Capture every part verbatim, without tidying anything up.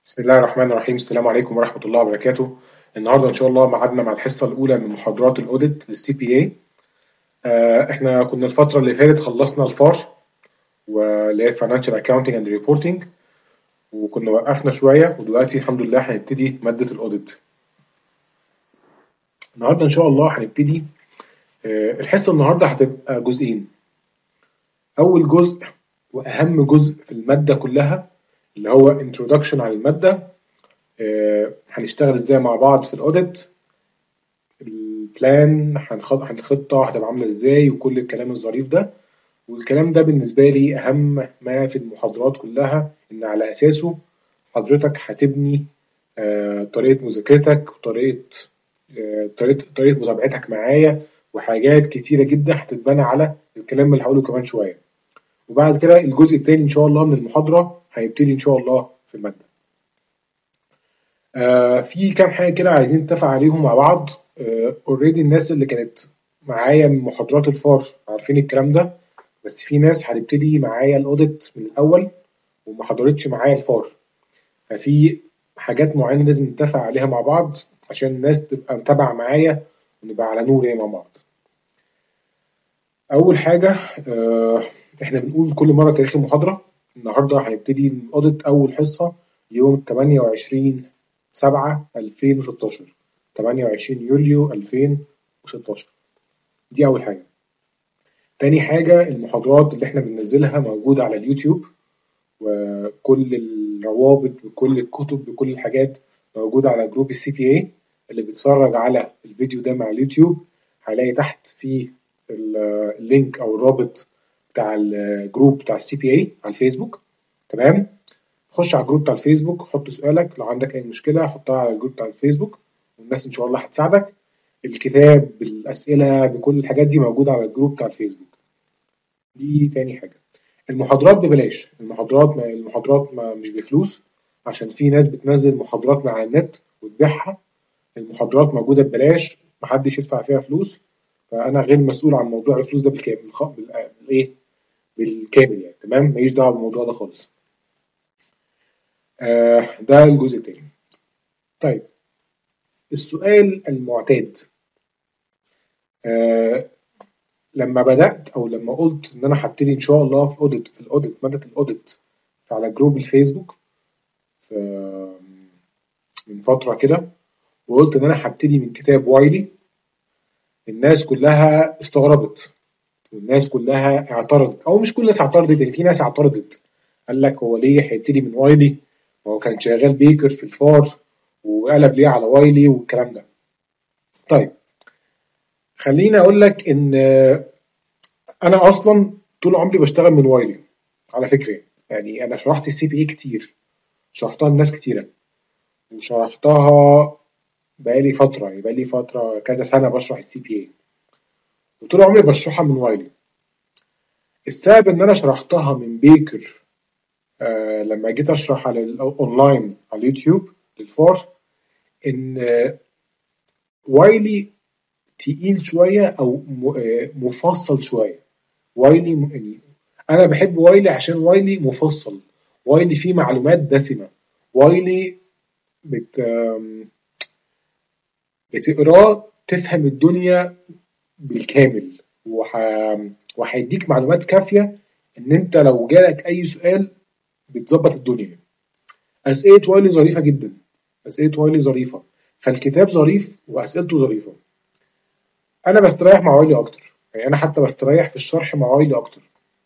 بسم الله الرحمن الرحيم. السلام عليكم ورحمة الله وبركاته. النهارده إن شاء الله ميعادنا مع الحصة الأولى من محاضرات الأوديت للسي بي اي. إحنا كنا الفترة اللي فاتت خلصنا الفار واللي هي Financial Accounting and Reporting، وكنا وقفنا شوية، ودلوقتي الحمد لله هنبتدي مادة الأوديت. النهارده إن شاء الله هنبتدي. آه، الحصة النهارده هتبقى جزئين. أول جزء وأهم جزء في المادة كلها اللي هو Introduction على المادة. آه، هنشتغل إزاي مع بعض في الأوديت، البلان هنخ- الخطة هتبقى عاملة ازاي، وكل الكلام الظريف ده. والكلام ده بالنسبة لي أهم ما في المحاضرات كلها، إن على أساسه حضرتك هتبني آه، طريقة مذاكرتك وطريقة آه، طريقة طريقة متابعتك معايا، وحاجات كتيرة جدا هتتبنى على الكلام اللي هقوله كمان شوية. وبعد كده الجزء التاني إن شاء الله من المحاضرة هيبتدي إن شاء الله في المادة. آه في كام حاجة كده عايزين نتفق عليهم مع بعض. اوريدي الناس اللي كانت معايا من محاضرات الفار عارفين الكلام ده، بس في ناس هتبتدي معايا الاوديت من الاول وما حضرتش معايا الفار، ففي حاجات معينة لازم نتفق عليها مع بعض عشان الناس تبقى متابعة معايا ونبقى على نور يعني مع بعض. أول حاجة، آه إحنا بنقول كل مرة تاريخ المحاضرة. النهاردة هنبتدي الاوديت أول حصة يوم تمانية وعشرين سبعة ألفين وستاشر، تمانية وعشرين يوليو ألفين وستاشر. دي أول حاجة. تاني حاجة، المحاضرات اللي احنا بننزلها موجودة على اليوتيوب، وكل الروابط بكل الكتب بكل الحاجات موجودة على جروب السي بي اي. اللي بيتفرج على الفيديو ده مع اليوتيوب هيلاقي تحت فيه اللينك او الرابط بتاع الجروب بتاع السي بي اي على الفيسبوك. تمام، خش على الجروب بتاع الفيسبوك، حط سؤالك، لو عندك اي مشكلة حطها على الجروب بتاع الفيسبوك والناس ان شاء الله هتساعدك. الكتاب بالاسئلة بكل الحاجات دي موجودة على الجروب بتاع الفيسبوك. دي تاني حاجة. المحاضرات ببلاش، المحاضرات ما المحاضرات ما مش بفلوس، عشان في ناس بتنزل محاضرات من على النت وتبيعها. المحاضرات موجودة ببلاش، محدش يدفع فيها فلوس، فأنا غير مسؤول عن موضوع الفلوس ده بالكامل، بالخ- بال- بالإيه بالكامل يعني. تمام، ماليش دعوة بالموضوع ده خالص. آه ده الجزء التاني. طيب، السؤال المعتاد. آه لما بدأت أو لما قلت إن أنا هبتدي إن شاء الله في أوديت في الأوديت مادة الأوديت على جروب الفيسبوك في من فترة كده، وقلت إن أنا هبتدي من كتاب وايلي، الناس كلها استغربت والناس كلها اعترضت، أو مش كل الناس اعترضت يعني، في ناس اعترضت. قال لك هو ليه هيبتدي من وايلي؟ ما هو كان شغال بيكر في الفار وقلب ليه على وايلي والكلام ده. طيب، خليني أقول لك إن أنا أصلا طول عمري بشتغل من وايلي على فكرة. يعني أنا شرحت السي بي إي كتير، شرحتها لناس كتيرة، وشرحتها بقالي فترة، يعني بقالي فترة كذا سنة بشرح السي بي إي، وطول عمري بشرحها من وايلي. السبب ان انا شرحتها من بيكر آه لما جيت اشرح على الاونلاين على اليوتيوب للفار، ان آه وايلي تقيل شوية او م- آه مفصل شوية. وايلي م- يعني انا بحب وايلي عشان وايلي مفصل، وايلي فيه معلومات دسمة. وايلي بت آم، بتقراه تفهم الدنيا بالكامل، وح... وهيديك معلومات كافية ان انت لو جالك اي سؤال بتظبط الدنيا. اسئله وايلي ظريفه جدا، اسئله وايلي ظريفه، فالكتاب ظريف واسئلته ظريفه. انا بستريح مع وايلي اكتر، يعني انا حتى بستريح في الشرح مع وايلي اكتر.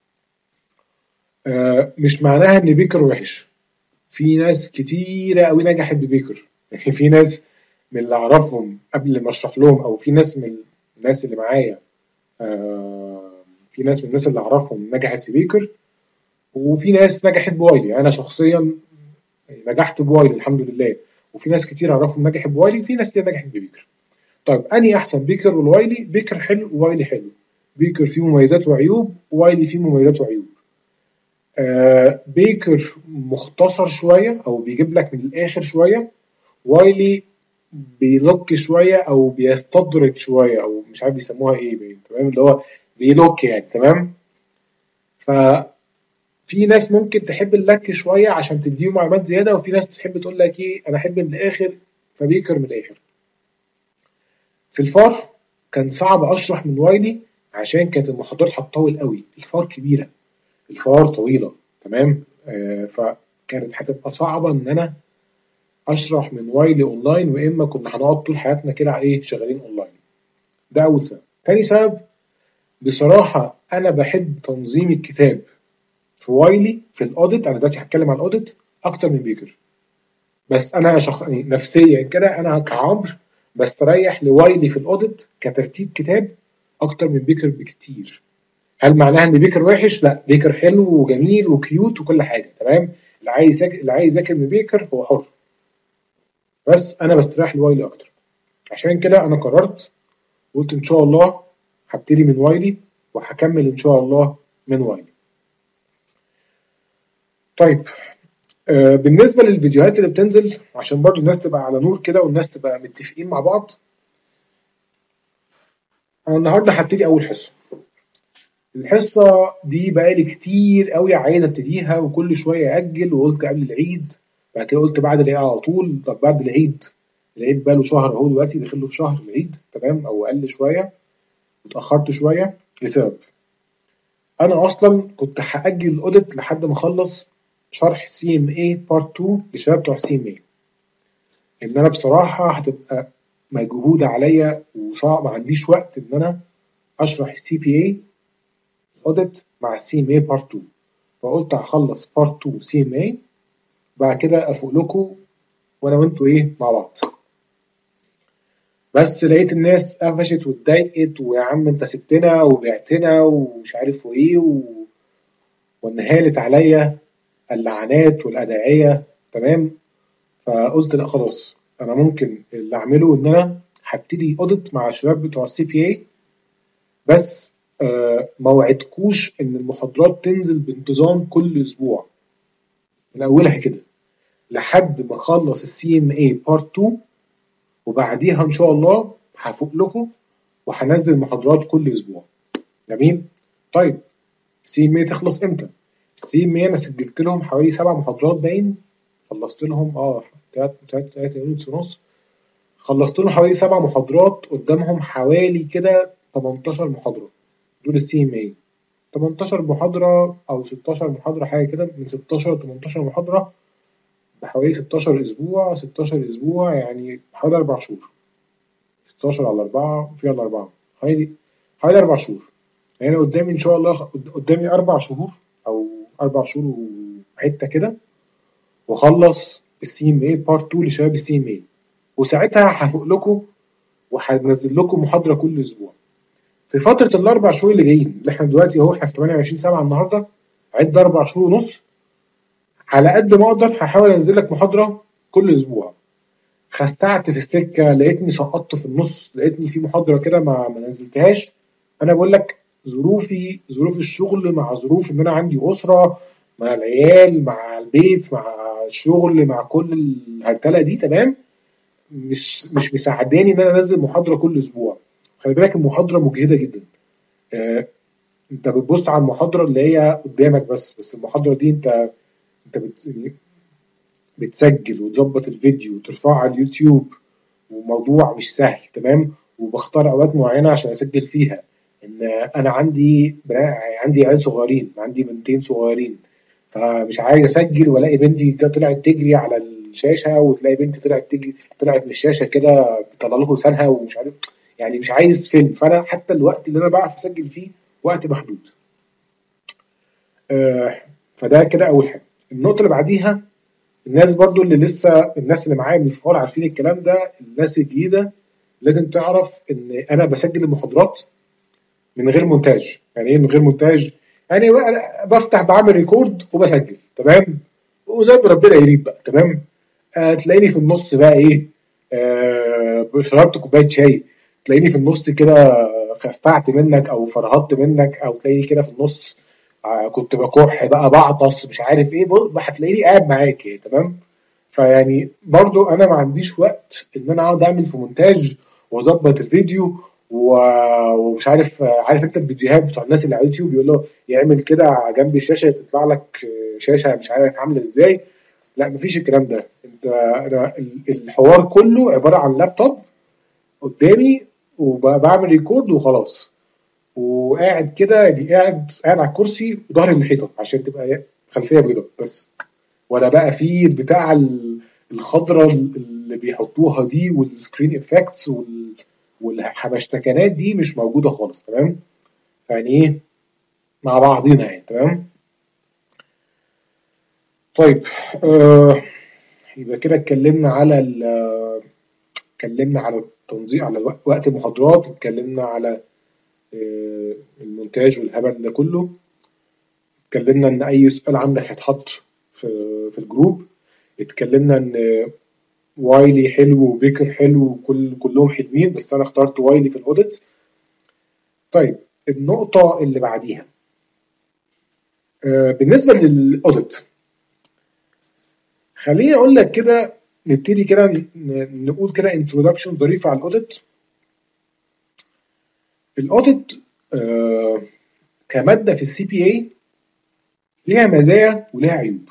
آه مش معناها ان بيكر وحش، في ناس كتيره قوي نجحت ببيكر يعني في ناس من اللي اعرفهم قبل ما اشرح لهم، او في ناس من الناس اللي معايا، آه في ناس من الناس اللي اعرفهم نجحت في بيكر، وفي ناس نجحت بوايلي. انا شخصيا نجحت بوايلي الحمد لله، وفي ناس كتير اعرفهم نجحت بوايلي، وفي ناس كتير نجحت ببيكر. طيب اني احسن، بيكر ولا وايلي؟ بيكر حلو ووايلي حلو. بيكر فيه مميزات وعيوب، ووايلي فيه مميزات وعيوب. آه بيكر مختصر شويه او بيجيب لك من الاخر شويه، وايلي بيلوك شويه او بيستدرك شويه، او مش عارف بيسموها ايه، بي. تمام، اللي هو بيلوك يعني. تمام، ف في ناس ممكن تحب اللك شويه عشان تديهم معلومات زياده، وفي ناس تحب تقول لك ايه انا احب من الاخر، فبيكر من الاخر. في الفار كان صعب اشرح من وايلي عشان كانت المحاضرات هتطول قوي، الفار كبيره، الفار طويله، تمام. آه فكانت هتبقى صعبه ان انا اشرح من وايلي اونلاين، واما كنا هنقعد طول حياتنا كده ايه شغالين اونلاين. ده اول سبب. تاني سبب، بصراحه انا بحب تنظيم الكتاب في وايلي في الاوديت، انا دلوقتي هتكلم عن الاوديت اكتر من بيكر. بس انا شخ... يعني نفسيا كده انا كعمر بستريح لوايلي في الاوديت كترتيب كتاب اكتر من بيكر بكتير. هل معناها ان بيكر وحش؟ لا، بيكر حلو وجميل وكيوت وكل حاجه تمام. اللي عايز يذاكر اللي عايز يذاكر من بيكر هو حر، بس انا بستريح لوايلي اكتر. عشان كده انا قررت، قلت ان شاء الله هبتدي من وايلي وهكمل ان شاء الله من وايلي. طيب، آه بالنسبه للفيديوهات اللي بتنزل، عشان برضو الناس تبقى على نور كده والناس تبقى متفقين مع بعض، انا النهارده هبتدي اول حصه. الحصه دي بقالي كتير قوي عايز ابتديها وكل شويه اجل، وقلت قبل العيد، بعد كده قلت بعد العيد على طول. طب بعد العيد، العيد بقاله شهر اهو، دلوقتي داخل له في شهر العيد تمام او اقل شويه، اتاخرت شويه لسبب. انا اصلا كنت هاجل الاوديت لحد ما اخلص شرح سي ام اي بارت اتنين للشباب بتوع سي ام اي. ان انا بصراحه هتبقى مجهود عليا وصعب، ما عنديش وقت ان انا اشرح السي بي اي اوديت مع السي ام اي بارت اتنين. فقلت هخلص بارت اتنين سي ام اي، بعد كده افوق لكم وانا وانتوا ايه مع بعض. بس لقيت الناس قفشت واتضايقت، ويا عم انت سبتنا وبعتنا ومش عارف وايه و... وانهالت عليا اللعنات والادعيه تمام. فقلت لا خلاص، انا ممكن اللي اعمله ان انا هبتدي اوديت مع الشباب بتوع السي بي اي، بس آه ما وعدكوش ان المحاضرات تنزل بانتظام كل اسبوع من اولها كده لحد ما اخلص السي ام اي بارت اتنين، وبعديها ان شاء الله هفوق لكم وهنزل محاضرات كل اسبوع. جميل. طيب، السي ام اي تخلص امتى؟ السي ام اي انا سجلت لهم حوالي سبع محاضرات باين، خلصت لهم اه تلاتة يونتس ونص، خلصت لهم حوالي سبع محاضرات، قدامهم حوالي كده تمنتاشر محاضرة، دول السي ام اي. تمنتاشر محاضرة او ستاشر محاضرة حاجة كده، من ستاشر ل تمنتاشر محاضرة بحوالي ستاشر اسبوع، ستاشر اسبوع يعني حوالي اربع شهور. ستاشر على اربعة في على اربعة، حوالي حوالي اربع شهور. يعني قدامي ان شاء الله قدامي اربع شهور او اربع شهور وحته كده، واخلص السي ام اي بارت اتنين لشباب السي ام اي، وساعتها هفوق لكم وهنزل لكم محاضره كل اسبوع. في فتره الاربع شهور اللي جايين، اللي احنا دلوقتي اهو احنا في تمنية وعشرين سبعة النهارده، عد اربع شهور ونص، على قد ما اقدر هحاول انزل لك محاضره كل اسبوع. خستعت في السكه، لقيتني سقطت في النص، لقيتني في محاضره كده ما ما نزلتهاش. انا بقول لك ظروفي، ظروف الشغل مع ظروف ان انا عندي اسره، مع العيال مع البيت مع الشغل مع كل الهرتله دي تمام، مش مش مساعداني ان انا انزل محاضره كل اسبوع. خلي بالك المحاضره مجهده جدا. آه انت بتبص على المحاضره اللي هي قدامك بس، بس المحاضره دي انت انت بت بتسجل وتظبط الفيديو وترفعه على اليوتيوب، وموضوع مش سهل تمام. وبختار اوقات معينه عشان اسجل فيها، ان انا عندي عندي عيال صغيرين، عندي بنتين صغيرين، فمش عايز اسجل والاقي بنتي طلعت تجري على الشاشه، وتلاقي بنتي طلعت تجري طلعت من الشاشه كده بتطلع لكم لسانها ومش عارف، يعني مش عايز فيلم. فانا حتى الوقت اللي انا بعرف اسجل فيه وقت محدود. آه فده كده اول حاجه. النقطه اللي بعديها، الناس برضو اللي لسه الناس اللي معايا من الفور عارفين الكلام ده، الناس الجديده لازم تعرف ان انا بسجل المحاضرات من غير مونتاج. يعني ايه من غير مونتاج؟ يعني بفتح بعمل ريكورد وبسجل تمام، وزي ما ربنا يريد بقى تمام. آه تلاقيني في النص بقى ايه، آه شربت كوبايه شاي، تلاقيني في النص كده خستعت منك او فرهطت منك، او تلاقيني كده في النص آه كنت بكح بقى بعطس مش عارف ايه، هتلاقيني قاعد معاك يعني تمام. فيعني برضو انا ما عنديش وقت ان انا اقعد اعمل في مونتاج واظبط الفيديو ومش عارف عارف انت الفيديوهات بتوع الناس اللي على اليوتيوب بيقول له يعمل كده جنب الشاشه تطلع لك شاشه مش عارف عامله ازاي. لا مفيش الكلام ده. انت الحوار كله عباره عن لابتوب قدامي وبعمل ريكورد وخلاص، وقاعد كده يعني قاعد قاعد على الكرسي وظهري للحيطه عشان تبقى خلفيه بيضاء بس، ولا بقى في بتاع الخضره اللي بيحطوها دي والسكرين افكتس والحبشتكنات دي مش موجوده خالص. تمام، يعني ايه مع بعضينا يعني. تمام طيب. آه يبقى كده اتكلمنا على اتكلمنا على التنظيم، على وقت المحاضرات، اتكلمنا على آه المونتاج والهبل ده كله، اتكلمنا ان اي سؤال عندك هيتحط في في الجروب، اتكلمنا ان وايلي حلو وبيكر حلو وكل كلهم حلوين بس انا اخترت وايلي في الاوديت. طيب النقطة اللي بعديها آه بالنسبة للاوديت، خليني اقول لك كده، نبتدي كده نقول كده انترودكشن ظريفة على الاوديت. الاوديت آه كمادة في السي بي اي ليها مزايا وليها عيوب.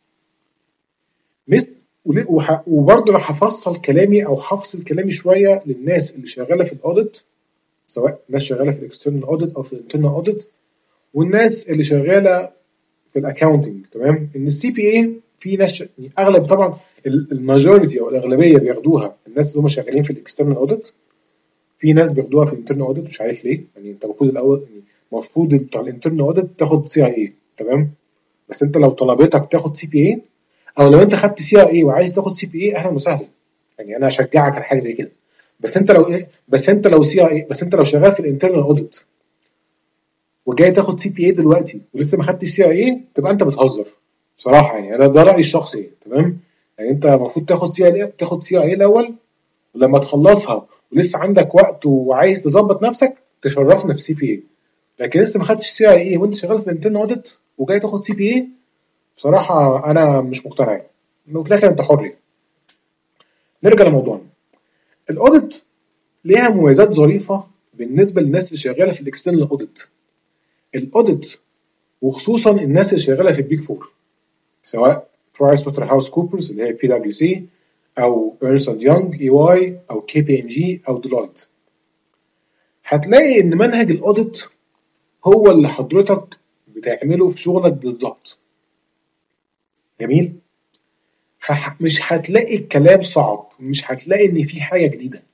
مثل وبرضه انا هفصل كلامي او هفصل كلامي شويه للناس اللي شغاله في الاوديت، سواء ناس شغاله في الاكسترنال اوديت او في الانترنال اوديت، والناس اللي شغاله في الاكاونتنج. تمام، ان السي بي اي في ناس اغلب طبعا الماجوريتي او الاغلبيه بياخدوها الناس اللي هم شغالين في الاكسترنال اوديت، في ناس بياخدوها في الانترنال اوديت مش عارف ليه. يعني انت المفروض الاول المفروض بتاع الانترنال اوديت تاخد سي اي اي. تمام، بس انت لو طلبتك تاخد سي بي اي او لو انت خدت سي اي اي وعايز تاخد سي بي اي اهلا وسهلا، يعني انا اشجعك على حاجه زي كده. بس انت لو ايه بس انت لو سي اي بس انت لو شغال في الانترنال اوديت وجاي تاخد سي بي اي دلوقتي ولسه ما خدتش سي اي اي تبقى انت بتهزر بصراحه. يعني انا ده رايي الشخصي. تمام، يعني انت المفروض تاخد سي اي تاخد سي اي الاول، ولما تخلصها ولسه عندك وقت وعايز تظبط نفسك تشرفنا في سي بي اي. لكن لسه ما خدتش سي اي اي وانت شغال في الانترنال اوديت وجاي تاخد سي بي اي، بصراحه انا مش مقتنع. انه في الاخر انت حر. نرجع لموضوعنا. الاوديت ليها مميزات ظريفه بالنسبه للناس اللي شغاله في الاكسترنال اوديت. الاوديت وخصوصا الناس اللي شغاله في البيج فور، سواء برايس ووتر هاوس كوبرز اللي هي بي دبليو سي او ايرنست اند يونج اي واي او كي بي ام جي او ديلويت، هتلاقي ان منهج الاوديت هو اللي حضرتك بتعمله في شغلك بالظبط. جميل، فمش هتلاقي الكلام صعب، مش هتلاقي ان في حاجه جديده،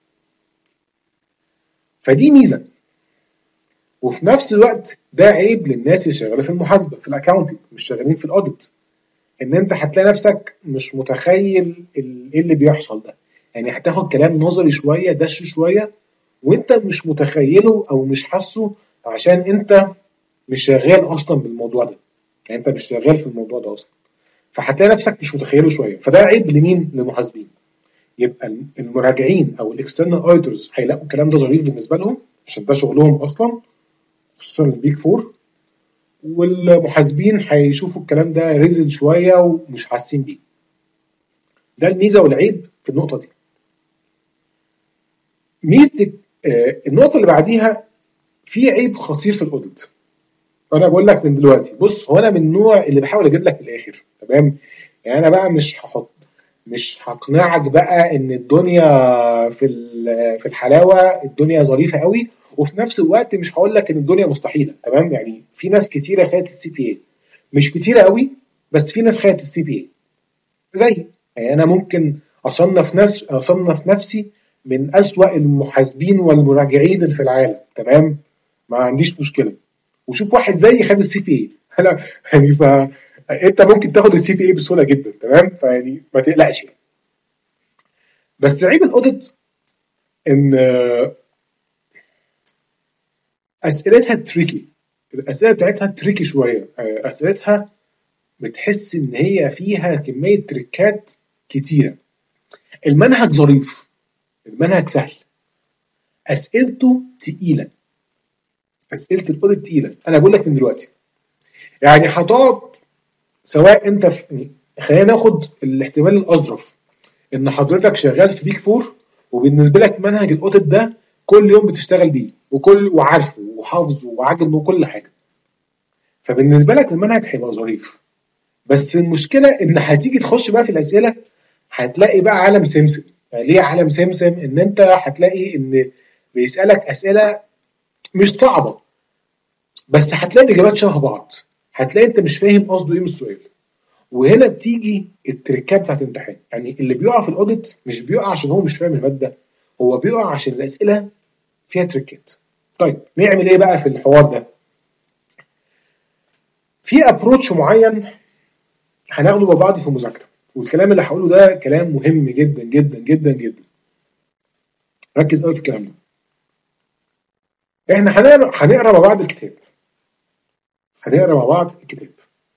فدي ميزه. وفي نفس الوقت ده عيب للناس اللي شغاله في المحاسبه في الاكاونتنج مش شغالين في الاوديت، ان انت هتلاقي نفسك مش متخيل ايه اللي بيحصل ده. يعني هتاخد كلام نظري شويه دش شويه وانت مش متخيله او مش حاسه عشان انت مش شغال اصلا بالموضوع ده، يعني انت مش شغال في الموضوع ده اصلا، فهتلاقي نفسك مش متخيله شويه. فده عيب لمين؟ للمحاسبين. يبقى المراجعين او الاكسترنال اوديتورز هيلاقوا الكلام ده ظريف بالنسبه لهم عشان ده شغلهم اصلا، خصوصا البيج فور، والمحاسبين هيشوفوا الكلام ده ريزل شويه ومش حاسين بيه. ده الميزه والعيب في النقطه دي. ميزه آه النقطه اللي بعديها، في عيب خطير في الاوديت. انا بقول لك من دلوقتي، بص هو انا من النوع اللي بحاول اجيب لك من الاخر. تمام، يعني انا بقى مش هحط مش هقنعك بقى ان الدنيا في في الحلاوه، الدنيا ظريفه قوي، وفي نفس الوقت مش هقول لك ان الدنيا مستحيله. تمام، يعني في ناس كتيره خدت السي بي اي، مش كتيره قوي بس في ناس خدت السي بي اي زي، يعني انا ممكن اصنف ناس اصنف نفسي من اسوأ المحاسبين والمراجعين اللي في العالم. تمام، ما عنديش مشكله. وشوف واحد زيي خد السي بي اي انا يعني ف انت ممكن تاخد السي بي اي بسهوله جدا. تمام، فيعني ما تقلقش. بس عيب الاوديت ان اسئلتها تريكي، الاسئله بتاعتها تريكي شويه، اسئلتها بتحس ان هي فيها كميه تريكات كتيره. المنهج ظريف، المنهج سهل، اسئلته تقيله، اسئله الاوديت تقيله. انا بقول لك من دلوقتي، يعني هتقعد سواء انت في، خلينا ناخد الاحتمال الاظرف ان حضرتك شغال في بيك فور وبالنسبه لك منهج الاوديت ده كل يوم بتشتغل بيه وكل وعارفه وحافظه وعاجبه وكل حاجه. فبالنسبه لك المنهج هيبقى ظريف. بس المشكله ان هتيجي تخش بقى في الاسئله هتلاقي بقى عالم سمسم. يعني ليه عالم سمسم؟ ان انت هتلاقي ان بيسالك اسئله مش صعبه، بس هتلاقي الاجابات شبه بعض، هتلاقي انت مش فاهم قصده ايه من السؤال. وهنا بتيجي التركات بتاعت الامتحان. يعني اللي بيقع في الاوديت مش بيقع عشان هو مش فاهم الماده، هو بيقع عشان الاسئله فيها تركات. طيب نعمل ايه بقى في الحوار ده؟ في ابروتش معين هناخده مع بعض في المذاكره، والكلام اللي هقوله ده كلام مهم جدا جدا جدا جدا. ركز قوي في الكلام ده. احنا هنقرا هنقرا مع بعض الكتاب. هنقرا مع بعض الكتاب.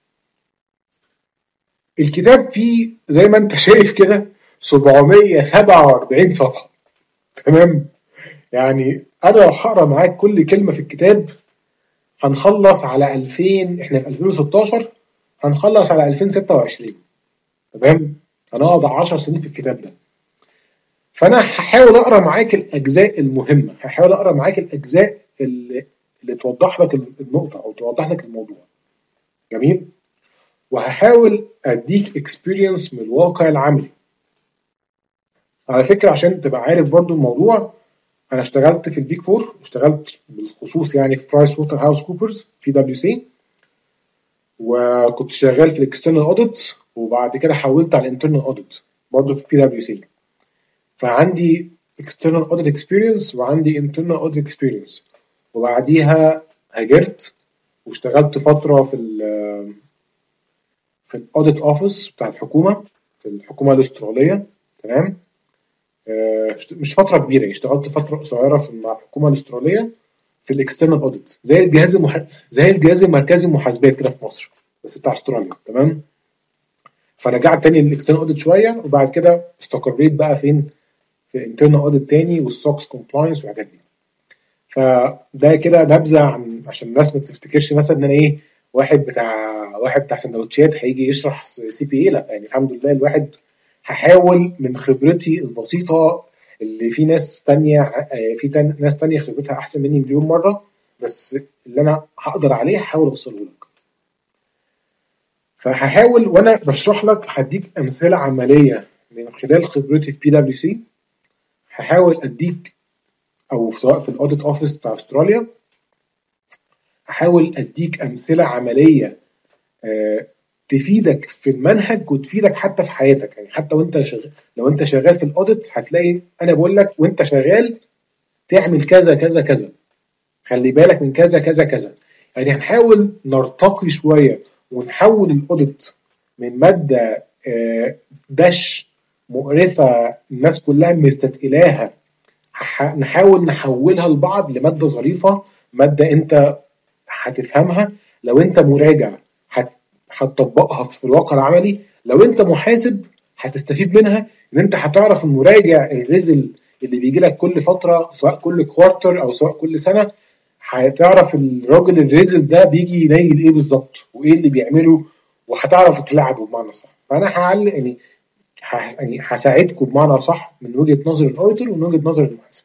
الكتاب فيه زي ما انت شايف كده سبعمية وسبعة وأربعين صفحه. تمام؟ يعني انا لو هقرا معاك كل كلمه في الكتاب هنخلص على ألفين، احنا في ألفين وستاشر هنخلص على ألفين وستة وعشرين. تمام؟ هنقعد عشر سنين في الكتاب ده. فانا هحاول اقرا معاك الاجزاء المهمه، هحاول اقرا معاك الاجزاء اللي, اللي توضح لك النقطه او توضح لك الموضوع. جميل؟ وهحاول اديك اكسبيرينس من الواقع العملي. على فكره عشان تبقى عارف برضو الموضوع، انا اشتغلت في البيك فور، اشتغلت بالخصوص يعني في برايس ووتر هاوس كوبرز في دبليو سي، وكنت شغال في الاكسترنال اوديت، وبعد كده حولت على الانترنال اوديت برضه في بي دبليو سي. فعندي external audit experience وعندي internal audit experience. وبعديها هاجرت واشتغلت فترة في ال في الاوديت اوفيس بتاع الحكومة في الحكومة الاسترالية. تمام؟ آه مش فترة كبيرة، اشتغلت فترة قصيرة في مع الحكومة الاسترالية في الاكسترنال اوديت، زي الجهاز المح... زي الجهاز المركزي المحاسبات كده في مصر بس بتاع استراليا. تمام؟ فرجعت تاني للاكسترنال اوديت شوية، وبعد كده استقريت بقى فين؟ في انترنال اوديت تاني والسوكس كومبلاينس والحاجات دي. فده كده نبذه عن عشان الناس ما تفتكرش مثلا ان انا ايه واحد بتاع واحد بتاع سندوتشات هيجي يشرح سي بي اي. لا، يعني الحمد لله الواحد هحاول من خبرتي البسيطه اللي في ناس تانية في تان ناس تانية خبرتها احسن مني مليون مره، بس اللي انا هقدر عليه هحاول اوصله لك. فهحاول وانا بشرح لك هديك امثله عمليه من خلال خبرتي في بي دبليو سي. هحاول اديك او سواء في الاوديت اوفيس بتاع استراليا هحاول اديك امثله عمليه أه تفيدك في المنهج وتفيدك حتى في حياتك. يعني حتى وانت شغال، لو انت شغال في الاوديت هتلاقي انا بقول لك وانت شغال تعمل كذا كذا كذا، خلي بالك من كذا كذا كذا. يعني هنحاول نرتقي شويه ونحول الاوديت من ماده أه دش مقرفه الناس كلها مستثقلاها، نحاول نحولها لبعض لمادة ظريفة، مادة انت هتفهمها. لو انت مراجع هتطبقها في الواقع العملي، لو انت محاسب هتستفيد منها ان انت هتعرف المراجع الريزل اللي بيجي لك كل فترة سواء كل كوارتر او سواء كل سنة، هتعرف الراجل الريزل ده بيجي ينيل ايه بالظبط وايه اللي بيعمله، وهتعرف تلعبه بمعنى صح. فانا هعلم يعني يعني هساعدكم بمعنى صح من وجهة نظر الاوديتور ومن وجهة نظر المحاسب.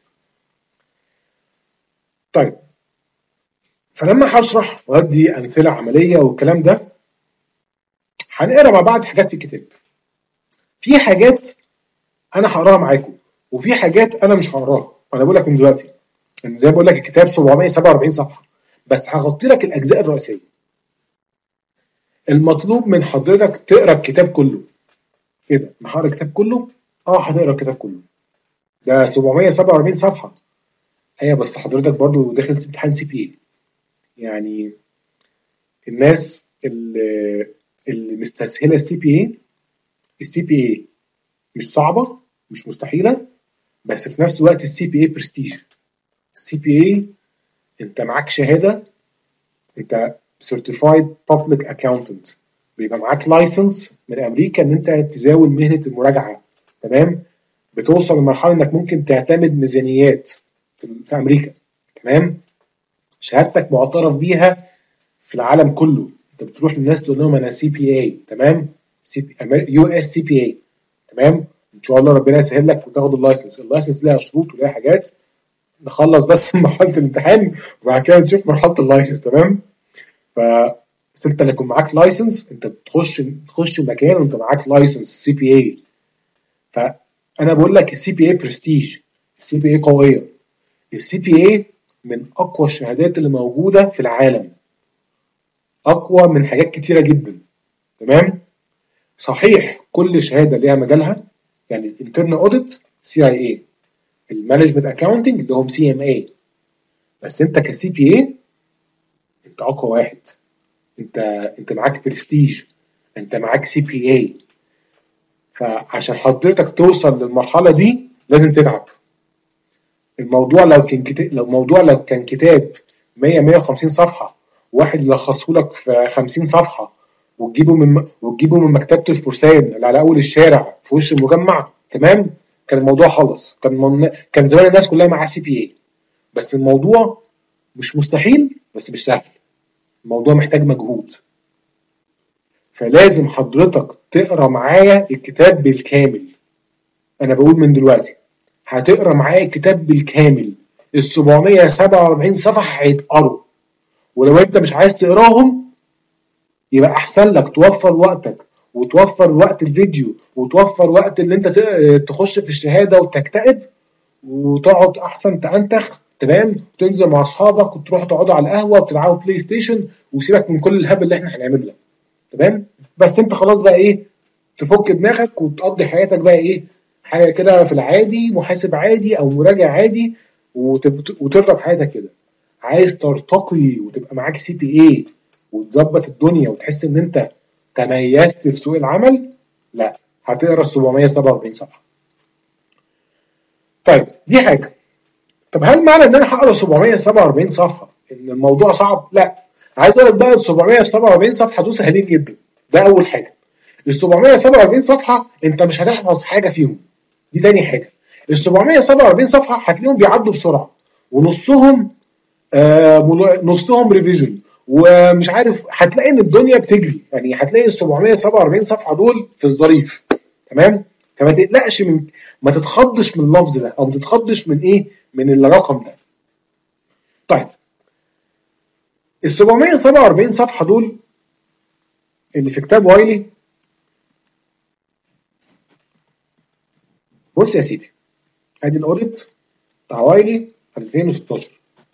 طيب، فلما هشرح وادي امثله عمليه والكلام ده هنقرا مع بعض حاجات في الكتاب. في حاجات انا هقراها معاكم وفي حاجات انا مش هقراها. انا بقول لك من دلوقتي ان زي ما بقول لك الكتاب سبعمية وسبعة وأربعين صفحه، بس هغطي لك الاجزاء الرئيسيه. المطلوب من حضرتك تقرا الكتاب كله. ايه ده؟ انا هقرا الكتاب كله؟ اه هتقرا الكتاب كله، ده سبعمية وسبعة وأربعين صفحه. ايوه بس حضرتك برضو داخل امتحان سي بي اي. يعني الناس اللي اللي مستسهله السي بي اي، السي بي اي مش صعبه مش مستحيله، بس في نفس الوقت السي بي اي برستيج. السي بي اي انت معاك شهاده، انت سيرتيفايد بابليك اكاونتنت، بيبقى معاك لايسنس من امريكا ان انت تزاول مهنه المراجعه. تمام؟ بتوصل لمرحله انك ممكن تعتمد ميزانيات في امريكا. تمام؟ شهادتك معترف بيها في العالم كله. انت بتروح للناس تقول لهم انا سي بي اي. تمام؟ سي بي يو اس سي بي اي. تمام؟ ان شاء الله ربنا يسهل لك وتاخد اللايسنس. اللايسنس ليها شروط وليها حاجات، نخلص بس مرحله الامتحان وبعد كده نشوف مرحله اللايسنس. تمام. ف بس انت اللي يكون معاك لايسنس، انت بتخش تخش مكان وانت معاك لايسنس سي بي اي. فانا بقول لك السي بي اي برستيج، السي بي اي قويه، السي بي اي من اقوى الشهادات اللي موجوده في العالم، اقوى من حاجات كتيره جدا. تمام. صحيح كل شهاده ليها مجالها، يعني الانترنال اوديت سي اي اي، المانجمنت اكاونتنج اللي هم سي ام اي، بس انت كسي بي اي انت اقوى واحد. انت انت معاك برستيج، انت معاك سي بي اي. فعشان حضرتك توصل للمرحله دي لازم تتعب. الموضوع لو كان كتاب، لو موضوع لو كان كتاب مية مية وخمسين صفحه، واحد يلخصه لك في خمسين صفحه، وتجيبه من وتجيبه من مكتبه الفرسان اللي على اول الشارع في وش المجمع، تمام، كان الموضوع خلص، كان من... كان زمان الناس كلها معاها سي بي اي. بس الموضوع مش مستحيل، بس مش سهل، الموضوع محتاج مجهود. فلازم حضرتك تقرا معايا الكتاب بالكامل. انا بقول من دلوقتي هتقرا معايا الكتاب بالكامل، ال سبعمية وسبعة وأربعين صفحه هيتقروا. ولو انت مش عايز تقراهم يبقى احسن لك توفر وقتك وتوفر وقت الفيديو وتوفر وقت اللي انت تخش في الشهاده وتكتئب وتقعد احسن تنتخ. تمام. وتنزل مع اصحابك وتروح تقعدوا على القهوه وتلعبوا بلاي ستيشن، وسيبك من كل الهبل اللي احنا هنعمله ده. تمام. بس انت خلاص بقى ايه، تفك دماغك وتقضي حياتك بقى ايه، حاجه كده في العادي، محاسب عادي او مراجع عادي، وترغب حياتك كده. عايز ترتقي وتبقى معاك سي بي اي وتظبط الدنيا وتحس ان انت تميزت في سوق العمل، لا، هتقرا سبعمية وسبعة وأربعين صفحه. طيب دي حاجه. طب هل معنى ان انا هقرا سبعمية وسبعة وأربعين صفحه ان الموضوع صعب؟ لا. عايز اقول لك بقى ال سبعمية وسبعة وأربعين صفحه دول سهلين جدا. ده اول حاجه. ال سبعمية وسبعة وأربعين صفحه انت مش هتحفظ حاجه فيهم. دي تاني حاجه. ال سبعمية وسبعة وأربعين صفحه هتلاقيهم بيعدوا بسرعه، ونصهم آه نصهم ريفيجن، ومش عارف، هتلاقي ان الدنيا بتجري. يعني هتلاقي ال سبعمية وسبعة وأربعين صفحه دول في الظريف. تمام. فما تقلقش من، ما تتخضش من اللفظ ده، او ما تتخضش من ايه، من الرقم ده. طيب ال سبعمية وسبعة وأربعين صفحه دول اللي في كتاب وايلي، بص يا سيدي، ادي الاوديت بتاع وايلي ألفين وستاشر.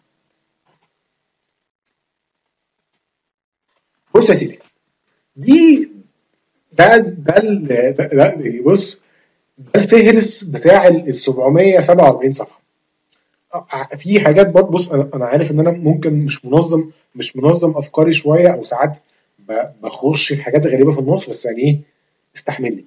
بص يا سيدي، دي ده ده ده, ده, ده بص، ده الفهرس بتاع ال سبعمية وسبعة وأربعين صفحه. في حاجات برضه، بص انا انا عارف ان انا ممكن مش منظم مش منظم افكاري شويه، او ساعات بخش في حاجات غريبه في النص، بس يعني ايه، استحملني.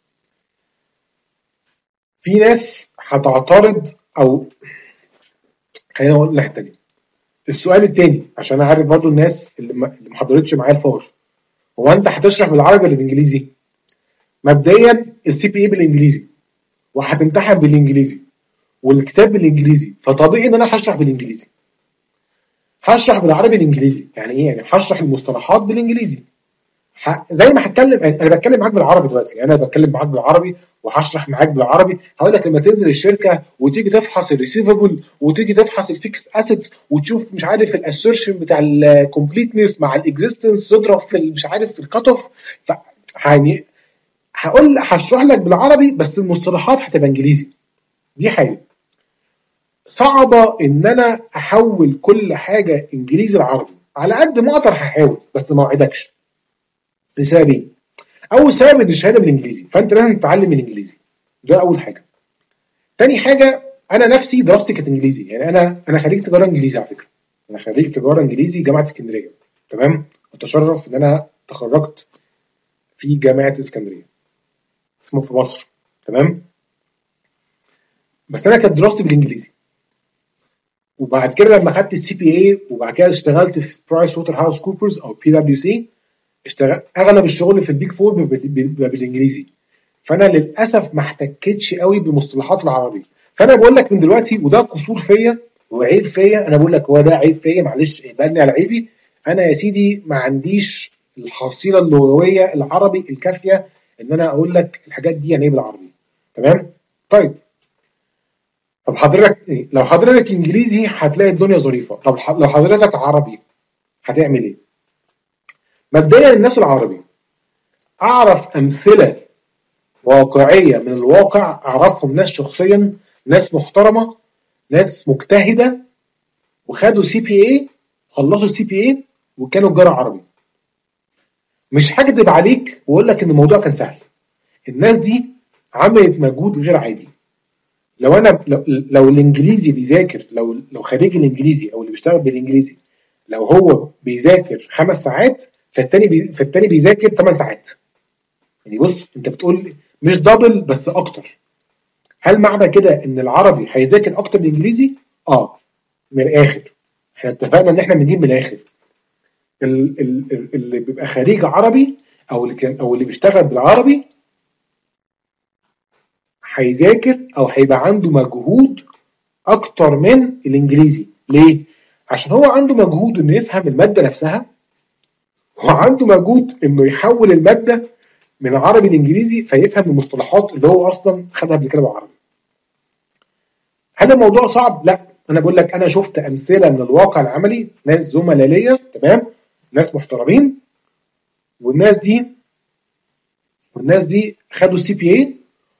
في ناس هتعترض، او خلينا اقول الناحيه التانيه. السؤال التاني، عشان انا عارف برضه الناس اللي ما اللي ما حضرتش معايا الفار، هو انت هتشرح بالعربي ولا بالانجليزي؟ مبدئيا السي بي اي بالانجليزي، وهتمتحن بالانجليزي، والكتاب بالانجليزي، فطبيعي ان انا هشرح بالانجليزي. هشرح بالعربي الانجليزي يعني ايه؟ يعني هشرح المصطلحات بالانجليزي. ح... زي ما هتكلم، انا بتكلم معاك بالعربي دلوقتي، يعني انا بتكلم معاك بالعربي وهشرح معاك بالعربي. هقول لك لما تنزل الشركه وتيجي تفحص الريسيفبل وتيجي تفحص الفيكس اسيت وتشوف مش عارف الاسيرشن بتاع الكومبليتنس مع الاكزيستنس، تضرب في مش عارف في الكات اوف. ف... يعني هقول هشرح لك بالعربي بس المصطلحات هتبقى انجليزي. دي حاجه صعبه ان انا احول كل حاجه انجليزي لعربي. على قد ما اقدر هحاول، بس ما اوعدكش. لسببين. اول سبب ان الشهاده بالانجليزي، فانت لازم تتعلم الانجليزي. ده اول حاجه. تاني حاجه، انا نفسي دراستي كانت انجليزي، يعني انا انا خريج تجاره انجليزي على فكره. انا خريج تجاره انجليزي جامعه اسكندريه. تمام. اتشرف ان انا تخرجت في جامعه اسكندريه، اسمه في مصر. تمام. بس انا كانت دراستي بالانجليزي. وبعد كده لما خدت السي بي اي وبعد كده اشتغلت في برايس ووتر هاوس كوبرز او بي دبليو سي، اشتغل اغلب الشغل في البيج فور بيبقى بالانجليزي. فانا للاسف ما احتكتش قوي بالمصطلحات العربيه. فانا بقول لك من دلوقتي، وده قصور فيا وعيب فيا، انا بقول لك هو ده عيب فيا، معلش اقبلني على عيبي. انا يا سيدي ما عنديش الحصيله اللغويه العربي الكافيه ان انا اقول لك الحاجات دي يعني ايه بالعربي. تمام. طيب طب حضرتك إيه؟ لو حضرتك انجليزي هتلاقي الدنيا ظريفه. طب لو حضرتك عربي هتعمل ايه؟ مبدئيا الناس العربي اعرف امثله واقعيه من الواقع، اعرفهم ناس شخصيا، ناس محترمه، ناس مجتهده وخدوا سي بي اي، خلصوا السي بي اي وكانوا تجاره عربي. مش هكدب عليك واقول لك ان الموضوع كان سهل. الناس دي عملت مجهود غير عادي. لو انا لو, لو الانجليزي بيذاكر، لو لو خريج الانجليزي او اللي بيشتغل بالانجليزي لو هو بيذاكر خمس ساعات، فالتاني بي فالتاني بيذاكر ثمان ساعات. يعني بص انت بتقول مش دبل بس اكتر. هل معنى كده ان العربي هيذاكر اكتر من الانجليزي؟ اه، من الاخر. احنا اتفقنا ان احنا بنجيب من الاخر. ال- ال- اللي بيبقى خريج عربي او اللي كان او اللي بيشتغل بالعربي هيذاكر او هيبقى عنده مجهود اكتر من الانجليزي. ليه؟ عشان هو عنده مجهود انه يفهم الماده نفسها، وعنده مجهود انه يحول الماده من عربي لانجليزي فيفهم المصطلحات اللي هو اصلا خدها قبل كده بالعربي. هل الموضوع صعب؟ لا. انا بقول لك انا شفت امثله من الواقع العملي، ناس زملاء ليا تمام، ناس محترمين، والناس دي والناس دي خدوا السي بي اي،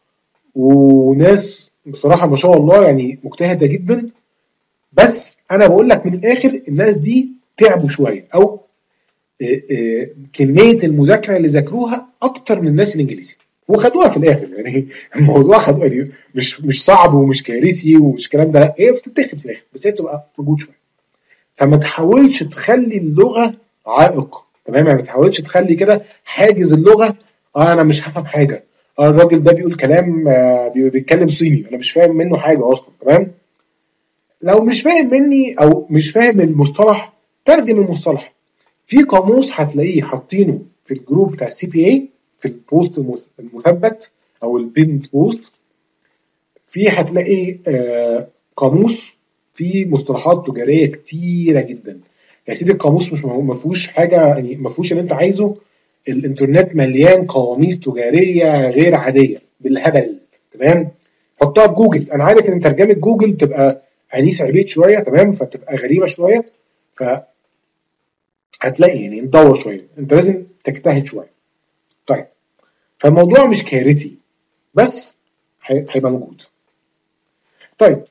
وناس بصراحه ما شاء الله يعني مجتهده جدا. بس انا بقول لك من الاخر الناس دي تعبوا شويه، او آه، آه، كميه المذاكره اللي ذاكروها اكتر من الناس الانجليزي وخدوها في الاخر. يعني الموضوع خد يعني مش مش صعب ومش كارثي ومش الكلام ده، لا هي بتتاخد في الاخر بس هي بتبقى مجهود شويه. فما تحاولش تخلي اللغه عائق، تمام؟ يعني ما تحاولش تخلي كده حاجز اللغه. اه انا مش هفهم حاجه، اه الراجل ده بيقول كلام، آه بي- بيتكلم صيني انا مش فاهم منه حاجه اصلا، تمام؟ لو مش فاهم مني او مش فاهم المصطلح، ترجم المصطلح. في قاموس هتلاقيه حاطينه في الجروب بتاع السي بي اي، في البوست المث- المثبت او البيند بوست. في هتلاقي آه قاموس فيه مصطلحات تجاريه كتيره جدا. يا سيدي القاموس مش ما فيهوش حاجه، يعني ما فيهوش اللي انت عايزه. الانترنت مليان قواميس تجاريه غير عاديه بالهبل، تمام؟ حطها في جوجل. انا عارف ان ترجمه جوجل بتبقى انيس عبيد شويه، تمام؟ فتبقى غريبه شويه، فهتلاقي يعني ندور شويه، انت لازم تجتهد شويه. طيب، فالموضوع مش كارثي بس هي- هيبقى موجود. طيب،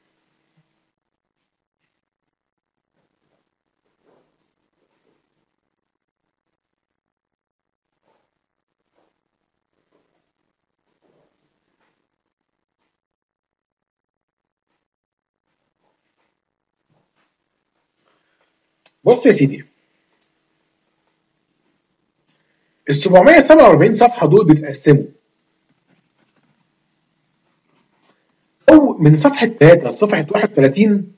بص يا سيدي، ال سبعمية وسبعة وأربعين صفحه دول بيتقسموا او من صفحه ثلاثة لصفحه واحد وثلاثين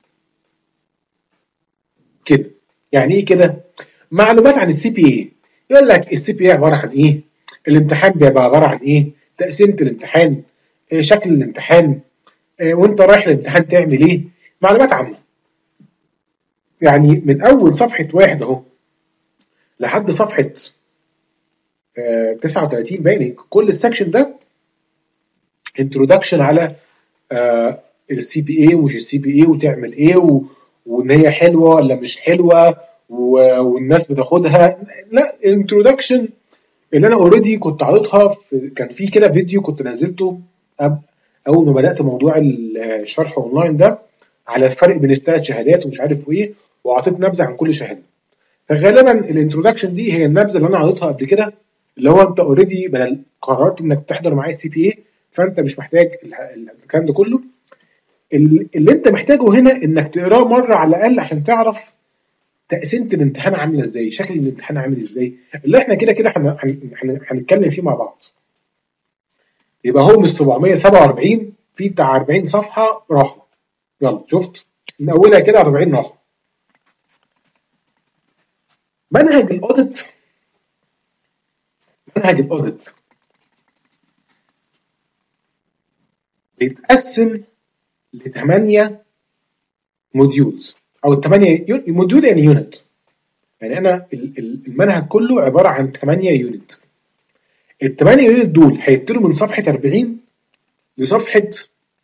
كده. يعني ايه كده؟ معلومات عن السي بي اي. يقول لك السي بي اي عباره عن ايه، الامتحان بيبقى عباره عن ايه، تقسيمه الامتحان، إيه شكل الامتحان، إيه وانت رايح الامتحان تعمل ايه. معلومات عامه. يعني من اول صفحه واحد اهو لحد صفحه آه، تسعة وثلاثين باين، كل السكشن ده انترودكشن على آه السي بي اي ومش السي بي اي وتعمل ايه و... وان هي حلوه ولا مش حلوه و... والناس بتاخدها. لا، انترودكشن اللي انا اوريدي كنت عارضها في، كان في كده فيديو كنت نزلته أب... اول ما بدات موضوع الشرح اونلاين ده، على الفرق بين الثلاث شهادات ومش عارف ايه، واعطيت نبذه عن كل شهاده. فغالبا الانترودكشن دي هي النبذه اللي انا عارضها قبل كده، اللي هو انت اوريدي بدل قررت انك تحضر معايا السي بي اي، فانت مش محتاج الكلام ده كله. اللي انت محتاجه هنا انك تقراه مره على الاقل عشان تعرف تقسيمه الامتحان عامله ازاي، شكل الامتحان عامل ازاي، اللي احنا كده كده هن- هن- هن- هنتكلم فيه مع بعض. يبقى هو من سبعمية وسبعة وأربعين في بتاع أربعين صفحه راحوا. يلا شفت من اولها كده أربعين راحوا. منهج الاوديت منهج الاوديت بيتقسم لثمانيه موديولز، او الثمانيه موديول يعني يونت. يعني انا ال- ال- المنهج كله عباره عن ثمانية يونت. الثمانيه يونت دول هيبتدوا من صفحه أربعين لصفحه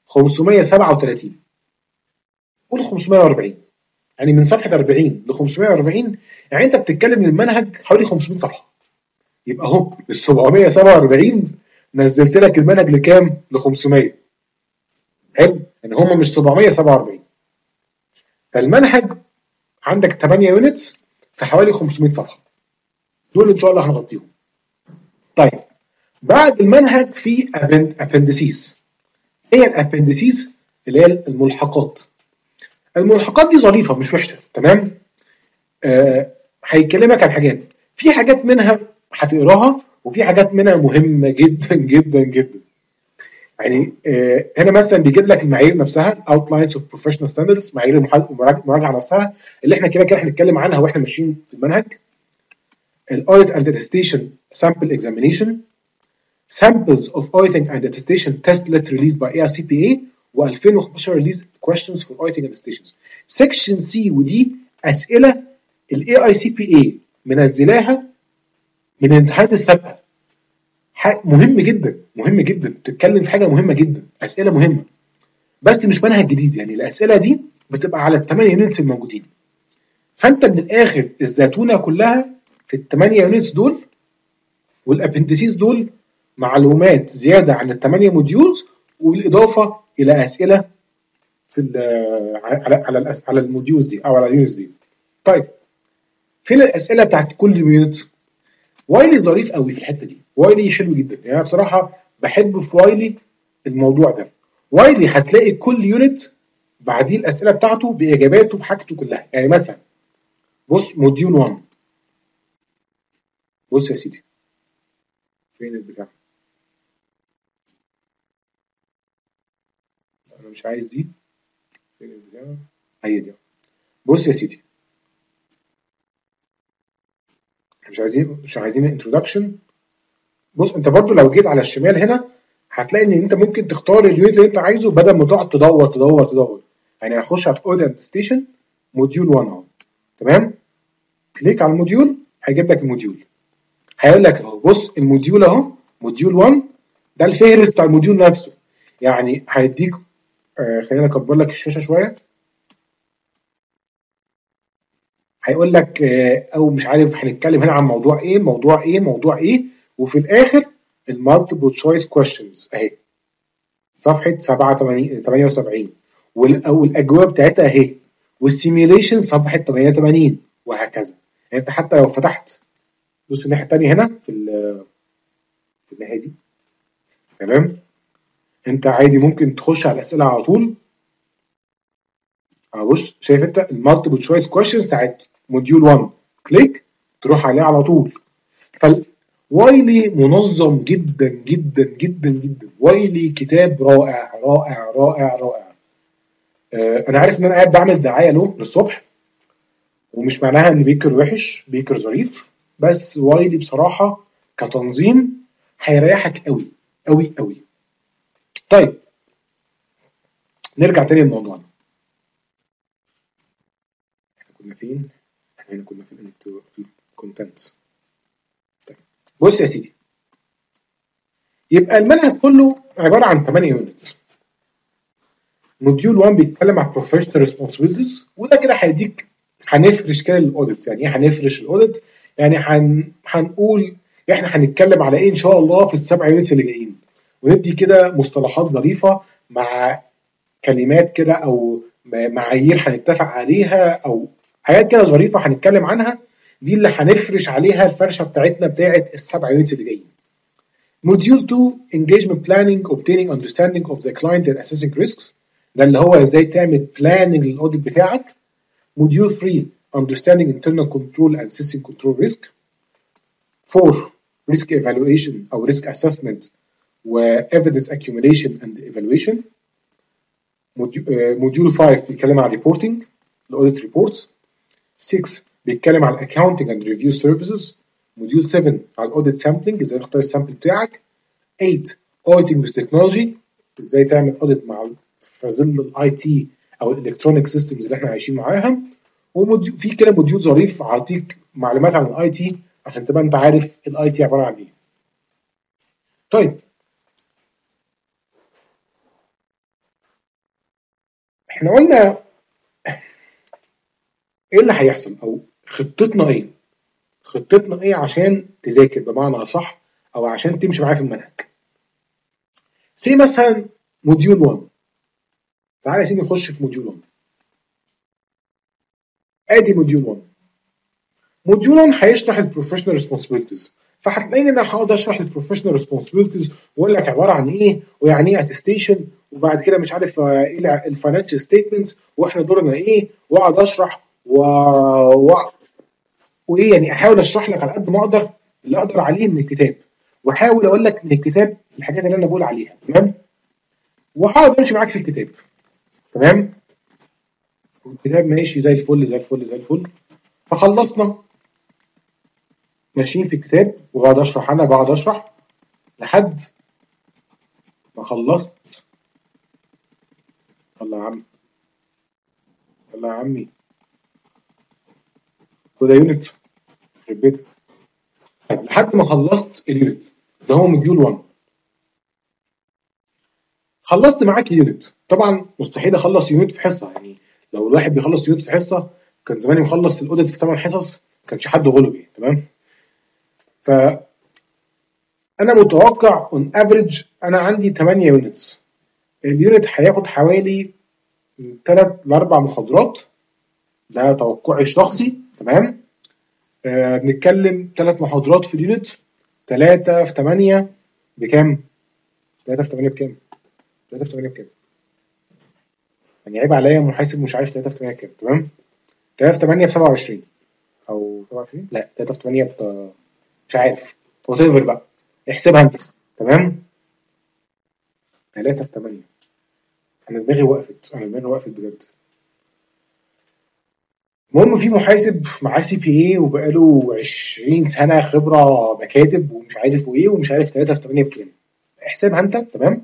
خمسمية وسبعة وتلاتين، قول خمسمية وأربعين، يعني من صفحه أربعين ل خمسمية وأربعين، يعني انت بتتكلم ان المنهج حوالي خمسمية صفحه. يبقى اهو ال سبعمية وسبعة وأربعين نزلت لك المنهج لكام؟ ل خمسمية. حلو، يعني هم مش سبعمية وسبعة وأربعين. فالمنهج عندك تمانية يونتس في حوالي خمسمية صفحه، دول ان شاء الله هنغطيهم. طيب بعد المنهج في ابندسيس. هي الابندسيس اللي هي الملحقات. الملحقات دي ظريفه مش وحشه، تمام. آه هيكلمك عن حاجات، في حاجات منها هتقراها وفي حاجات منها مهمه جدا جدا جدا. يعني آه هنا مثلا بيجيب لك المعايير نفسها، outlines of professional standards، معايير المراجعه نفسها اللي احنا كده كده هنتكلم عنها واحنا ماشيين في المنهج. الاوديت اند attestation sample examination، samples of auditing and attestation test let released by A I C P A، و2015 release questions for auditing and attestations. section C ودي اسئله ال A I C P A منزلاها من الامتحانات السابقه. مهم جدا مهم جدا، بتتكلم في حاجه مهمه جدا، اسئله مهمه، بس مش منهج جديد. يعني الاسئله دي بتبقى على الثمانيه يونتس الموجودين. فانت من الاخر الزيتونه كلها في الثمانيه يونتس دول، والابندسيس دول معلومات زياده عن الثمانيه موديولز، وبالاضافه الى اسئله في على على على الموديولز دي او على اليونتس دي. طيب فين الاسئله بتاعت كل يونت؟ وايلي ظريف قوي في الحته دي، وايلي حلو جدا، يعني بصراحه بحب في وايلي الموضوع ده. وايلي هتلاقي كل يونت بعديه الاسئله بتاعته باجاباته بحاجته كلها. يعني مثلا بص موديول واحد، بص يا سيدي فين البتاع، انا مش عايز دي، فين البتاع، هي دي. بص يا سيدي، مش عايزين مش عايزين انترودكشن. بص انت برضو لو جيت على الشمال هنا هتلاقي ان انت ممكن تختار اليونت اللي انت عايزه بدل ما تقعد تدور تدور تدور. يعني هخش على اوديت ستيشن موديول واحد اهو، تمام. كليك على الموديول هيجيب لك الموديول، هيقول لك اهو بص الموديول اهو، موديول واحد ده الفهرس بتاع الموديول نفسه. يعني هيديك آه خلينا اكبر لك الشاشه شويه. هيقول لك آه او مش عارف هنتكلم هنا عن موضوع ايه موضوع ايه موضوع ايه، وفي الاخر المالتيبل تشويس كويشنز اهي صفحه سبعة تمانية وسبعين، والاجوبه بتاعتها اهي، والسيميوليشن صفحه تمانية وتمانين، وهكذا. يعني انت حتى لو فتحت بص الناحيه الثانيه هنا في في الناحيه دي، تمام، انت عادي ممكن تخش على الاسئله على طول. اه بص شايف انت المالتيبل تشويس كويشنز بتاعت موديول واحد، كليك تروح عليه على طول. فوايلي منظم جدا جدا جدا جدا، وايلي كتاب رائع رائع رائع رائع. آه انا عارف ان انا قاعد بعمل دعايه له للصبح، ومش معناها ان بيكر وحش، بيكر ظريف، بس وايلي بصراحه كتنظيم هيريحك قوي قوي قوي. طيب نرجع تاني لموضوعنا، احنا كنا فين؟ احنا كنا في الكونتنتس. طيب بص يا سيدي، يبقى المنهج كله عباره عن تمانية يونت. موديول واحد بيتكلم عن بروفيشنال ريسبونسبيلتيز، وده كده هيديك هنفرش كده الاوديت. يعني ايه هنفرش الاوديت؟ يعني هن... هنقول احنا هنتكلم على ايه ان شاء الله في السبع يونتس اللي جايين، وندي كده مصطلحات ظريفه مع كلمات كده او معايير هنتفق عليها او حاجات كده ظريفه هنتكلم عنها. دي اللي هنفرش عليها الفرشه بتاعتنا بتاعت السبع يونتس اللي جايين. موديول اتنين engagement planning obtaining understanding of the client and assessing risks، ده اللي هو ازاي تعمل planning للاوديت بتاعك. موديول تلاتة understanding internal control and assessing control risk. أربعة risk evaluation او risk assessment و evidence accumulation and evaluation. موديول خمسة بيتكلم عن reporting الاوديت reports. ستة بيتكلم عن accounting and review services. موديول سبعة على الاوديت sampling، ازاي تختار السامبل بتاعك. تمانية auditing with technology، ازاي تعمل اوديت مع في ظل الاي تي او الالكترونيك سيستمز اللي احنا عايشين معاها. وفي كده موديول ظريف اعطيك معلومات عن الاي تي عشان تبقى انت عارف الاي تي عباره عن ايه. طيب احنا قلنا ايه اللي هيحصل او خطتنا ايه خطتنا ايه عشان تذاكر بمعنى اصح او عشان تمشي معايا في المنهج. سي مثلا موديول واحد، تعالى يا سيدي نخش في موديول واحد. ادي موديول واحد. موديول واحد هيشرح البروفيشنال ريسبونسبيلتيز، فهتلاقيني انا هقعد اشرح البروفيشنال ريسبونسبيلتيز واقول لك عباره عن ايه ويعني ايه اتستيشن، وبعد كده مش عارف ايه الفاينانشال ستيتمنت واحنا دورنا ايه، واقعد اشرح و... و... وايه يعني احاول اشرح لك على قد ما اقدر اللي اقدر عليه من الكتاب، واحاول اقول لك من الكتاب الحاجات اللي انا بقول عليها. تمام، وهقعد امشي معاك في الكتاب. تمام، الكتاب ماشي زي الفل زي الفل زي الفل. فخلصنا ماشيين في الكتاب وبقعد اشرح، انا بقعد اشرح لحد ما خلصت. يلا يا عم، يلا يا عمي، وده يونت يخرب بيتك. لحد ما خلصت اليونت ده، هو مديول واحد. خلصت معاك اليونت. طبعا مستحيل اخلص يونت في حصه، يعني لو الواحد بيخلص يونت في حصه كان زماني مخلص الاوديت في ثمان حصص، ما كانش حد غلبي. تمام، ف انا متوقع اون افريج انا عندي ثمانية يونتس. اليونت هياخد حوالي من ثلاث لاربع محاضرات، ده توقعي الشخصي. تمام، آه بنتكلم ثلاث محاضرات في اليونت، ثلاثة في ثمانية بكام؟ ثلاثة في ثمانية بكام؟ ثلاثة في ثمانية بكام؟ يعني عيب عليا محاسب مش عارف ثلاثة في ثمانية بكام. تمام، ثلاثة في ثمانية ب سبعة وعشرين او سبعة وعشرين، لا ثلاثة في ثمانية ب مش عارف، وات ايفر بقى، احسبها انت. تمام، ثلاثة في ثمانية، انا دماغي وقفت، انا دماغي وقفت بجد. المهم في محاسب معاه سي بي اي وبقاله عشرين سنه خبره مكاتب ومش عارف وايه ومش عارف ثلاثة في ثمانية بكام، احسبها انت. تمام،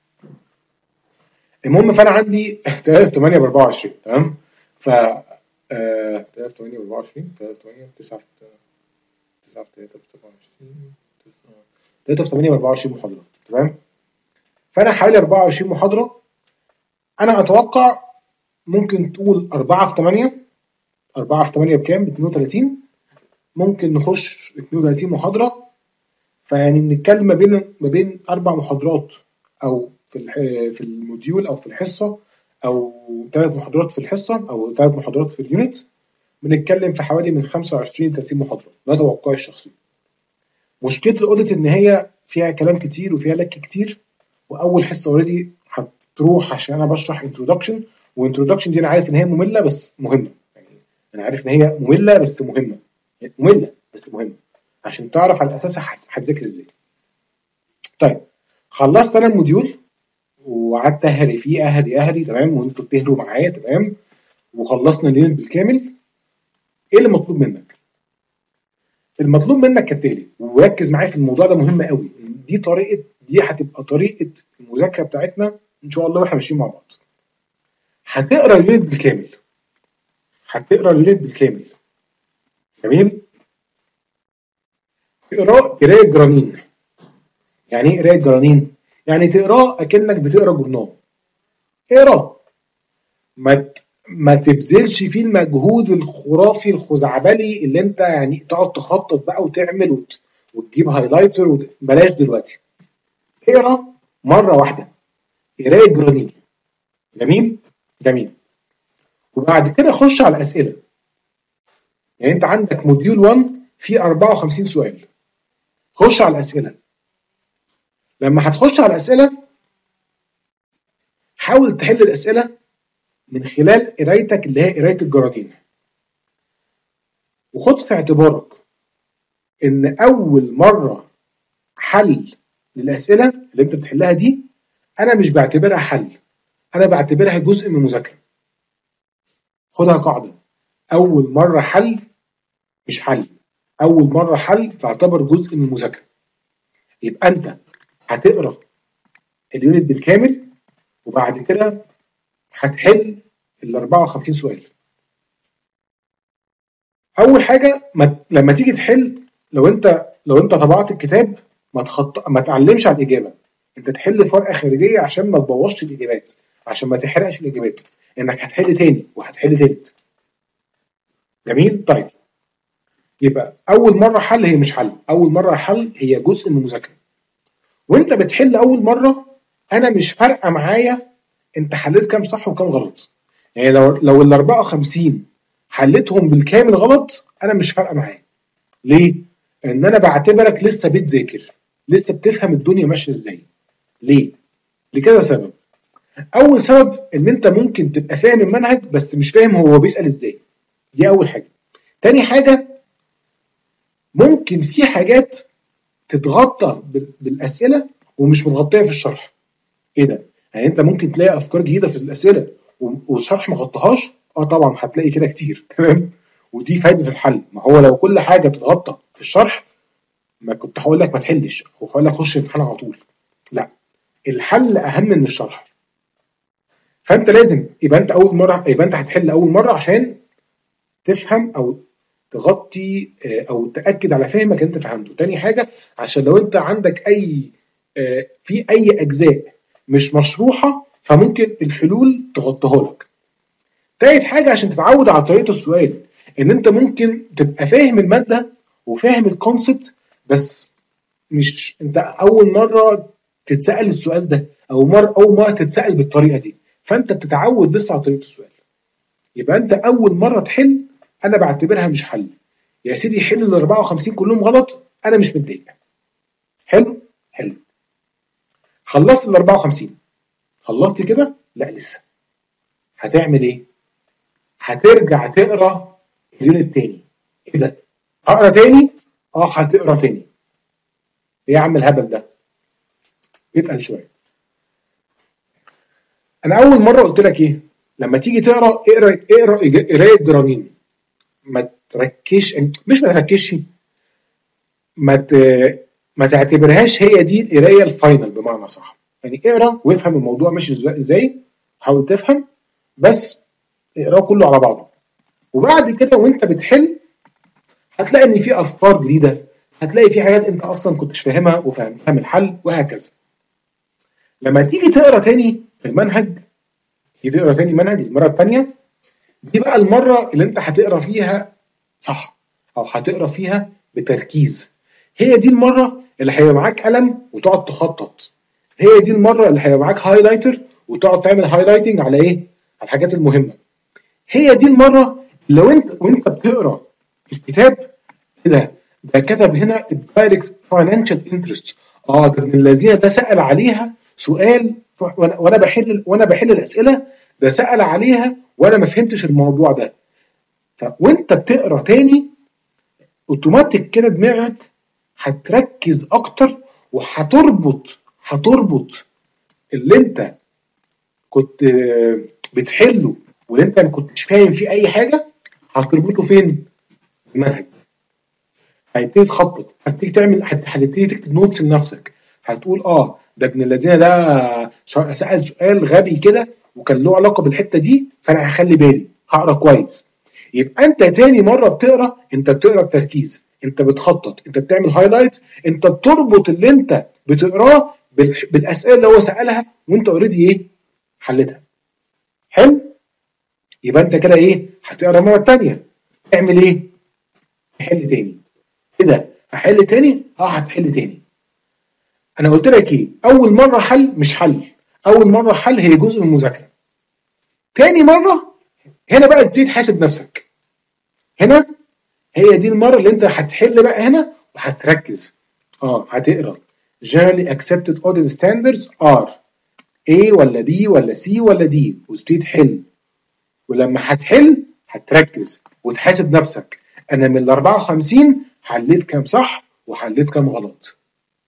المهم فانا عندي ثلاثة في ثمانية ب اربعة وعشرين. تمام، ف ثلاثة في ثمانية ب اربعة وعشرين، ثلاثة في ثمانية تسعة في تسعة في ثلاثة ب سبعة وعشرين، ثلاثة في ثمانية ب اربعة وعشرين محاضره. تمام، فانا حوالي اربعة وعشرين محاضره. انا اتوقع ممكن تقول اربعة في ثمانية، اربعة في ثمانية بكام؟ ب اثنين وثلاثين. ممكن نخش اثنين وثلاثين محاضره، فيعني بنتكلم ما بين ما بين اربع محاضرات او في في الموديول او في الحصه، او ثلاث محاضرات في الحصه او ثلاث محاضرات في اليونت، بنتكلم في حوالي من خمسة وعشرين ل ثلاثين محاضره. ده توقعي الشخصي. مشكله الاوديت ان هي فيها كلام كتير وفيها لك كتير، واول حصه اوريدي هتروح عشان انا بشرح انترودكشن، وانترودكشن دي انا عارف ان هي ممله بس مهمه. يعني انا عارف ان هي ممله بس مهمه، يعني ممله بس مهمه عشان تعرف على اساسها هتذاكر ازاي. طيب، خلصت انا الموديول وقعدت اهري فيه اهري اهري تمام، وانتوا بتهروا معايا. تمام، وخلصنا اليونت بالكامل. ايه اللي مطلوب منك؟ المطلوب منك كالتالي، وركز معايا في الموضوع ده مهم قوي. دي طريقه دي هتبقى طريقه المذاكره بتاعتنا ان شاء الله واحنا ماشيين مع بعض. هتقرا اليونت بالكامل، هتقرا اليونت بالكامل. جميل، تقراه قرايه جرانين. يعني ايه قرايه جرانين؟ يعني تقراه اكنك بتقرا جورنال. اقراه، ما ما تبذلش فيه المجهود الخرافي الخزعبلي اللي انت يعني تقعد تخطط بقى وتعمل وت... وتجيب هايلايتر وت... بلاش دلوقتي. اقرا مره واحده، قرايه جرانين. جميل جميل، وبعد كده خش على الاسئله. يعني انت عندك موديول واحد فيه اربعة وخمسين سؤال، خش على الاسئله. لما هتخش على الاسئله حاول تحل الاسئله من خلال قرايتك اللي هي قرايه الجرانين، وخد في اعتبارك ان اول مره حل للاسئله اللي انت بتحلها دي انا مش بعتبرها حل، انا بعتبرها جزء من المذاكره. خدها قاعده، اول مره حل مش حل، اول مره حل تعتبر جزء من المذاكره. يبقى انت هتقرا اليونت بالكامل وبعد كده هتحل ال اربعة وخمسين سؤال. اول حاجه ما لما تيجي تحل، لو انت لو انت طبعت الكتاب ما تخط... ما تعلمش على الاجابه، انت تحل فرقه خارجيه عشان ما تبوظش الاجابات، عشان ما تحرقش الاجابات. انك هتحل تاني وهتحل تالت. جميل. طيب يبقى اول مره حل هي مش حل، اول مره حل هي جزء من المذاكره. وانت بتحل اول مره انا مش فارقه معايا انت حليت كام صح وكام غلط. يعني لو لو ال أربعة وخمسين حليتهم بالكامل غلط انا مش فارقه معايا. ليه؟ ان انا بعتبرك لسه بتذاكر، لسه بتفهم الدنيا ماشيه ازاي. ليه؟ لكذا سبب. اول سبب ان انت ممكن تبقى فاهم المنهج بس مش فاهم هو بيسال ازاي. دي اول حاجه. تاني حاجه، ممكن في حاجات تتغطى بالاسئله ومش متغطيه في الشرح. ايه ده؟ يعني انت ممكن تلاقي افكار جديده في الاسئله والشرح ما غطاهاش. اه طبعا هتلاقي كده كتير. تمام. ودي فايده الحل. ما هو لو كل حاجه تتغطى في الشرح ما كنت هقول لك ما تحلش او هقول لك خش الامتحان على طول. لا، الحل اهم من الشرح. فانت لازم يبقى انت اول مره يبقى انت هتحل اول مره عشان تفهم او تغطي او تاكد على فهمك انت فهمته. تاني حاجه عشان لو انت عندك اي في اي اجزاء مش مشروحه فممكن الحلول تغطيها لك. تالت حاجه عشان تتعود على طريقه السؤال، ان انت ممكن تبقى فاهم الماده وفاهم الكونسبت بس مش انت اول مره تتسال السؤال ده او مره اول مره تتسال بالطريقه دي، فانت بتتعود لسه على طريقه السؤال. يبقى انت اول مره تحل انا بعتبرها مش حل. يا سيدي حل ال أربعة وخمسين كلهم غلط انا مش متضايق. حلو حلو. خلصت ال أربعة وخمسين، خلصت كده؟ لا لسه. هتعمل ايه؟ هترجع تقرا اليونت التاني. ايه ده؟ هقرا تاني؟ اه هتقرا تاني. ايه يا عم الهبل ده؟ اتقل شويه. انا اول مره قلت لك ايه؟ لما تيجي تقرا اقرا اقرا قرايه جرانين. ما تركزش، مش ما تركزش، ما ت... ما تعتبرهاش هي دي القرايه الفاينل بمعنى صح. يعني اقرا وافهم الموضوع ماشي ازاي، حاول تفهم بس اقراه كله على بعضه. وبعد كده وانت بتحل هتلاقي ان في افكار جديده، هتلاقي في حاجات انت اصلا كنتش فاهمها وفهمتها من الحل وهكذا. لما تيجي تقرا تاني في المنهج، تيجي تقرا تاني منهج المره الثانيه، دي بقى المره اللي انت هتقرا فيها صح او هتقرا فيها بتركيز. هي دي المره اللي هيبقى معاك قلم وتقعد تخطط. هي دي المره اللي هيبقى معاك هايلايتر وتقعد تعمل هايلايتنج على ايه؟ على الحاجات المهمه. هي دي المره اللي لو انت وانت بتقرا الكتاب كده ده كتب هنا الدايركت فاينانشال انترست، اه ده من الذين ده سال عليها سؤال وانا وانا بحل وانا بحل الاسئله، ده سال عليها وانا ما فهمتش الموضوع ده. فوانت بتقرا تاني اوتوماتيك كده دماغك هتركز اكتر وهتربط هتربط اللي انت كنت بتحله واللي انت ما كنتش فاهم فيه اي حاجه هتربطه فين؟ المنهج. هتبتدي تخطط، هتبتدي تعمل، هتبتدي تكتب نوتس لنفسك، هتقول اه ده ابن الذين ده سأل سؤال غبي كده وكان له علاقه بالحته دي فانا هخلي بالي هقرا كويس. يبقى انت تاني مره بتقرا انت بتقرا بتركيز، انت بتخطط، انت بتعمل هايلايتس، انت بتربط اللي انت بتقراه بالاسئله اللي هو سالها وانت اوريدي ايه؟ حلتها. حلو؟ يبقى انت كده ايه؟ هتقرا مره ثانيه تعمل ايه؟ تحل تاني. ايه ده؟ هحل تاني؟ اه هتحل تاني. انا قلت لك ايه؟ اول مره حل مش حل، اول مره حل هي جزء من المذاكره. تاني مره هنا بقى تبتدي تحاسب نفسك. هنا هي دي المره اللي انت هتحل بقى هنا وهتركز. اه هتقرا generally accepted audit standards are A ولا B ولا C ولا D وتبتدي تحل. ولما هتحل هتركز وتحاسب نفسك انا من ال أربعة وخمسين حليت كام صح وحليت كام غلط.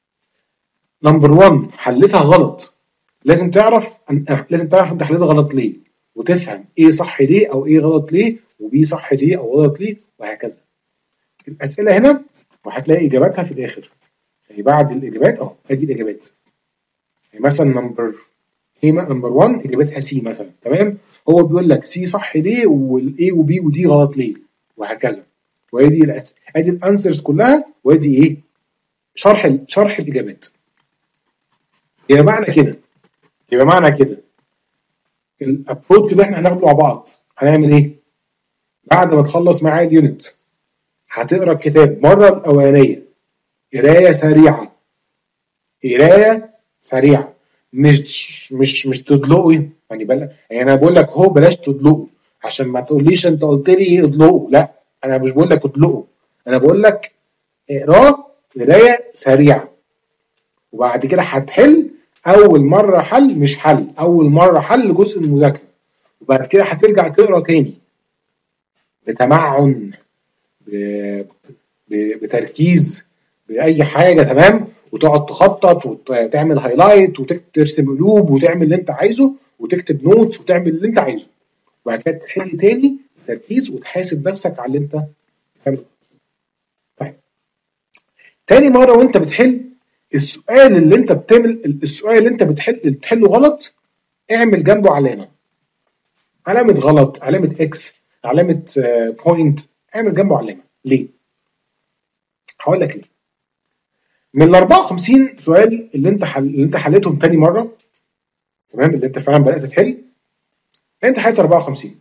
نمبر واحد حليتها غلط، لازم تعرف لازم تعرف انت حليت غلط ليه وتفهم ايه صح ليه او ايه غلط ليه وبي صح ليه او غلط ليه وهكذا. الاسئله هنا وهتلاقي اجاباتها في الاخر. يعني بعد الاجابات اهو ادي الاجابات. يعني مثلا نمبر ايه نمبر واحد اجابتها سي مثلا. تمام. هو بيقول لك سي صح ليه والاي وبي ودي غلط ليه وهكذا. وادي الاسئله ادي الانسرز كلها وادي ايه؟ شرح شرح الاجابات. يبقى معنى كده يبقى معنى كده الابروتش اللي احنا هناخده مع بعض هنعمل ايه؟ بعد ما تخلص معايا اليونت هتقرا الكتاب مره الاولانيه قرايه سريعه، قرايه سريعه، مش مش مش تدلقي. يعني بل... يعني انا بقول لك هو بلاش تدلقه عشان ما تقوليش انت قلت لي اطلقه، لا انا مش بقول لك اطلقه، انا بقول لك اقراه قرايه سريعه، وبعد كده هتحل. اول مره حل مش حل، اول مره حل جزء من المذاكره، وبعد كده هترجع تقرا تاني بتمعن، ب- ب- بتركيز، باي حاجه، تمام، وتقعد تخطط وتعمل هايلايت وترسم قلوب وتعمل اللي انت عايزه وتكتب نوتس وتعمل اللي انت عايزه، وبعد كده تحل تاني تركيز وتحاسب نفسك على اللي انت بتعمله. طيب تاني مره وانت بتحل السؤال اللي انت بتعمل السؤال اللي انت بتحل اللي بتحله غلط، اعمل جنبه علامه، علامه غلط، علامه اكس، علامه بوينت، اعمل جنبه علامه. ليه؟ هقول لك ليه. من ال أربعة وخمسين سؤال اللي انت حل... اللي انت حليتهم تاني مره، تمام، اللي انت فعلا بدات تحل، انت حليت أربعة وخمسين،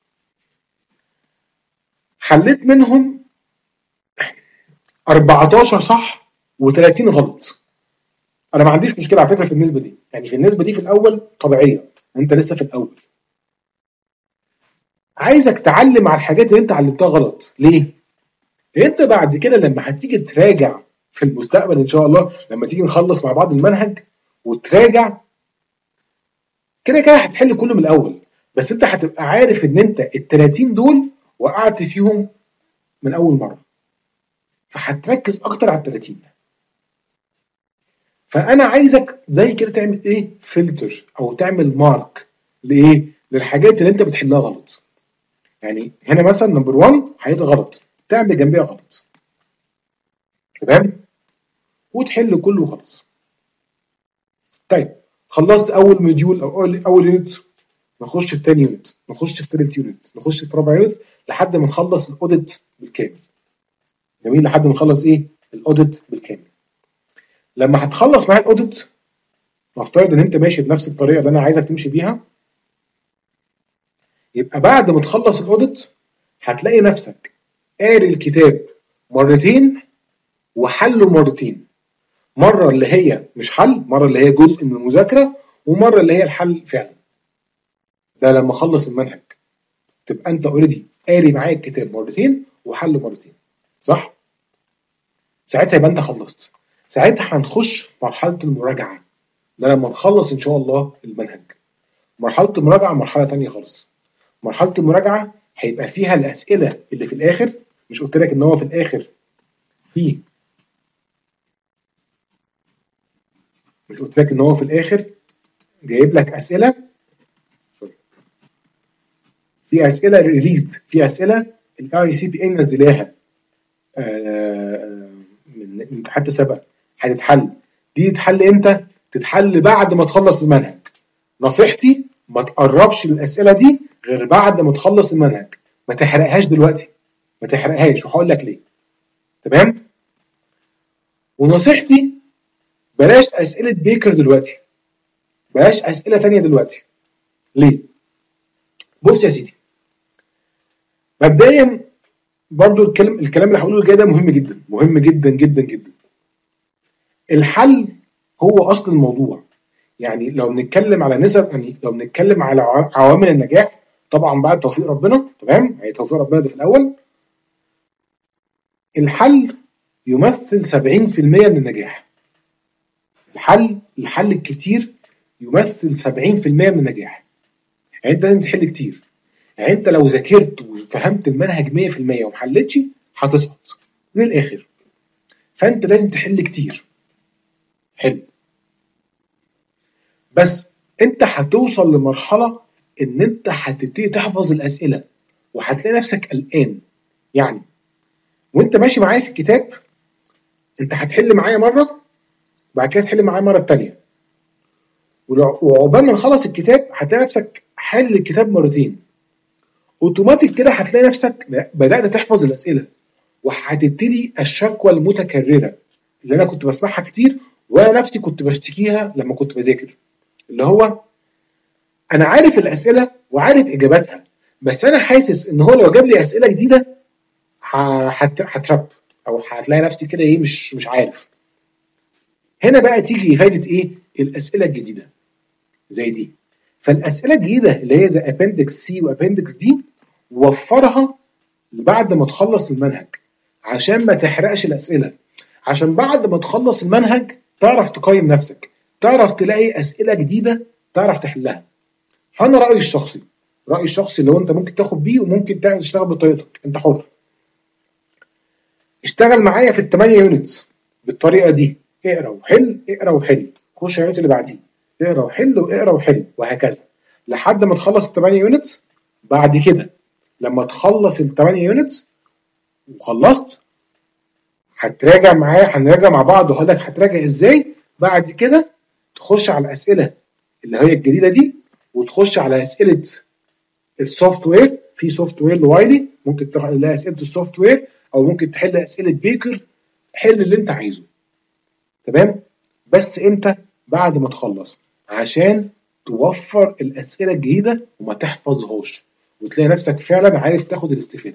حليت منهم أربعتاشر صح و30 غلط. انا ما عنديش مشكله على فكره في النسبه دي، يعني في النسبه دي في الاول طبيعيه، انت لسه في الاول. عايزك تعلم على الحاجات اللي انت علمتها غلط. ليه؟ لان انت بعد كده لما هتيجي تراجع في المستقبل ان شاء الله، لما تيجي نخلص مع بعض المنهج وتراجع، كده كده هتحل كله من الاول، بس انت هتبقى عارف ان انت ال ثلاثين دول وقعت فيهم من اول مره، فهتركز اكتر على ال ثلاثين. فانا عايزك زي كده تعمل ايه؟ فلتر، او تعمل مارك لايه؟ للحاجات اللي انت بتحلها غلط. يعني هنا مثلا نمبر واحد هيبقى غلط، تعمل جنبيها غلط، تمام، وتحل كله وخلاص. طيب خلصت اول موديول او اول اول يونت، نخش في تاني يونت، نخش في تالت يونت، نخش في رابع يونت، لحد ما نخلص الاوديت بالكامل. جميل، لحد ما نخلص ايه؟ الاوديت بالكامل. لما هتخلص معايا الاوديت، نفترض ان انت ماشي بنفس الطريقه اللي انا عايزك تمشي بيها، يبقى بعد ما تخلص الاوديت هتلاقي نفسك قاري الكتاب مرتين وحله مرتين، مره اللي هي مش حل، مره اللي هي جزء من المذاكره، ومره اللي هي الحل فعلا. ده لما اخلص المنهج تبقى انت اوريدي قاري معايا الكتاب مرتين وحله مرتين، صح؟ ساعتها يبقى انت خلصت. ساعتها هنخش مرحله المراجعه، ده لما نخلص ان شاء الله المنهج. مرحله المراجعه مرحله تانية خالص. مرحله المراجعه هيبقى فيها الاسئله اللي في الاخر، مش قلت لك ان هو في الاخر فيه مش قلت لك ان هو في الاخر جايب لك اسئله، في اسئله ريليزد، في اسئله الاي سي بي اي منزلاها آه، من من تحت سبق، هتتحل. دي تتحل امتى؟ تتحل بعد ما تخلص المنهج. نصيحتي ما تقربش الاسئله دي غير بعد ما تخلص المنهج، ما تحرقهاش دلوقتي، ما تحرقهاش، وهقول لك ليه. تمام؟ ونصيحتي بلاش اسئله بيكر دلوقتي، بلاش اسئله تانية دلوقتي. ليه؟ بص يا سيدي، مبدئيا برضو الكلام الكلام اللي هقوله الجاي ده مهم جدا، مهم جدا جدا جدا. الحل هو اصل الموضوع. يعني لو بنتكلم على نسب، يعني لو بنتكلم على عوامل النجاح، طبعا بعد توفيق ربنا، تمام، يعني توفيق ربنا ده في الاول، الحل يمثل سبعين في المية من النجاح. الحل الحل الكتير يمثل سبعين في المية من النجاح. يعني انت لازم تحل كتير. يعني انت لو ذاكرت وفهمت المنهج مية في المية وما حلتش هتسقط من الاخر. فانت لازم تحل كتير. حلو. بس انت هتوصل لمرحله ان انت هتبتدي تحفظ الاسئله وهتلاقي نفسك قلقان. يعني وانت ماشي معايا في الكتاب، انت هتحل معايا مره، بعد كده تحل معايا مره الثانيه، وعقبال ما نخلص الكتاب هتلاقي نفسك حل الكتاب مرتين. اوتوماتيك كده هتلاقي نفسك بدات تحفظ الاسئله، وهتبتدي الشكوى المتكرره اللي انا كنت بسمعها كتير وانا نفسي كنت بشتكيها لما كنت بذاكر، اللي هو انا عارف الاسئله وعارف اجاباتها، بس انا حاسس ان هو لو جاب لي اسئله جديده هترب، او هتلاقي نفسي كده ايه مش مش عارف. هنا بقى تيجي فايده ايه الاسئله الجديده زي دي. فالاسئله الجديده اللي هي زي ابندكس سي وابندكس دي وفرها بعد ما تخلص المنهج عشان ما تحرقش الاسئله، عشان بعد ما تخلص المنهج تعرف تقيم نفسك، تعرف تلاقي اسئله جديده تعرف تحلها. فانا رايي الشخصي رايي الشخصي اللي هو انت ممكن تاخد بيه وممكن تعمل تشتغل بطريقتك، انت حر. اشتغل معايا في الثمانيه يونتس بالطريقه دي، اقرا وحل اقرا وحل، خش اليونت اللي بعديه اقرا وحل واقرا وحل وهكذا لحد ما تخلص الثمانيه يونتس. بعد كده لما تخلص الثمانيه يونتس وخلصت هتراجع معايا، هنراجع مع بعض وهقول لك هتراجع ازاي. بعد كده تخش على الاسئله اللي هي الجديده دي وتخش على اسئله السوفت وير. في سوفت وير لوايلي ممكن تحل اسئله السوفت وير او ممكن تحل اسئله بيكر، حل اللي انت عايزه. تمام؟ بس امتى؟ بعد ما تخلص، عشان توفر الاسئله الجديده وما تحفظهاش وتلاقي نفسك فعلا عارف تاخد الاستفاده.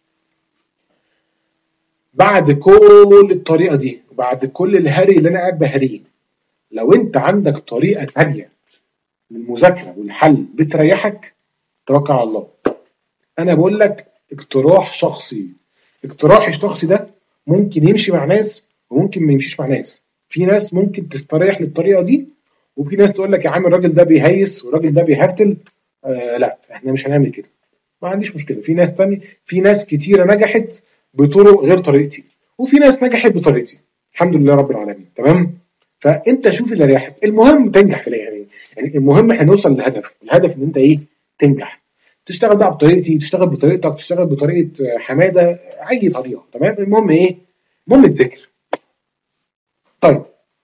بعد كل الطريقه دي وبعد كل الهري اللي انا قاعد بهريه، لو انت عندك طريقه ثانيه للمذاكره والحل بتريحك توكل على الله. انا بقول لك اقتراح شخصي، اقتراحي الشخصي ده ممكن يمشي مع ناس وممكن ما يمشيش مع ناس. في ناس ممكن تستريح للطريقه دي وفي ناس تقول لك يا عم الراجل ده بيهيس والراجل ده بيهرتل، آه لا احنا مش هنعمل كده. ما عنديش مشكله. في ناس تاني، في ناس كتيره نجحت بطرق غير طريقتي وفي ناس نجحت بطريقتي الحمد لله رب العالمين. تمام؟ فانت شوف اللي يريحك، المهم تنجح في الاخر. يعني المهم احنا نوصل للهدف، الهدف ان انت ايه تنجح. تشتغل بقى بطريقتي، تشتغل بطريقتك، تشتغل بطريقه حماده، اي طريقه. تمام؟ المهم ايه؟ المهم تذاكر. طيب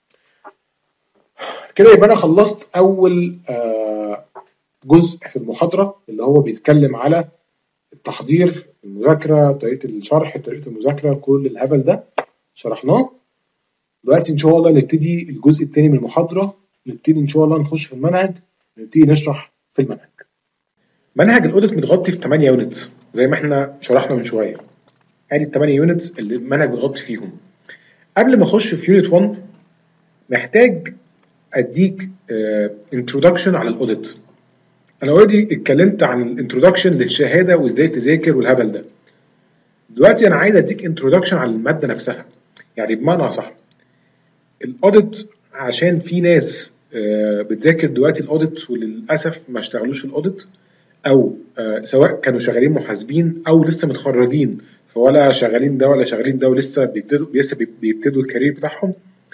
كده يبقى انا خلصت اول آه جزء في المحاضره اللي هو بيتكلم على التحضير، المذاكره، طريقه الشرح، طريقه المذاكره، كل الهبل ده شرحناه. دلوقتي ان شاء الله نبتدي الجزء الثاني من المحاضره، نبتدي ان شاء الله نخش في المنهج، نبتدي نشرح في المنهج. منهج الاوديت متغطي في ثمانيه يونت زي ما احنا شرحنا من شويه. ادي الثمانيه يونتس اللي المنهج متغطي فيهم. قبل ما اخش في يونت واحد محتاج اديك انترودكشن على الاوديت. انا اوريدي اتكلمت عن الانترودكشن للشهاده وازاي تذاكر والهبل ده. دلوقتي انا عايز اديك انترودكشن على الماده نفسها. يعني بمعنى صح، الاوديت عشان في ناس بتذاكر دلوقتي الاوديت وللاسف ما اشتغلوش في الاوديت، او سواء كانوا شغالين محاسبين او لسه متخرجين فولا شغالين ده ولا شغالين ده ولسه بيبتدوا لسه بيبتدوا الكارير بتاعهم.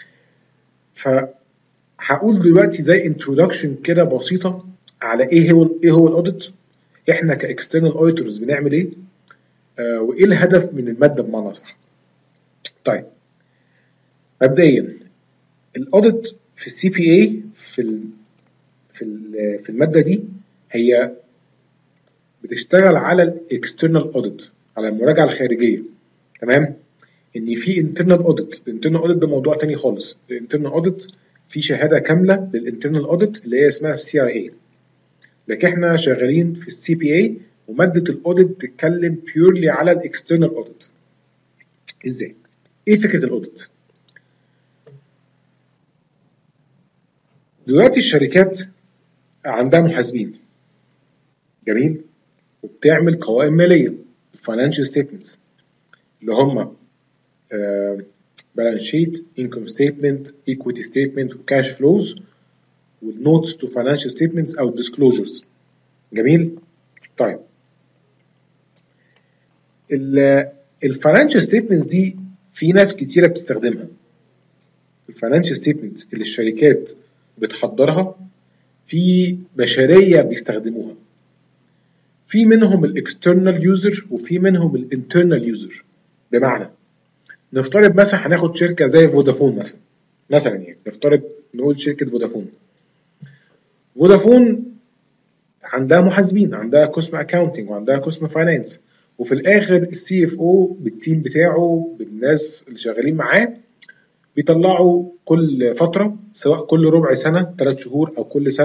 فهقول دلوقتي زي انترودكشن كده بسيطه على ايه هو ايه هو الاوديت، احنا كاكسترنال اوديتورز بنعمل ايه، آه وايه الهدف من الماده بمعنى صح. طيب مبدئيا الاوديت في السي بي اي في ال في ال في الماده دي هي بتشتغل على الاكسترنال اوديت، على المراجعه الخارجيه. تمام؟ ان في انترنال اوديت، الانترنال اوديت ده موضوع تاني خالص. الانترنال اوديت في شهاده كامله للانترنال اوديت اللي هي اسمها السي اي اي، لكن احنا شغالين في السي بي اي وماده الاوديت بتتكلم بيورلي على الاكسترنال اوديت. ازاي؟ ايه فكره الاوديت؟ دلوقتي الشركات عندها محاسبين، جميل، وبتعمل قوائم ماليه، financial statements، اللي هم بالانس شيت، انكم ستيتمنت، ايكويتي ستيتمنت، وكاش فلوز، والنوتس تو financial statements او disclosures. جميل؟ طيب الفاينانشال ستيتمنتس دي في ناس كتيره بتستخدمها. الفاينانشال ستيتمنتس اللي الشركات بتحضرها في بشريه بيستخدموها، في منهم الاكسترنال يوزر وفي منهم الانترنال يوزر. بمعنى نفترض مثلا هناخد شركه زي فودافون مثلا مثلا يعني نفترض نقول شركه فودافون. فودافون عندها محاسبين، عندها قسم اكاونتنج وعندها قسم فاينانس، وفي الاخر السي اف او بالتيم بتاعه بالناس اللي شغالين معاه بيطلعوا كل فتره، سواء كل ربع سنه ثلاث شهور او كل سنه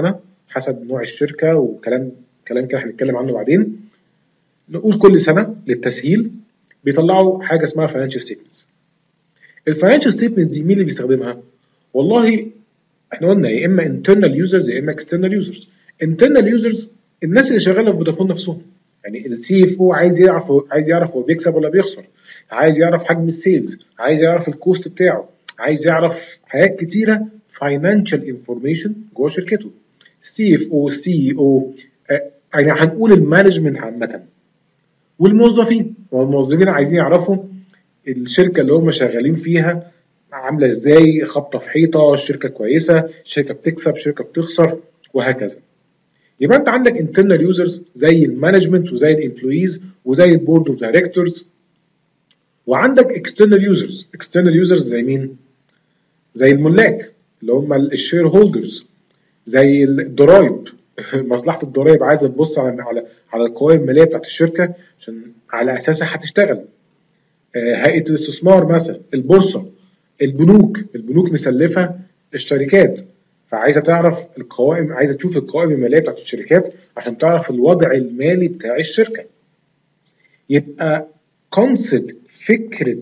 حسب نوع الشركه وكلام كلام كده هنتكلم عنه بعدين. نقول كل سنه للتسهيل بيطلعوا حاجه اسمها فاينانشال ستيتمنتس. الفاينانشال ستيتمنتس دي مين اللي بيستخدمها؟ والله احنا قلنا يا اما internal users يا اما external users. internal users الناس اللي شغاله في فودافون نفسهم، يعني السي اف او عايز يعرف عايز يعرف هو بيكسب ولا بيخسر، عايز يعرف حجم السيلز، عايز يعرف الكوست بتاعه، عايز يعرف حاجات كتيره فاينانشال انفورميشن جوه شركته. سي اف او سي او يعني هنقول المانجمنت عامه، والموظفين والموظفين عايزين يعرفوا الشركه اللي هم شغالين فيها عامله ازاي، خبطه في حيطه، الشركه كويسه، الشركه بتكسب، الشركه بتخسر، وهكذا. يبقى انت عندك internal users زي المانجمنت وزي الامبلويز وزي البورد اوف دايركتورز، وعندك external users. external users زي مين؟ زي الملاك اللي هم الشير هولدرز، زي الضرايب مصلحه الضرايب عايزه تبص على على على القوائم الماليه بتاعت الشركه عشان على اساسها هتشتغل. هيئه الاستثمار مثلا، البورصه، البنوك البنوك مسلفه الشركات، فعايزه تعرف القوائم، عايزه تشوف القوائم الماليه بتاعت الشركات عشان تعرف الوضع المالي بتاع الشركه. يبقى كونسبت فكره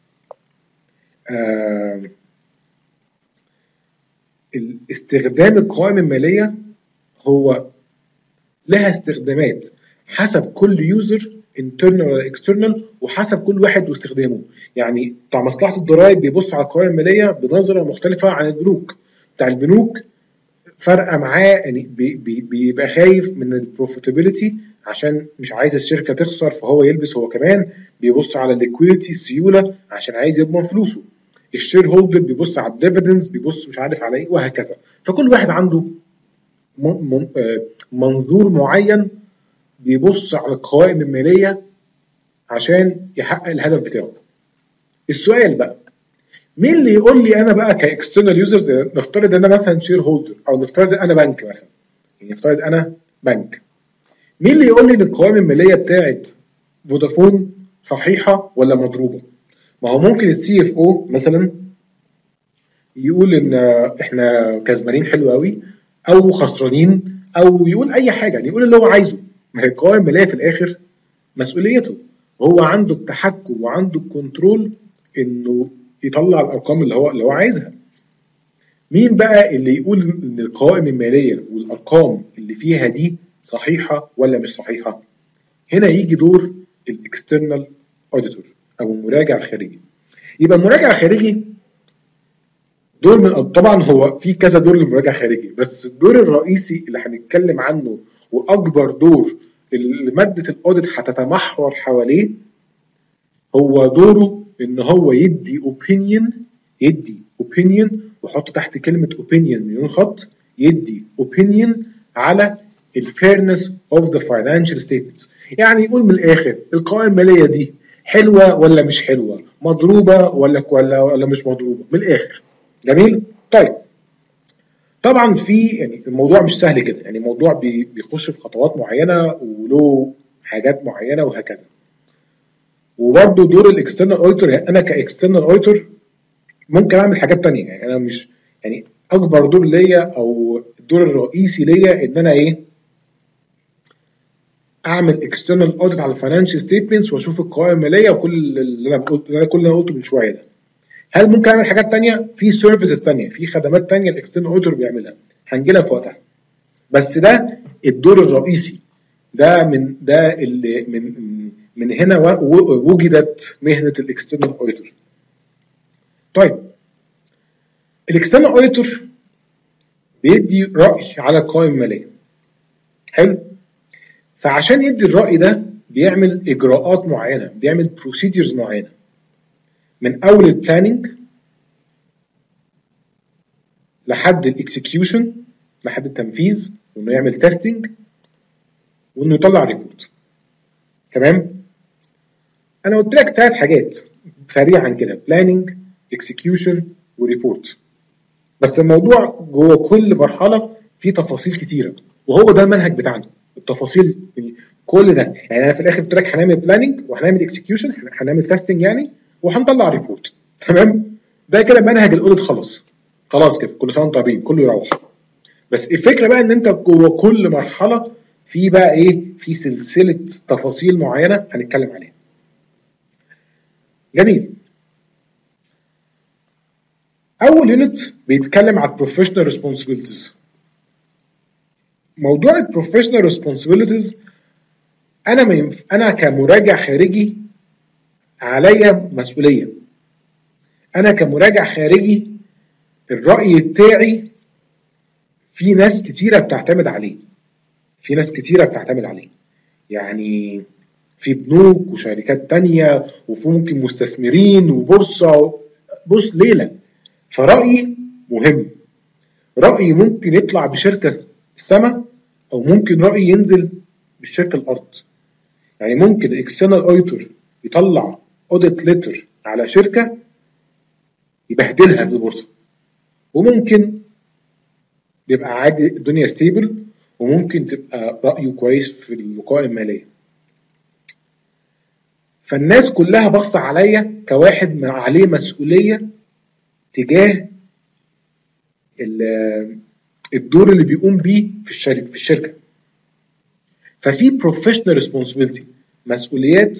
آه استخدام القوائم الماليه هو لها استخدامات حسب كل يوزر internal ولا external، وحسب كل واحد واستخدامه. يعني بتاع مصلحه الضرائب بيبص على القوائم الماليه بنظره مختلفه عن البنوك. بتاع البنوك فارقه معاه، يعني بي بي بيبقى خايف من البروفيتابيلتي عشان مش عايز الشركه تخسر، فهو يلبس هو كمان. بيبص على الليكويديتي، السيوله، عشان عايز يضمن فلوسه. الشير هولدر بيبص على الديفيدنز، بيبص مش عارف على ايه، وهكذا. فكل واحد عنده منظور معين بيبص على القوائم الماليه عشان يحقق الهدف بتاعه. السؤال بقى، مين اللي يقول لي انا بقى كاكسترنال يوزرز؟ نفترض ان انا مثلا شير هولدر، او نفترض انا بنك مثلا، يعني نفترض انا بنك، مين اللي يقول لي ان القوائم الماليه بتاعت فودافون صحيحه ولا مضروبه؟ ما هو ممكن السي اف او مثلا يقول ان احنا كسبانين حلو قوي او خسرانين، او يقول اي حاجه، يعني يقول اللي هو عايزه. ما هي القوائم الماليه في الاخر مسؤوليته، وهو عنده التحكم وعنده الكنترول انه يطلع الارقام اللي هو اللي هو عايزها. مين بقى اللي يقول ان القوائم الماليه والارقام اللي فيها دي صحيحه ولا مش صحيحه؟ هنا يجي دور الاكسترنال اوديتور او المراجع الخارجي. يبقى المراجع الخارجي دور من، طبعا هو في كذا دور للمراجع الخارجي، بس الدور الرئيسي اللي هنتكلم عنه واكبر دور اللي ماده الاوديت هتتمحور حواليه هو دوره ان هو يدي اوبينيون، يدي اوبينيون وحط تحت كلمه اوبينيون مليون خط، يدي اوبينيون على الفيرنس اوف ذا فاينانشال ستيتمنتس. يعني يقول من الاخر القوائم الماليه دي حلوه ولا مش حلوه، مضروبه ولا ولا ولا مش مضروبه، من الاخر. جميل؟ طيب طبعا في يعني الموضوع مش سهل كده، يعني الموضوع بيخش في خطوات معينه وله حاجات معينه وهكذا. وبرده دور الاكسترنال اوديتور، يعني انا كاكسترنال اوديتور ممكن اعمل حاجات تانية. يعني انا مش يعني اكبر دور ليا او الدور الرئيسي ليا ان انا ايه، اعمل اكسترنال اوديت على الفاينانشال ستيتمنتس واشوف القوائم الماليه وكل اللي انا قلت اللي انا كل اللي انا قلته من شويه ده. هل ممكن اعمل حاجات تانية؟ في سيرفيسز تانية، في خدمات تانية الاكسترنال اوديتور بيعملها، هنجيلها في وقتها. بس ده الدور الرئيسي، ده من ده اللي من من هنا وجدت مهنه الاكسترنال اوديتور. طيب الاكسترنال اوديتور بيدي راي على القوائم الماليه. حلو؟ فعشان يدي الراي ده بيعمل اجراءات معينه، بيعمل بروسيدرز معينه، من اول البلاننج لحد الاكسكيوشن، لحد التنفيذ، وانه يعمل تيستنج، وانه يطلع ريبورت. تمام؟ انا قلت لك ثلاث حاجات سريعا كده: بلاننج، اكسكيوشن، وريبورت. بس الموضوع جوه كل مرحله فيه تفاصيل كتيره، وهو ده المنهج بتاعنا، التفاصيل كل ده. يعني انا في الاخر قلت لك هنعمل بلاننج وهنعمل اكسكيوشن، هنعمل تيستنج يعني، وهنطلع ريبورت. تمام؟ ده كده منهج الاوديت. خلاص خلاص كده، كل سنه وانتم طيبين، كله يروح. بس الفكره بقى ان انت جوه كل مرحله في بقى ايه، في سلسله تفاصيل معينه هنتكلم عليها. جميل. اول يونت بيتكلم على البروفيشنال ريسبونسبيلتيز. موضوع البروفيشنال ريسبونسبيلتيز، انا ما ينف... انا كمراجع خارجي عليا مسؤوليه. انا كمراجع خارجي الراي بتاعي في ناس كتيره بتعتمد عليه، في ناس كتيره بتعتمد عليه يعني في بنوك وشركات تانية وفي ممكن مستثمرين وبورصه، بص ليله. فرأيي مهم، رأيي ممكن يطلع بشركة السما أو ممكن رأيي ينزل بالشركة الأرض. يعني ممكن اكسترنال اوديتور يطلع اوديت ليتر على شركة يبهدلها في البورصة، وممكن يبقى عادي الدنيا ستيبل، وممكن تبقى رأيه كويس في الوقائع المالية. فالناس كلها بص عليا كواحد عليه مسؤولية تجاه الدور اللي بيقوم بيه في الشركة في الشركة ففي بروفيشنال ريسبونسبيلتي، مسؤوليات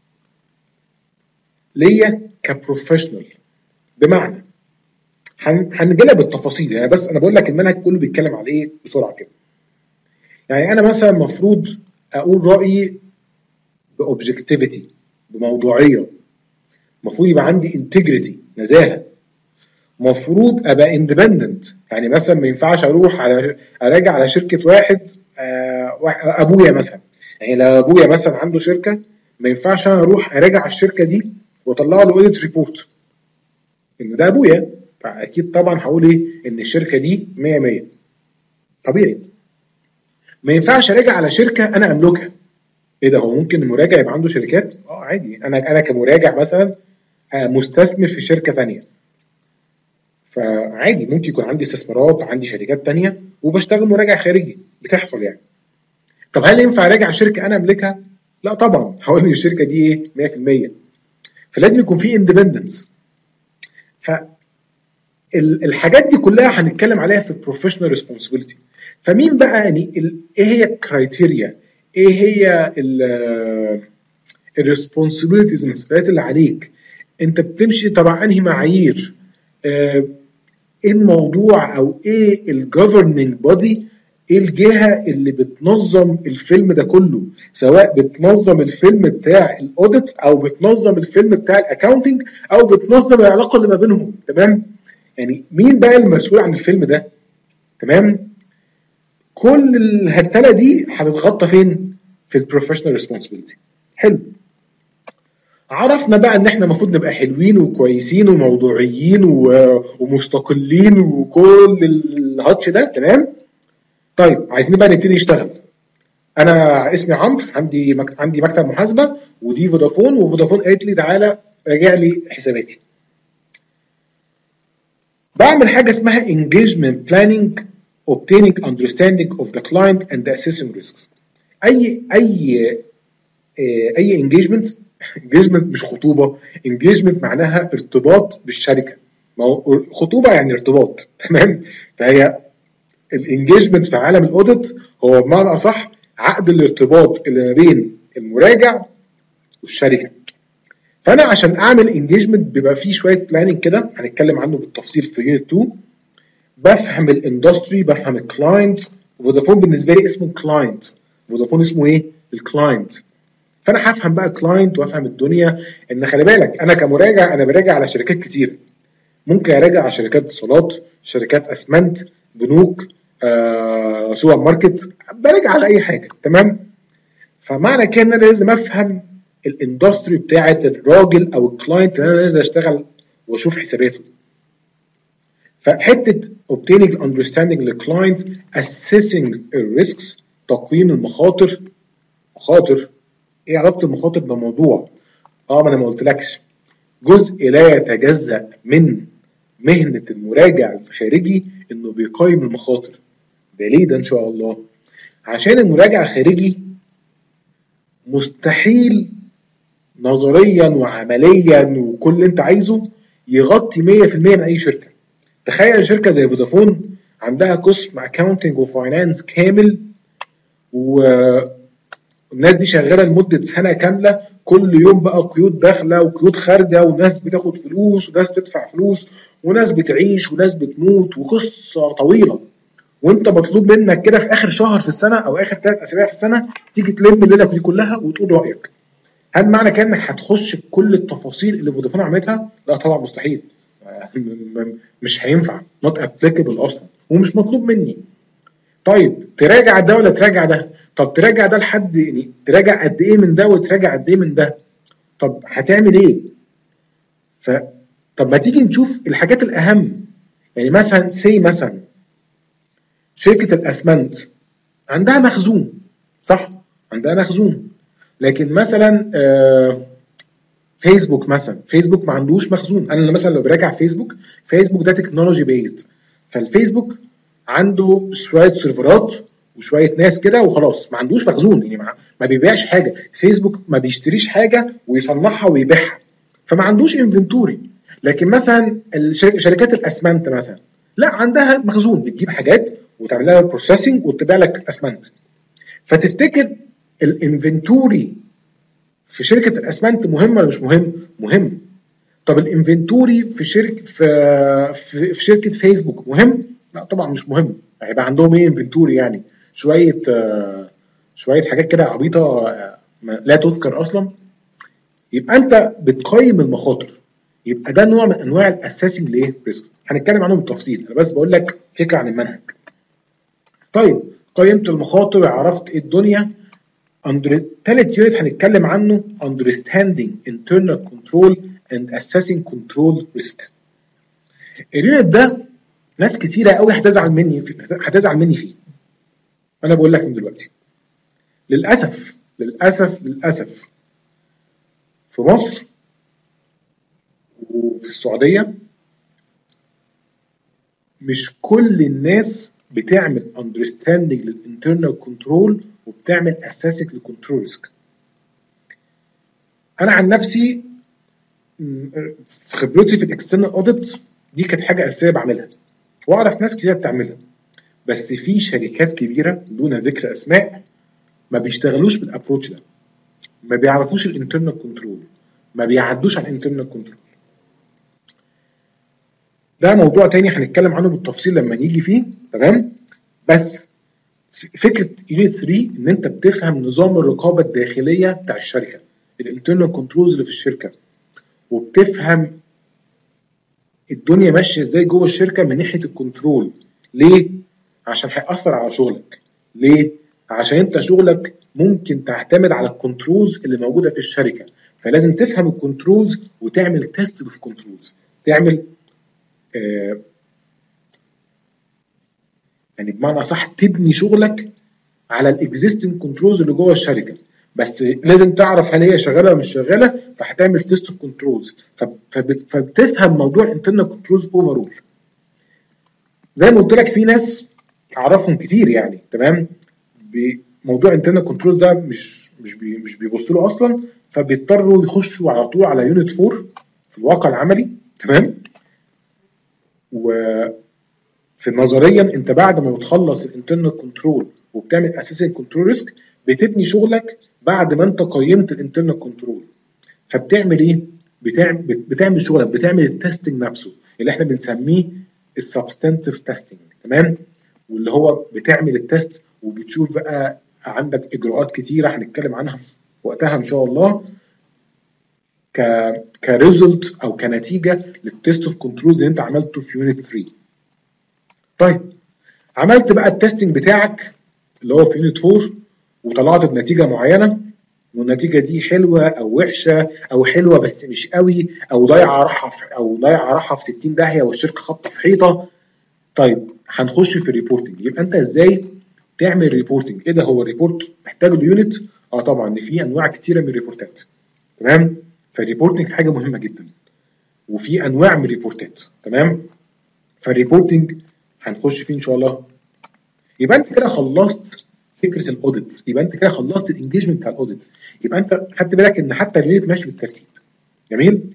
ليا كبروفيشنال. بمعنى هنجيلها بالتفاصيل يعني، بس انا بقول لك المنهج كله بيتكلم على ايه بسرعه كده. يعني انا مثلا المفروض اقول رايي باوبجكتيفيتي، بموضوعيه. المفروض يبقى عندي انتجريتي، نزاهه. المفروض ابقى اندبندنت، يعني مثلا ما ينفعش اروح على اراجع على شركه واحد آه ابويا مثلا. يعني لو ابويا مثلا عنده شركه ما ينفعش انا اروح اراجع على الشركه دي واطلع له اوديت ريبورت ان ده ابويا، فاكيد طبعا هقول ايه ان الشركه دي مية مية طبيعي. ما ينفعش اراجع على شركه انا املكها. ايه ده، هو ممكن المراجع يبقى عنده شركات؟ اه عادي، انا انا كمراجع مثلا مستثمر في شركه ثانيه، فعادي ممكن يكون عندي استثمارات، عندي شركات تانية وبشتغل مراجع خارجي، بتحصل يعني. طب هل ينفع اراجع شركه انا املكها؟ لا طبعا، هقول ان الشركه دي ايه مية في المية. فلازم يكون في اندبندنس. فالحاجات دي كلها هنتكلم عليها في البروفيشنال ريسبونسبيلتي. فمين بقى يعني ايه هي الكرايتيريا، ايه هي الريسبونسبيلتيز، المسؤوليات اللي عليك، انت بتمشي تبع انهي معايير، آه ايه الموضوع او ايه الجوفرنينج بودي، ايه الجهه اللي بتنظم الفيلم ده كله، سواء بتنظم الفيلم بتاع الاوديت او بتنظم الفيلم بتاع الاكاونتنج او بتنظم العلاقه اللي ما بينهم. تمام، يعني مين بقى المسؤول عن الفيلم ده؟ تمام، كل الهرتله دي هتتغطى فين؟ في البروفيشنال ريسبونسبيلتي. حلو، عرفنا بقى ان احنا المفروض نبقى حلوين وكويسين وموضوعيين ومستقلين وكل الهاتش ده. تمام، طيب عايزين بقى نبتدي نشتغل. انا اسمي عمرو، عندي مكتب عندي مكتب محاسبه، ودي فودافون، وفودافون قالت لي تعالى راجع لي حساباتي. بعمل حاجه اسمها engagement planning obtaining understanding of the client and assessing risks. اي اي اي انجيجمنت، انجيجمنت مش خطوبه، انجيجمنت معناها ارتباط بالشركه. ما هو خطوبه يعني ارتباط. تمام، فهي الانجيجمنت في عالم الاوديت هو بمعنى اصح عقد الارتباط اللي ما بين المراجع والشركه. فانا عشان اعمل انجيجمنت بيبقى فيه شويه بلاننج كده، هنتكلم عنه بالتفصيل في يونت اتنين. بفهم الاندستري، بفهم الكلاينت. فودافون بالنسبه لي اسمه كلاينت، فودافون اسمه ايه؟ الكلاينت. فانا هفهم بقى كلاينت وافهم الدنيا. ان خلي بالك انا كمراجع انا براجع على شركات كتير، ممكن اراجع على شركات اتصالات، شركات اسمنت، بنوك، آه، سوبر ماركت، براجع على اي حاجه. تمام، فمعنى كده ان انا لازم افهم الاندستري بتاعت الراجل او الكلاينت اللي انا لازم اشتغل واشوف حساباته. فحته obtaining understanding للكلاينت، assessing الريسكس، تقييم المخاطر. مخاطر ايه علاقه المخاطر بموضوع؟ اه ما انا ما قلتلكش جزء لا يتجزأ من مهنه المراجع الخارجي انه بيقيم المخاطر. ده ليه ده ان شاء الله؟ عشان المراجع الخارجي مستحيل نظريا وعمليا وكل اللي انت عايزه يغطي مية في المية من اي شركه. تخيل شركه زي فودافون عندها قسم اكاونتنج وفاينانس كامل، والناس دي شغاله لمده سنه كامله، كل يوم بقى قيود داخله وقيود خارجه، وناس بتاخد فلوس وناس بتدفع فلوس وناس بتعيش وناس بتموت، وقصه طويله. وانت مطلوب منك كده في اخر شهر في السنه او اخر ثلاث اسابيع في السنه تيجي تلم الليله دي كلها وتقول رايك. هل معنى كده انك هتخش في كل التفاصيل اللي فودافون عملتها؟ لا طبعا مستحيل، مش هينفع، not applicable اصلا ومش مطلوب مني. طيب تراجع ده ولا تراجع ده؟ طب تراجع ده لحد يعني تراجع قد ايه من ده وتراجع قد ايه من ده؟ طب هتعمل ايه؟ ف طب ما تيجي نشوف الحاجات الاهم. يعني مثلا سي مثلا شركه الاسمنت عندها مخزون، صح؟ عندها مخزون. لكن مثلا آه فيسبوك مثلا، فيسبوك ما عندوش مخزون. انا مثلا لو براجع فيسبوك، فيسبوك ده تكنولوجي بيزد، فالفيسبوك عنده شويه سيرفرات وشويه ناس كده وخلاص، ما عندوش مخزون، يعني ما, ما بيبيعش حاجه. فيسبوك ما بيشتريش حاجه ويصنعها ويبيعها، فما عندوش انفنتوري. لكن مثلا شركات الاسمنت مثلا لا، عندها مخزون، بتجيب حاجات وتعمل لها بروسيسنج وتبيع لك اسمنت. فتفتكر الانفنتوري في شركه الاسمنت مهم ولا مش مهم؟ مهم. طب الانفنتوري في شركه في, في في شركه فيسبوك مهم؟ لا طبعا مش مهم. هيبقى عندهم ايه انفنتوري؟ يعني شويه آه شويه حاجات كده عبيطه آه لا تذكر اصلا. يبقى انت بتقيم المخاطر، يبقى ده نوع من انواع الاساسنج لايه؟ ريسك. هنتكلم عنه بالتفصيل، انا بس بقول لك فكره عن المنهج. طيب قيمت المخاطر، عرفت ايه الدنيا. under تالت يونت هنتكلم عنه understanding internal control and assessing control risk. اليونت ده ناس كتيره قوي هتزعل مني هتزعل مني فيه. انا بقول لك من دلوقتي، للاسف للاسف للاسف في مصر وفي السعوديه مش كل الناس بتعمل understanding للinternal control وبتعمل assessing للcontrol risk. انا عن نفسي في خبرتي في الاكسترنال اوديت دي كانت حاجه اساسيه بعملها، واعرف ناس كتير بتعملها، بس في شركات كبيره دون ذكر اسماء ما بيشتغلوش بالابروتش ده، ما بيعرفوش الانترنال كنترول، ما بيعدوش على الانترنال كنترول. ده موضوع تاني هنتكلم عنه بالتفصيل لما نيجي فيه، تمام؟ بس فكره يونت ثلاثة ان انت بتفهم نظام الرقابه الداخليه بتاع الشركه، الانترنال كنترولز اللي في الشركه، وبتفهم الدنيا ماشيه ازاي جوه الشركه من ناحيه الكنترول. ليه؟ عشان هيأثر على شغلك. ليه؟ عشان انت شغلك ممكن تعتمد على الكنترولز اللي موجوده في الشركه، فلازم تفهم الكنترولز وتعمل تيست في كنترولز، تعمل آه يعني بمعنى صح تبني شغلك على الاكزيستنج كنترولز اللي جوه الشركه، بس لازم تعرف هل هي شغاله ولا مش شغاله، فهتعمل تيست اوف كنترولز، فبتفهم موضوع انترنال كنترولز اوفرول. زي ما قلت لك في ناس اعرفهم كتير يعني، تمام؟ بموضوع انترنال كنترولز ده مش مش بي مش بيبصوا له اصلا، فبيضطروا يخشوا على طول على يونت أربعة في الواقع العملي، تمام؟ وفي نظريا انت بعد ما بتخلص الانترنال كنترول وبتعمل اساسنج كنترول ريسك، بتبني شغلك بعد ما انت قيمت الانترنال كنترول. فبتعمل ايه؟ بتعمل بتعمل شغلك، بتعمل التستنج نفسه اللي احنا بنسميه السبستانتيف تيستنج، تمام؟ واللي هو بتعمل التست وبتشوف بقى عندك اجراءات كتيره هنتكلم عنها في وقتها ان شاء الله ك كريزلت او كنتيجه للتست اوف كنترولز اللي انت عملته في يونت ثلاثة. طيب عملت بقى التستنج بتاعك اللي هو في يونت أربعة وطلعت بنتيجه معينه، والنتيجه دي حلوه او وحشه، او حلوه بس مش قوي، او ضايعه راحه في او ضايعه راحه في ستين داهيه والشركه خبطه في حيطه. طيب هنخش في الريبورتنج. يبقى انت ازاي تعمل ريبورتنج؟ ايه ده هو الريبورت محتاج له يونت؟ اه طبعا في انواع كتيره من الريبورتات، تمام؟ فالريبورتنج حاجه مهمه جدا، وفي انواع من الريبورتات، تمام؟ فالريبورتنج هنخش فيه ان شاء الله. يبقى انت كده خلصت فكره الاوديت، يبقى انت كده خلصت الانجيجمنت بتاع الاوديت، يبقى انت خدت بالك ان حتى اليونت ماشي بالترتيب. جميل.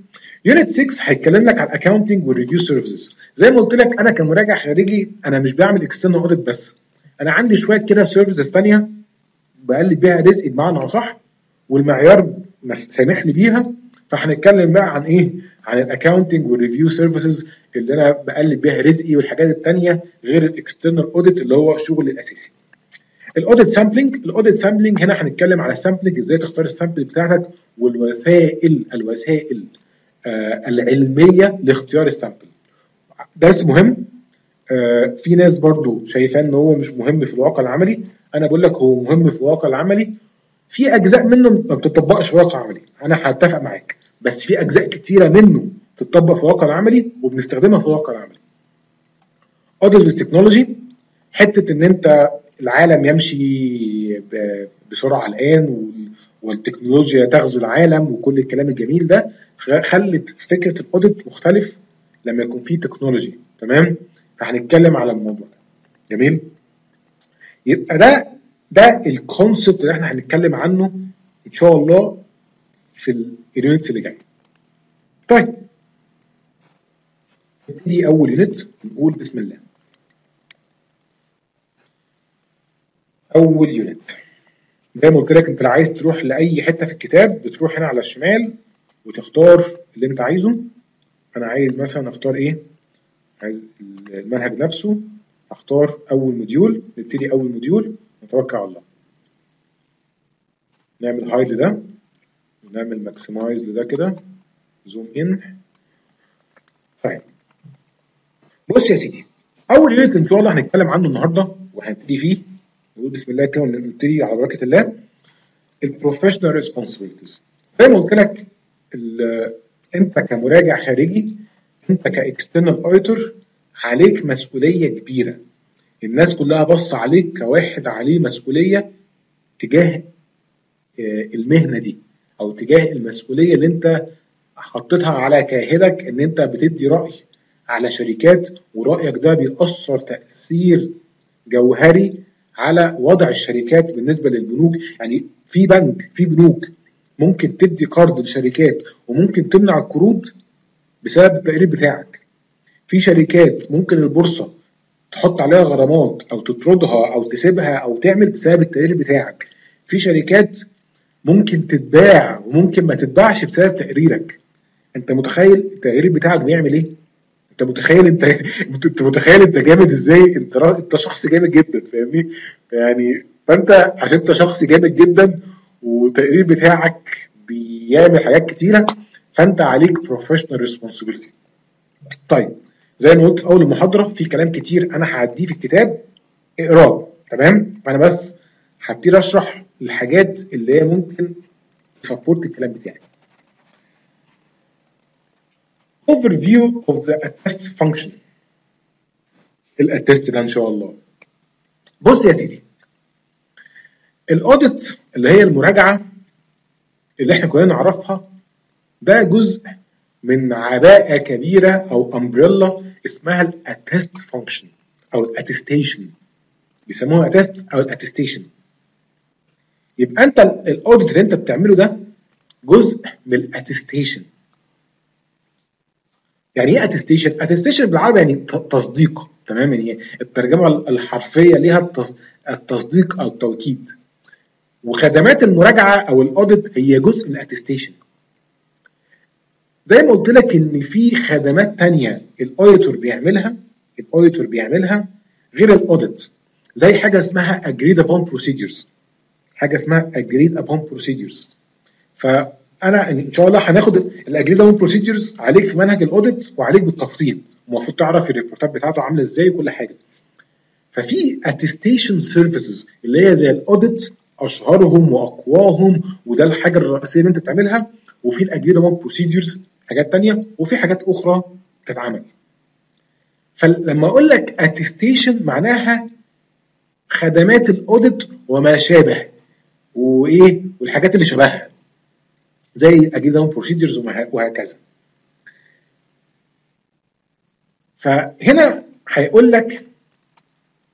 يونت ستة هيتكلم لك على الاكونتنج والريفيو سيرفيسز. زي ما قلت لك انا كمراجع خارجي انا مش بعمل اكسترنال اوديت بس، انا عندي شويه كده سيرفيسز ثانيه بقلب بيها رزقي بمعنى اصح، والمعيار سامح لي بيها. فهنتكلم بقى عن ايه؟ عن الاكونتنج والريفيو سيرفيسز اللي انا بقلب بيها رزقي، والحاجات الثانيه غير الاكسترنال اوديت اللي هو شغلي الاساسي. الاوديت سامبلنج، الاوديت سامبلنج هنا هنتكلم على السامبلنج، ازاي تختار السامبل بتاعتك والوسائل الوسائل آه العلميه لاختيار السامبل. درس مهم. آه في ناس برضو شايفاه ان هو مش مهم في الواقع العملي، انا بقول لك هو مهم في الواقع العملي. في اجزاء منه ما بتطبقش في الواقع العملي، انا هتفق معاك، بس في اجزاء كتيره منه بتطبق في الواقع العملي وبنستخدمها في الواقع العملي. اوديت تكنولوجي، حته ان انت العالم يمشي بسرعه الان والتكنولوجيا تغزو العالم وكل الكلام الجميل ده، خلت فكره الاوديت مختلف لما يكون في تكنولوجي. تمام؟ فهنتكلم على الموضوع ده. جميل؟ يبقى ده ده الكونسبت اللي احنا هنتكلم عنه ان شاء الله في اليونتس اللي جايه. طيب نبتدي اول يونت، نقول بسم الله. اول يونت زي ما قلت لك، انت لو عايز تروح لاي حته في الكتاب بتروح هنا على الشمال وتختار اللي انت عايزه. انا عايز مثلا اختار ايه؟ عايز المنهج نفسه، اختار اول موديول، نبتدي اول موديول، نتوكل على الله. نعمل هايد لده ونعمل ماكسمايز لده كده، زوم ان. طيب بص يا سيدي، اول يونت ان شاء الله هنتكلم عنه النهارده وهنبتدي فيه، نقول بسم الله كده ونبتدي على بركه الله. البروفيشنال ريسبونسبيلتيز. زي ما قلت لك انت كمراجع خارجي، انت كاكسترنال اوديتور عليك مسؤوليه كبيره. الناس كلها بص عليك كواحد عليه مسؤوليه تجاه المهنه دي، او تجاه المسؤوليه اللي انت حطيتها على كاهلك، ان انت بتدي راي على شركات، ورايك ده بيأثر تأثير جوهري على وضع الشركات بالنسبه للبنوك. يعني في بنك في بنوك ممكن تدي قرض لشركات وممكن تمنع القروض بسبب التقرير بتاعك. في شركات ممكن البورصه تحط عليها غرامات او تطردها او تسيبها او تعمل بسبب التقرير بتاعك. في شركات ممكن تتباع وممكن ما تتباعش بسبب تقريرك. انت متخيل التقرير بتاعك بيعمل ايه؟ انت متخيل انت انت متخيل انت جامد ازاي؟ انت انت شخص جامد جدا، فاهمني؟ يعني فانت عشان انت شخص جامد جدا والتقرير بتاعك بيعمل حاجات كتيره، فانت عليك بروفيشنال ريسبونسبيلتي. طيب زي ما قلت في اول المحاضره، في كلام كتير انا هعديه في الكتاب اقراه، تمام؟ فانا بس هبتدي اشرح الحاجات اللي هي ممكن تسبورت الكلام بتاعي. overview of the attest function. الاتست ده ان شاء الله. بص يا سيدي، الاوديت اللي هي المراجعه اللي احنا كلنا نعرفها، ده جزء من عباءه كبيره او امبريلا اسمها الاتست فانكشن او الاتستيشن، بيسموها اتست او الاتستيشن. يبقى انت الاوديت اللي انت بتعمله ده جزء من الاتستيشن. يعني ايه اتستيشن؟ اتستيشن بالعربي يعني تصديق، تمام؟ يعني الترجمه الحرفيه ليها التصديق او التوكيد. وخدمات المراجعه او الاوديت هي جزء من الاتستيشن. زي ما قلت لك ان في خدمات ثانيه الاوديتور بيعملها الاوديتور بيعملها غير الاوديت، زي حاجه اسمها agreed upon procedures. حاجه اسمها agreed upon procedures. فانا ان شاء الله هناخد الاجريد upon procedures عليك في منهج الاوديت وعليك بالتفصيل، المفروض تعرف الريبورتات بتاعته عامله ازاي وكل حاجه. ففي attestation services اللي هي زي الاوديت، اشهرهم واقواهم وده الحاجه الرئيسيه اللي انت بتعملها، وفي الاجريد upon procedures حاجات ثانيه، وفي حاجات اخرى بتتعمل. فلما اقول لك attestation معناها خدمات الاوديت وما شابه وايه والحاجات اللي شبهها زي agreed upon procedures وهكذا. فهنا هيقول لك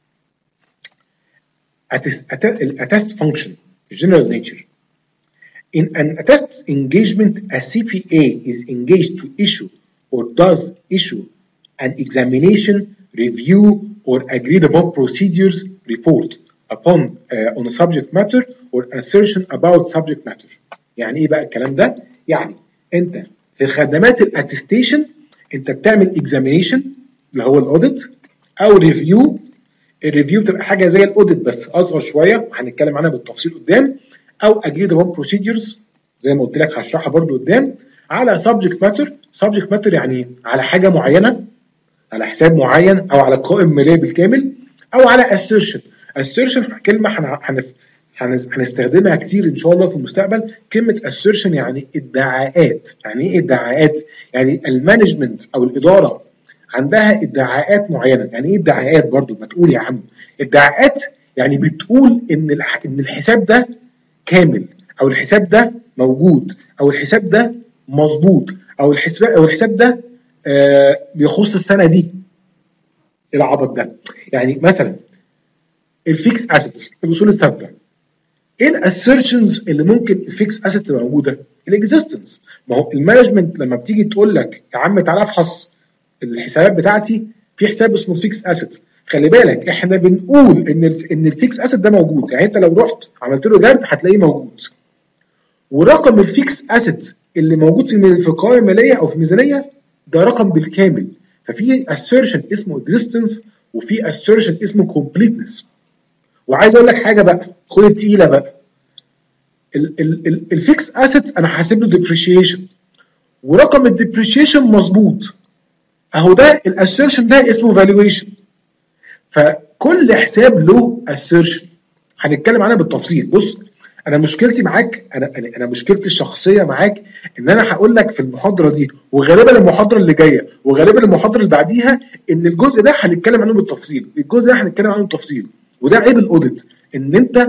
الاتست فانكشن جنرال نيتشر. In an test engagement, a C P A is engaged to issue or does issue an examination, review, or agreed upon procedures report upon uh, on a subject matter or assertion about subject matter. يعني ايه بقى الكلام ده؟ يعني انت في خدمات الاتستيشن انت بتعمل examination اللي هو الاوديت او ريفيو. الريفيو بتبقى حاجه زي الاوديت بس اصغر شويه وهنتكلم عنها بالتفصيل قدام، او agreed upon procedures زي ما قلت لك هشرحها برضو قدام على subject matter. subject matter يعني على حاجه معينه، على حساب معين، او على قائمه ماليه بالكامل، او على assertion. assertion كلمه هن هنستخدمها كتير ان شاء الله في المستقبل. كلمه assertion يعني ادعاءات. يعني ايه ادعاءات؟ يعني المانجمنت او الاداره عندها ادعاءات معينه. يعني ايه ادعاءات؟ برضو ما تقول يا عم. ادعاءات يعني بتقول ان ان الحساب ده كامل، او الحساب ده موجود، او الحساب ده مظبوط، او الحساب او الحساب ده آه بيخص السنه دي. العبط ده يعني مثلا الفيكس اسيتس، الاصول الثابته. ايه الاسيرشنز اللي ممكن الفيكس اسيت تبقى موجوده؟ الاكزيستنس. ما هو المانجمنت لما بتيجي تقول لك يا عم تعالى افحص الحسابات بتاعتي في حساب اسمه فيكس اسيت، خلي بالك احنا بنقول ان ان الفيكس اسيت ده موجود. يعني انت لو رحت عملت له جرد هتلاقيه موجود، ورقم الفيكس اسيت اللي موجود في في القوائم الماليه او في الميزانيه ده رقم بالكامل. ففي assertion اسمه existence وفي assertion اسمه completeness. وعايز اقول لك حاجه بقى، خد التقيله بقى. الفيكس اسيت انا حاسب له depreciation ورقم الديبريشيشن مظبوط، اهو ده الاسيرشن ده اسمه valuation. فكل حساب له assertion هنتكلم عنها بالتفصيل. بص انا مشكلتي معاك، انا انا مشكلتي الشخصيه معاك ان انا هقول لك في المحاضره دي وغالبا المحاضره اللي جايه وغالبا المحاضره اللي بعديها ان الجزء ده هنتكلم عنه بالتفصيل، الجزء ده هنتكلم عنه بالتفصيل. وده عيب الاوديت، ان انت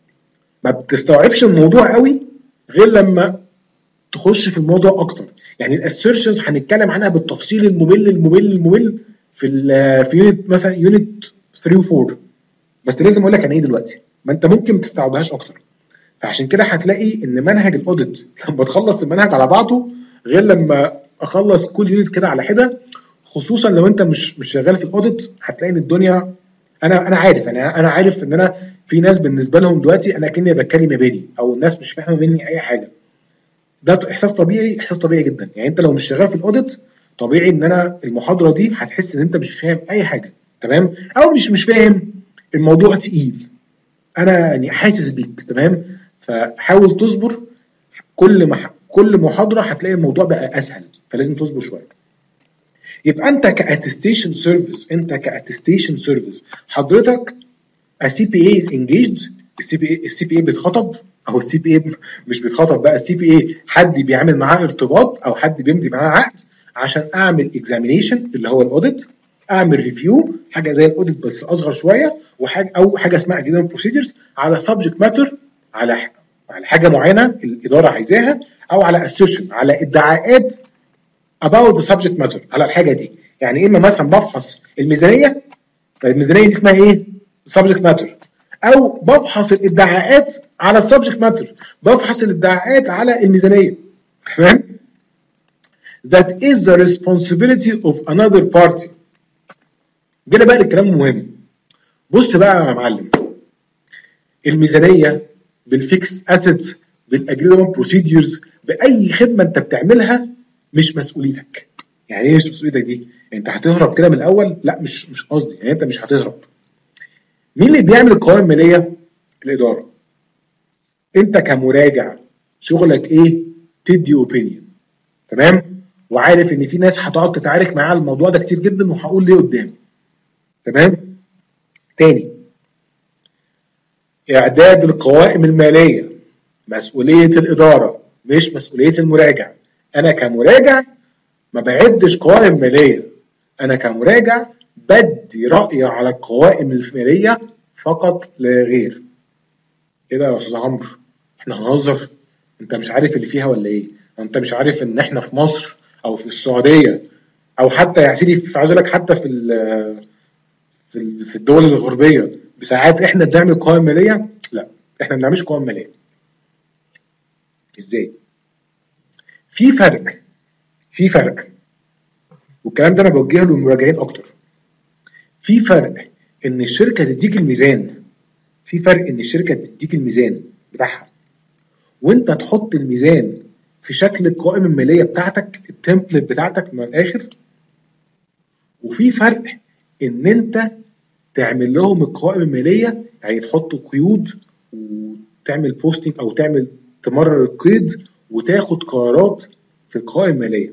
ما بتستوعبش الموضوع قوي غير لما تخش في الموضوع اكتر. يعني الاسيرشنز هنتكلم عنها بالتفصيل الممل الممل الممل في ال في يونت مثلا يونت ثلاثة و4، بس لازم اقول لك انا ايه دلوقتي، ما انت ممكن ما تستوعبهاش اكتر. فعشان كده هتلاقي ان منهج الاوديت لما تخلص المنهج على بعضه غير لما اخلص كل يونت كده على حده، خصوصا لو انت مش مش شغال في الاوديت. هتلاقي ان الدنيا، انا انا عارف يعني انا عارف ان انا في ناس بالنسبه لهم دلوقتي انا كاني بتكلم ياباني، او الناس مش فاهمه مني اي حاجه. ده احساس طبيعي، احساس طبيعي جدا. يعني انت لو مش شغال في الاوديت طبيعي ان انا المحاضره دي هتحس ان انت مش فاهم اي حاجه، تمام؟ او مش مش فاهم، الموضوع تقيل، انا يعني حاسس بيك، تمام؟ فحاول تصبر. كل ما كل محاضره هتلاقي الموضوع بقى اسهل، فلازم تصبر شويه. يبقى انت كاتستيشن سيرفيس، انت كاتستيشن سيرفيس حضرتك السي بي اي از انجيجد. السي بي اي السي بي اي بيتخطب، او السي بي اي مش بيتخطب بقى، السي بي اي حد بيعمل معاه ارتباط او حد بيمضي معاه عقد عشان اعمل اكزامينيشن اللي هو الاوديت، اعمل ريفيو حاجه زي الاوديت بس اصغر شويه، وحاجه او حاجه اسمها اجريمنت بروسيدرز على سبجكت ماتر، على على حاجه معينه الاداره عايزاها، او على اسيرشن على ادعاءات about the subject matter على الحاجه دي. يعني اما مثلا بفحص الميزانيه، الميزانيه دي اسمها ايه؟ subject matter. او بفحص الادعاءات على السبجكت ماتر، بفحص الادعاءات على الميزانيه، تمام؟ that is the responsibility of another party. جينا بقى للكلام المهم. بص بقى يا معلم، الميزانيه بالفيكس اسيتس بالاجريمنت بروسيديرز باي خدمه انت بتعملها مش مسؤوليتك. يعني ايه مش مسؤوليتك دي؟ انت هتهرب كده من الاول؟ لا، مش مش قصدي، يعني انت مش هتهرب. مين اللي بيعمل القوائم الماليه؟ الاداره. انت كمراجع شغلك ايه؟ تدي اوبينيون، تمام؟ وعارف ان في ناس هتقعد تتعارك معايا على الموضوع ده كتير جدا، وهقول ليه قدام، تمام؟ تاني، اعداد القوائم الماليه مسؤوليه الاداره مش مسؤوليه المراجع. انا كمراجع ما بعدش قوائم ماليه، انا كمراجع بدي رايي على القوائم الماليه فقط لا غير. ايه ده يا استاذ عمرو؟ احنا هنهزر؟ انت مش عارف اللي فيها ولا ايه؟ انت مش عارف ان احنا في مصر او في السعوديه او حتى يا سيدي عايز اقول لك حتى في في في الدول الغربيه بساعات احنا بنعمل قوائم ماليه؟ لا، احنا ما بنعملش قوائم ماليه. ازاي؟ في فرق في فرق والكلام ده انا بوجهه للمراجعين اكتر. في فرق ان الشركه تديك الميزان في فرق ان الشركه تديك الميزان بتاعها وانت تحط الميزان في شكل القوائم الماليه بتاعتك، التمبلت بتاعتك من الاخر. وفي فرق ان انت تعمل لهم القوائم الماليه، يعني تحط قيود وتعمل بوستنج او تعمل تمرر القيد وتاخد قرارات في القوائم الماليه.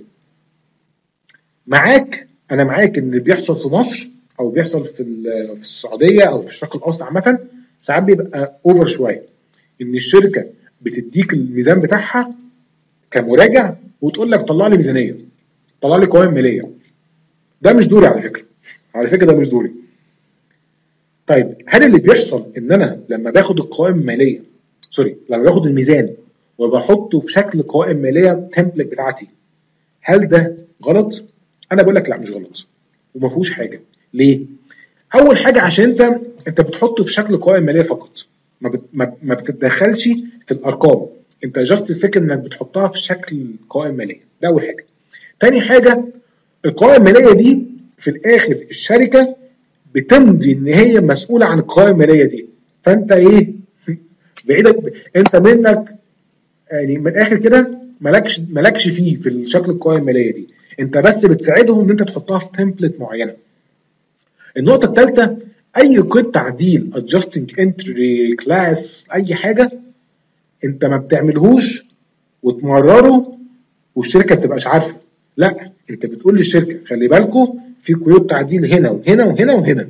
معاك انا معاك ان اللي بيحصل في مصر او بيحصل في في السعوديه او في الشرق الاوسط عامه ساعات بيبقى اوفر شويه، ان الشركه بتديك الميزان بتاعها كمراجع وتقول لك طلع لي ميزانيه، طلع لي قوائم ماليه. ده مش دوري على فكره على فكره ده مش دوري. طيب هل اللي بيحصل ان انا لما باخد القوائم الماليه سوري لما باخد الميزان وبحطه في شكل قوائم ماليه تمبلت بتاعتي، هل ده غلط؟ انا بقول لك لا مش غلط وما فيهوش حاجه. ليه؟ اول حاجه عشان انت انت بتحطه في شكل قوائم ماليه فقط، ما, بت... ما بتتدخلش في الارقام، انت جاست الفكره انك بتحطها في شكل قوائم ماليه. ده اول حاجه. تاني حاجه، القوائم الماليه دي في الاخر الشركه بتمضي ان هي مسؤوله عن القوائم الماليه دي، فانت ايه بعيدك انت منك يعني من الاخر كده مالكش مالكش فيه في الشكل القوائم الماليه دي، انت بس بتساعدهم ان انت تحطها في تمبلت معينه. النقطه الثالثه، اي قيد تعديل adjusting entry class اي حاجه انت ما بتعملهوش وتمرره والشركه ما بتبقاش عارفه. لا، انت بتقول للشركه خلي بالكم في قيود تعديل هنا وهنا وهنا وهنا،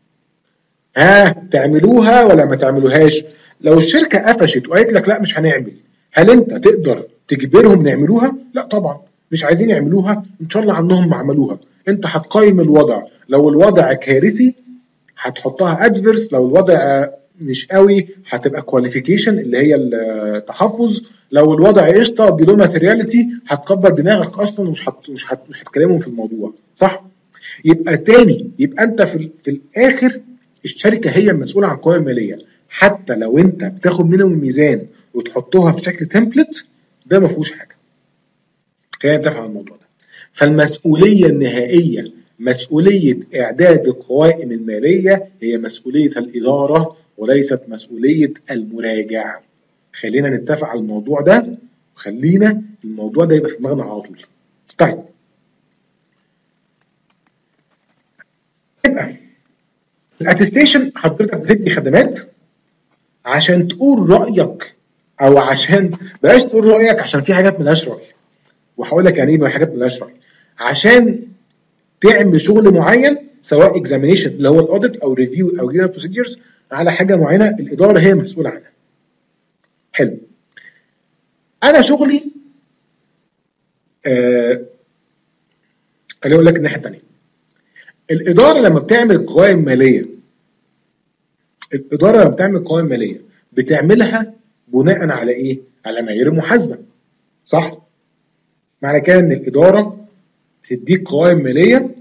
ها تعملوها ولا ما تعملوهاش؟ لو الشركه قفشت وقالت لك لا مش هنعمل، هل انت تقدر تجبرهم نعملوها؟ لا طبعا، مش عايزين يعملوها ان شاء الله عنهم ما عملوها. انت هتقيم الوضع، لو الوضع كارثي هتحطها ادفيرس، لو الوضع مش قوي هتبقى كواليفيكيشن اللي هي التحفظ، لو الوضع قشطه بلو ماتيرياليتي هتكبر دماغك اصلا ومش هت مش هت مش هتكلمهم في الموضوع، صح؟ يبقى تاني يبقى انت في, في الاخر الشركه هي المسؤوله عن القوائم الماليه، حتى لو انت بتاخد منهم الميزان وتحطوها في شكل تمبلت ده ما فيهوش حاجه. خلينا نتفق على الموضوع ده. فالمسؤوليه النهائيه مسؤوليه اعداد القوائم الماليه هي مسؤوليه الاداره وليست مسؤوليه المراجع. خلينا نتفق على الموضوع ده وخلينا الموضوع ده يبقى في دماغنا على طول. طيب يبقى الاتستيشن حضرتك بتدي خدمات عشان تقول رايك، او عشان بلاش تقول رايك عشان في حاجات ملهاش راي، وهقول لك يعني ايه حاجات ملهاش راي، عشان تعمل شغل معين سواء اكزامينيشن اللي هو الاوديت او ريفيو او جنرال بروسيدجرز على حاجه معينه الاداره هي مسؤوله عنها. حلو. انا شغلي آه خليني اقول لك الناحيه الثانيه. الاداره لما بتعمل قوائم ماليه الاداره لما بتعمل قوائم ماليه بتعملها بناء على ايه؟ على معايير المحاسبه، صح؟ معنى كده ان الاداره بتديك قوائم ماليه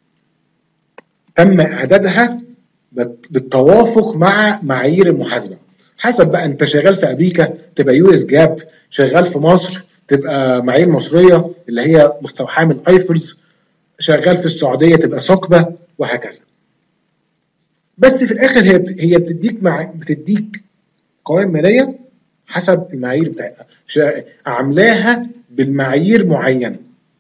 تم اعدادها بالتوافق مع معايير المحاسبه، حسب بقى انت شغال في امريكا تبقى يو اس جاب، شغال في مصر تبقى معايير مصريه اللي هي مستوحاه من ايفرز، شغال في السعوديه تبقى ثقبه وهكذا. بس في الاخر هي هي بتديك مع بتديك قوائم ماليه حسب المعايير بتاعتها، عاملاها بالمعايير معينه.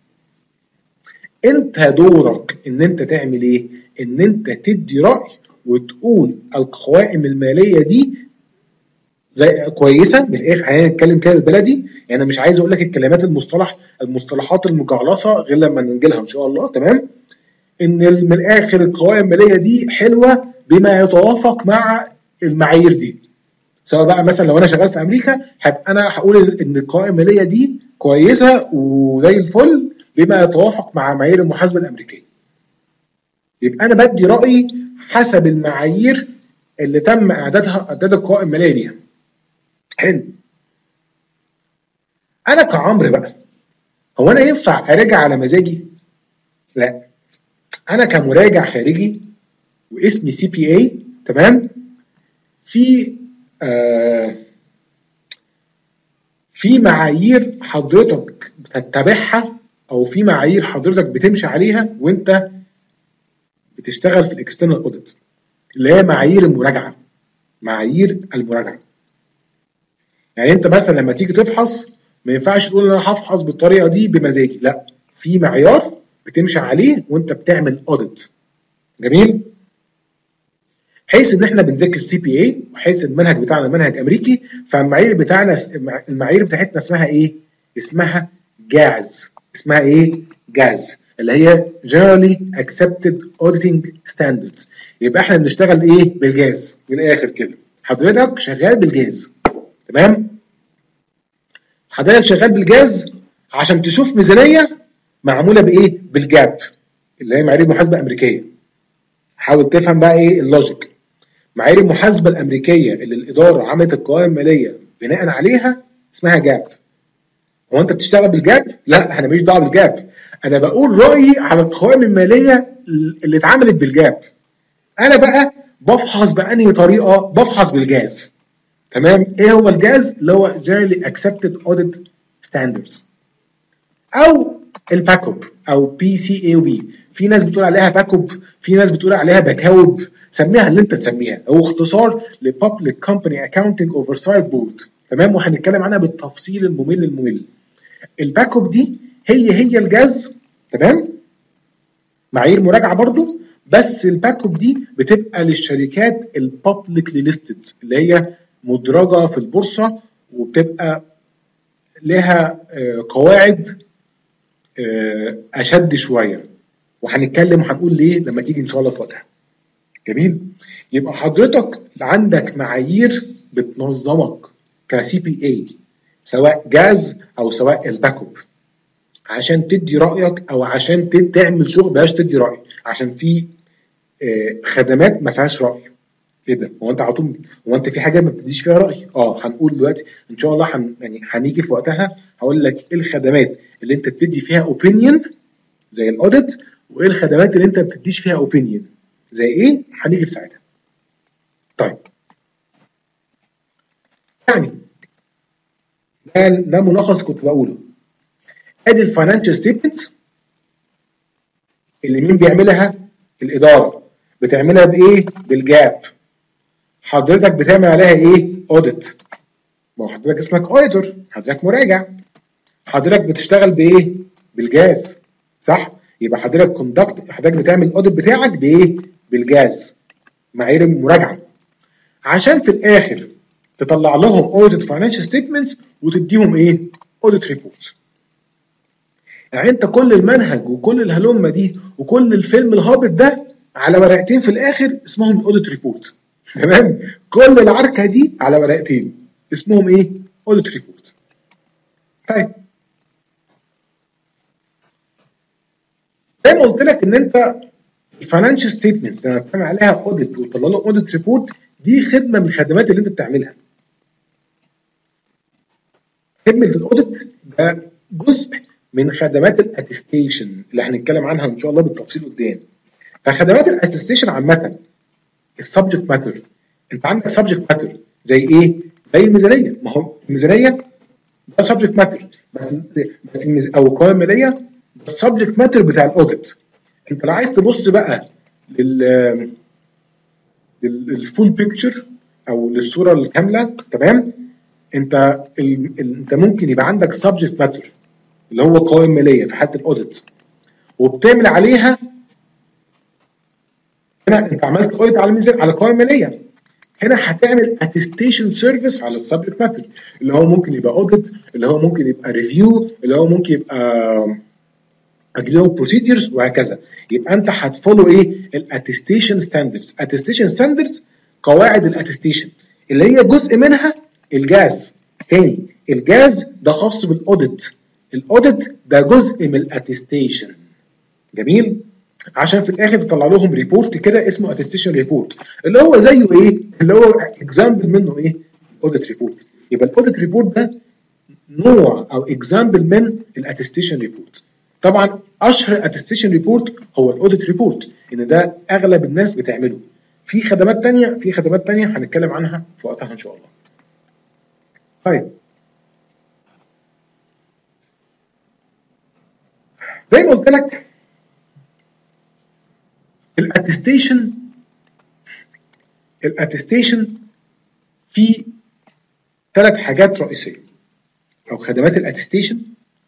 انت دورك ان انت تعمل ايه؟ ان انت تدي راي وتقول القوائم الماليه دي زي كويسه من الاخر. خلينا نتكلم كده بالبلدي، يعني انا مش عايز اقول لك الكلمات المصطلح المصطلحات المجعلصه غير لما نجي لها ان شاء الله، تمام؟ ان من الاخر القوائم الماليه دي حلوه بما يتوافق مع المعايير دي، سواء بقى مثلا لو انا شغال في امريكا هبقى انا هقول ان القوائم الماليه دي كويسه وزي الفل بما يتوافق مع معايير المحاسبه الامريكيه. يبقى انا بدي رايي حسب المعايير اللي تم اعدادها اعداد القوائم الماليه بيها. حلو. انا كعمرو بقى هو انا ينفع اراجع على مزاجي؟ لا، انا كمراجع خارجي واسمي سي بي اي، تمام؟ في آه في معايير حضرتك بتتبعها او في معايير حضرتك بتمشي عليها وانت بتشتغل في الاكسترنال اوديت، اللي هي معايير المراجعه. معايير المراجعه يعني انت مثلا لما تيجي تفحص ما ينفعش تقول انا هفحص بالطريقه دي بمزاجي، لا، في معيار بتمشي عليه وانت بتعمل اوديت. جميل. حيث ان احنا بنذاكر سي بي اي، وحيث المنهج بتاعنا منهج امريكي، فالمعايير بتاعنا المعايير بتاعتنا اسمها ايه؟ اسمها جاز. اسمها ايه؟ جاز، اللي هي Generally Accepted Auditing Standards. يبقى احنا بنشتغل ايه؟ بالجاز. من الاخر كده حضرتك شغال بالجاز. تمام؟ حضرتك شغال بالجاز عشان تشوف ميزانيه معموله بايه؟ بالجاب، اللي هي معايير محاسبه امريكيه. حاول تفهم بقى ايه اللوجيك. معايير المحاسبه الامريكيه اللي الاداره عملت القوائم الماليه بناء عليها اسمها جاب. هو انت بتشتغل بالجاب؟ لا، انا ماليش دعوه بالجاب، انا بقول رايي على القوائم الماليه اللي اتعملت بالجاب. انا بقى بفحص بانهي طريقه؟ بفحص بالجاز. تمام؟ ايه هو الجاز؟ اللي هو Generally Accepted Audit Standards، او الباكوب او بي سي اي او بي. في ناس بتقول عليها باكوب، في ناس بتقول عليها باكاوب، سميها اللي انت تسميها. هو اختصار لبابليك كومباني اكاونتنج اوفرسايت بورد. تمام؟ وهنتكلم عنها بالتفصيل الممل الممل. الباكوب دي هي هي الجاز. تمام؟ معايير مراجعه برضو، بس الباكوب دي بتبقى للشركات البابليكلي ليستد اللي هي مدرجه في البورصه، وبتبقى لها قواعد اشد شويه، وهنتكلم وهنقول ليه لما تيجي ان شاء الله في وقتها. جميل. يبقى حضرتك عندك معايير بتنظمك كسي بي اي، سواء جاز او سواء الباكوب، عشان تدي رايك او عشان تعمل شغل. بلاش تدي راي، عشان في خدمات ما فيهاش راي. ايه ده؟ هو انت على طول، هو انت في حاجه ما بتديش فيها راي؟ اه، هنقول دلوقتي ان شاء الله. حن يعني هنيجي في وقتها هقول لك ايه الخدمات اللي انت بتدي فيها اوبينيون زي الاوديت، وايه الخدمات اللي انت ما بتديش فيها اوبينيون زي ايه. هنيجي في ساعتها. طيب، يعني ده ده ملخص كنت بقوله. ادي الفاينانشال ستيتمنت اللي مين بيعملها؟ الاداره. بتعملها بايه؟ بالجاب. حضرتك بتعمل عليها ايه؟ اوديت. ما هو حضرتك اسمك اوديتور، حضرتك مراجع. حضرتك بتشتغل بايه؟ بالجاز، صح؟ يبقى حضرتك كوندكت، حضرتك بتعمل الاوديت بتاعك بايه؟ بالجاز، معايير المراجعه، عشان في الاخر تطلع لهم اوديت فاينانشال ستيتمنتس وتديهم ايه؟ اوديت ريبورت. يعني انت كل المنهج وكل الهلمه دي وكل الفيلم الهابط ده على ورقتين في الاخر اسمهم الاوديت ريبورت. تمام؟ كل العركه دي على ورقتين اسمهم ايه؟ اوديت ريبورت. طيب، زي ما قلت لك ان انت الفاينانشال ستيتمنتس لما بتعمل عليها اوديت وتطلع له اوديت ريبورت، دي خدمه من الخدمات اللي انت بتعملها. خدمه الاوديت ده جزء من خدمات الاتستيشن اللي هنتكلم عنها ان شاء الله بالتفصيل قدام. فخدمات الاتستيشن عامه السبجكت ماتر، انت عندك سبجكت ماتر زي ايه؟ زي الميزانيه. ما هو الميزانيه ده سبجكت ماتر، بس بس او القوائم الماليه ده السبجكت ماتر بتاع الاوديت. انت لو عايز تبص بقى لل للفول بيكتشر او للصوره الكامله، تمام؟ انت ال... انت ممكن يبقى عندك سبجكت ماتر اللي هو قوائم ماليه في حاله الاوديت، وبتعمل عليها هنا انت عملت اوديت على الميزان على قوائم ماليه، هنا هتعمل اتستيشن سيرفيس على السبجكت ماتر اللي هو ممكن يبقى اوديت، اللي هو ممكن يبقى ريفيو، اللي هو ممكن يبقى اجريمنت بروسيدرز، وهكذا. يبقى انت هتفولو ايه؟ الاتستيشن ستاندردز. اتستيشن ستاندردز قواعد الاتستيشن اللي هي جزء منها الجاز. تاني، الجاز ده خاص بالاوديت، الاوديت ده جزء من الاتستيشن. جميل؟ عشان في الاخر تطلع لهم ريبورت كده اسمه اتستيشن ريبورت، اللي هو زيه ايه؟ اللي هو اكزامبل منه ايه؟ اوديت ريبورت. يبقى الاوديت ريبورت ده نوع او اكزامبل من الاتستيشن ريبورت. طبعا اشهر اتستيشن ريبورت هو الاوديت ريبورت، ان ده اغلب الناس بتعمله. في خدمات تانية في خدمات تانية هنتكلم عنها في وقتها ان شاء الله. طيب، ما قلت لك الاتستيشن الاتستيشن في ثلاث حاجات رئيسيه او خدمات الاتستيشن.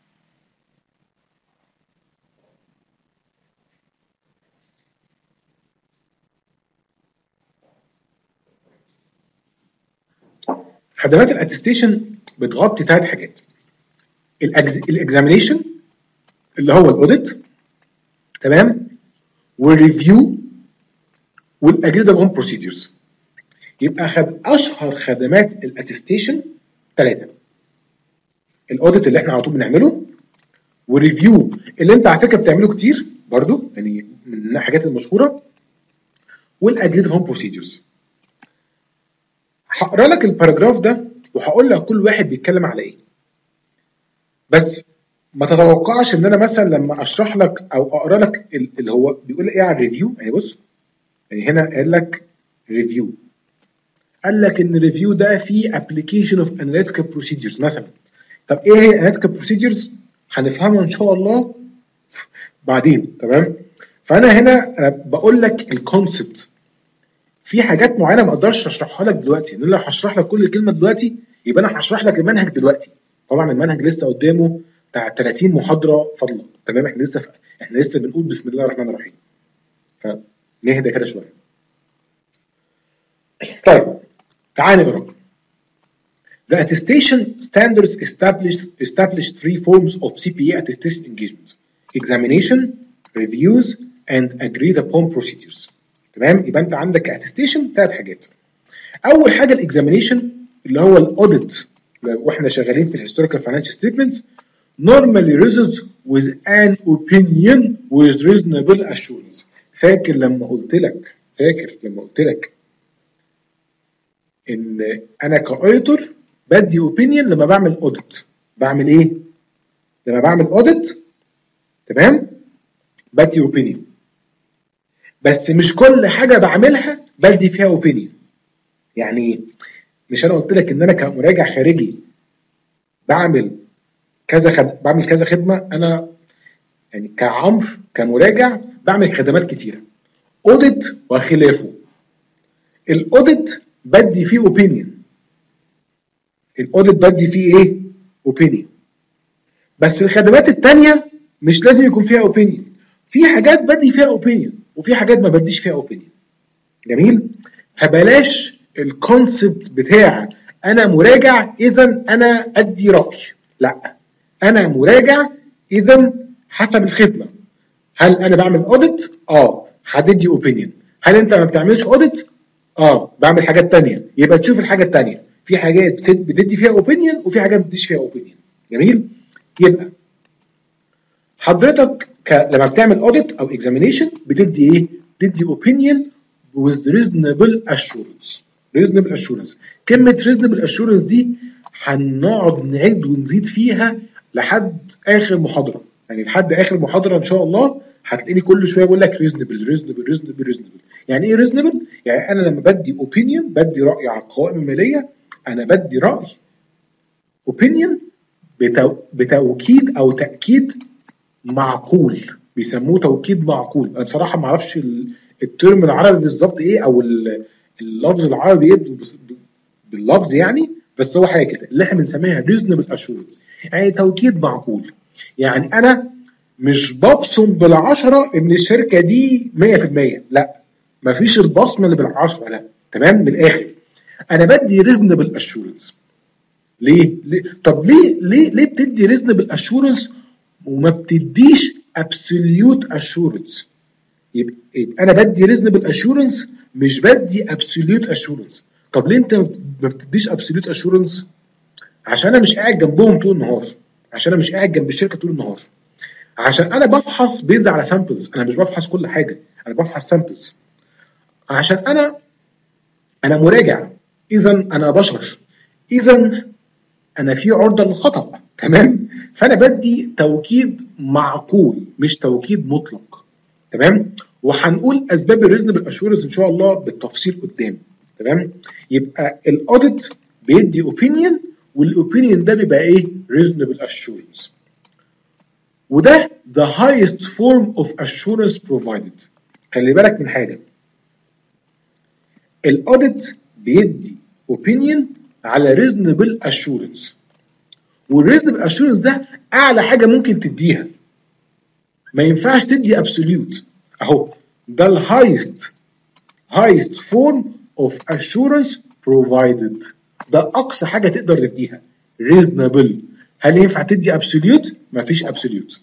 خدمات الاتستيشن بتغطي ثلاث حاجات: الاكزامينيشن اللي هو الاوديت، تمام، والريفيو، والاجريد ابون بروسيدرز. يبقى خد اشهر خدمات الاتستيشن ثلاثه: الاوديت اللي احنا على طول بنعمله، والريفيو اللي انت على فكره بتعمله كتير برضو يعني من الحاجات المشهوره، والاجريد ابون بروسيدرز. هقرا لك الباراجراف ده وهقول لك كل واحد بيتكلم على ايه، بس ما تتوقعش ان انا مثلا لما اشرح لك او اقرا لك اللي هو بيقول ايه على الريفيو. يعني بص، يعني هنا قال لك ريفيو، قال لك ان الريفيو ده فيه ابلكيشن اوف اناليتيكال بروسيدرز مثلا. طب ايه هي اناليتيكال بروسيدرز؟ هنفهمها ان شاء الله بعدين، تمام. فانا هنا بقول لك الكونسبت، في حاجات معينه ما اقدرش اشرحها لك دلوقتي، لان لو هشرح لك كل كلمه دلوقتي يبقى انا هشرح لك المنهج دلوقتي. طبعا المنهج لسه قدامه بتاع ثلاثين محاضره فاضله، تمام. احنا لسه احنا لسه بنقول بسم الله الرحمن الرحيم، فنهدى كده شويه. طيب تعال نقرا. The attestation standards established established three forms of C P A attestation engagement: examination, reviews, and agreed upon procedures. تمام. يبقى انت عندك اتستيشن ثلاث حاجات. اول حاجه الاكزامينيشن اللي هو الاوديت، واحنا شغالين في الهيستوريكال فاينانشال ستيتمنتس normally results with an opinion with reasonable assurance. فاكر لما قلت لك فاكر لما قلت لك ان انا كاوديتور بدي اوبينيون لما بعمل اوديت. بعمل ايه؟ لما بعمل اوديت، تمام، بدي اوبينيون، بس مش كل حاجه بعملها بدي فيها اوبينيون. يعني مش انا قلت لك ان انا كمراجع خارجي بعمل كذا خد... بعمل كذا خدمه. انا يعني كعمرو كمراجع بعمل خدمات كتيره، اوديت وخلافه. الاوديت بدي فيه اوبينيون، الاوديت بدي فيه ايه؟ اوبينيون. بس الخدمات الثانيه مش لازم يكون فيها اوبينيون. في حاجات بدي فيها اوبينيون وفي حاجات ما بديش فيها اوبينيون. جميل. فبلاش الكونسبت بتاع انا مراجع اذا انا ادي راي. لا، انا مراجع اذا حسب الخدمه. هل انا بعمل اوديت؟ اه، هتدي اوبينيون. هل انت ما بتعملش اوديت؟ اه، بعمل حاجات تانية. يبقى تشوف الحاجه التانية، في حاجات بتدي فيها اوبينيون وفي حاجات ما بتديش فيها اوبينيون. جميل. يبقى حضرتك ك... لما بتعمل اوديت او اكزامينيشن بتدي ايه؟ بتدي اوبينيون with reasonable assurance. reasonable assurance. كلمه reasonable assurance دي هنقعد نعيد ونزيد فيها لحد اخر محاضره، يعني لحد اخر محاضره ان شاء الله هتلاقيني كل شويه بقول لك reasonable reasonable reasonable reasonable. يعني ايه reasonable؟ يعني انا لما بدي opinion بدي راي على القوائم الماليه، انا بدي راي opinion بتو... بتوكيد او تاكيد معقول، بيسموه توكيد معقول. انا بصراحه ما اعرفش الترم العربي بالظبط ايه او اللفظ العربي ايه باللفظ يعني، بس هو حاجه كده اللي احنا بنسميها reasonable assurance، يعني توكيد معقول. يعني انا مش ببصم بالعشره ان الشركه دي مية في المية، لا، مفيش البصمه اللي بالعشره، لا، تمام. من الاخر انا بدي reasonable assurance. ليه؟ ليه؟ طب ليه ليه ليه بتدي reasonable assurance وما بتديش absolute assurance؟ يبقى, يبقى انا بدي reasonable assurance مش بدي absolute assurance. طب ليه انت ما بتديش absolute assurance؟ عشان انا مش قاعد جنبهم طول النهار، عشان انا مش قاعد جنب الشركه طول النهار، عشان انا بفحص بيز على سامبلز. انا مش بفحص كل حاجه، انا بفحص سامبلز. عشان انا انا مراجع، اذا انا بشر، اذا انا في عرضه للخطا، تمام. فانا بدي توكيد معقول مش توكيد مطلق، تمام. وهنقول اسباب الريزونبل اشورنس ان شاء الله بالتفصيل قدام، تمام. يبقى الاوديت بيدي اوبينيون، والاوبينيون ده بيبقى ايه؟ ريزونبل اشورنس. وده the highest form of assurance provided. خلي بالك من حاجه، الاوديت بيدي opinion على reasonable assurance، والreasonable assurance ده اعلى حاجه ممكن تديها، ما ينفعش تدي absolute. اهو ده ال highest highest form of assurance provided، ده اقصى حاجه تقدر تديها reasonable. هل ينفع تدي absolute؟ مفيش absolute.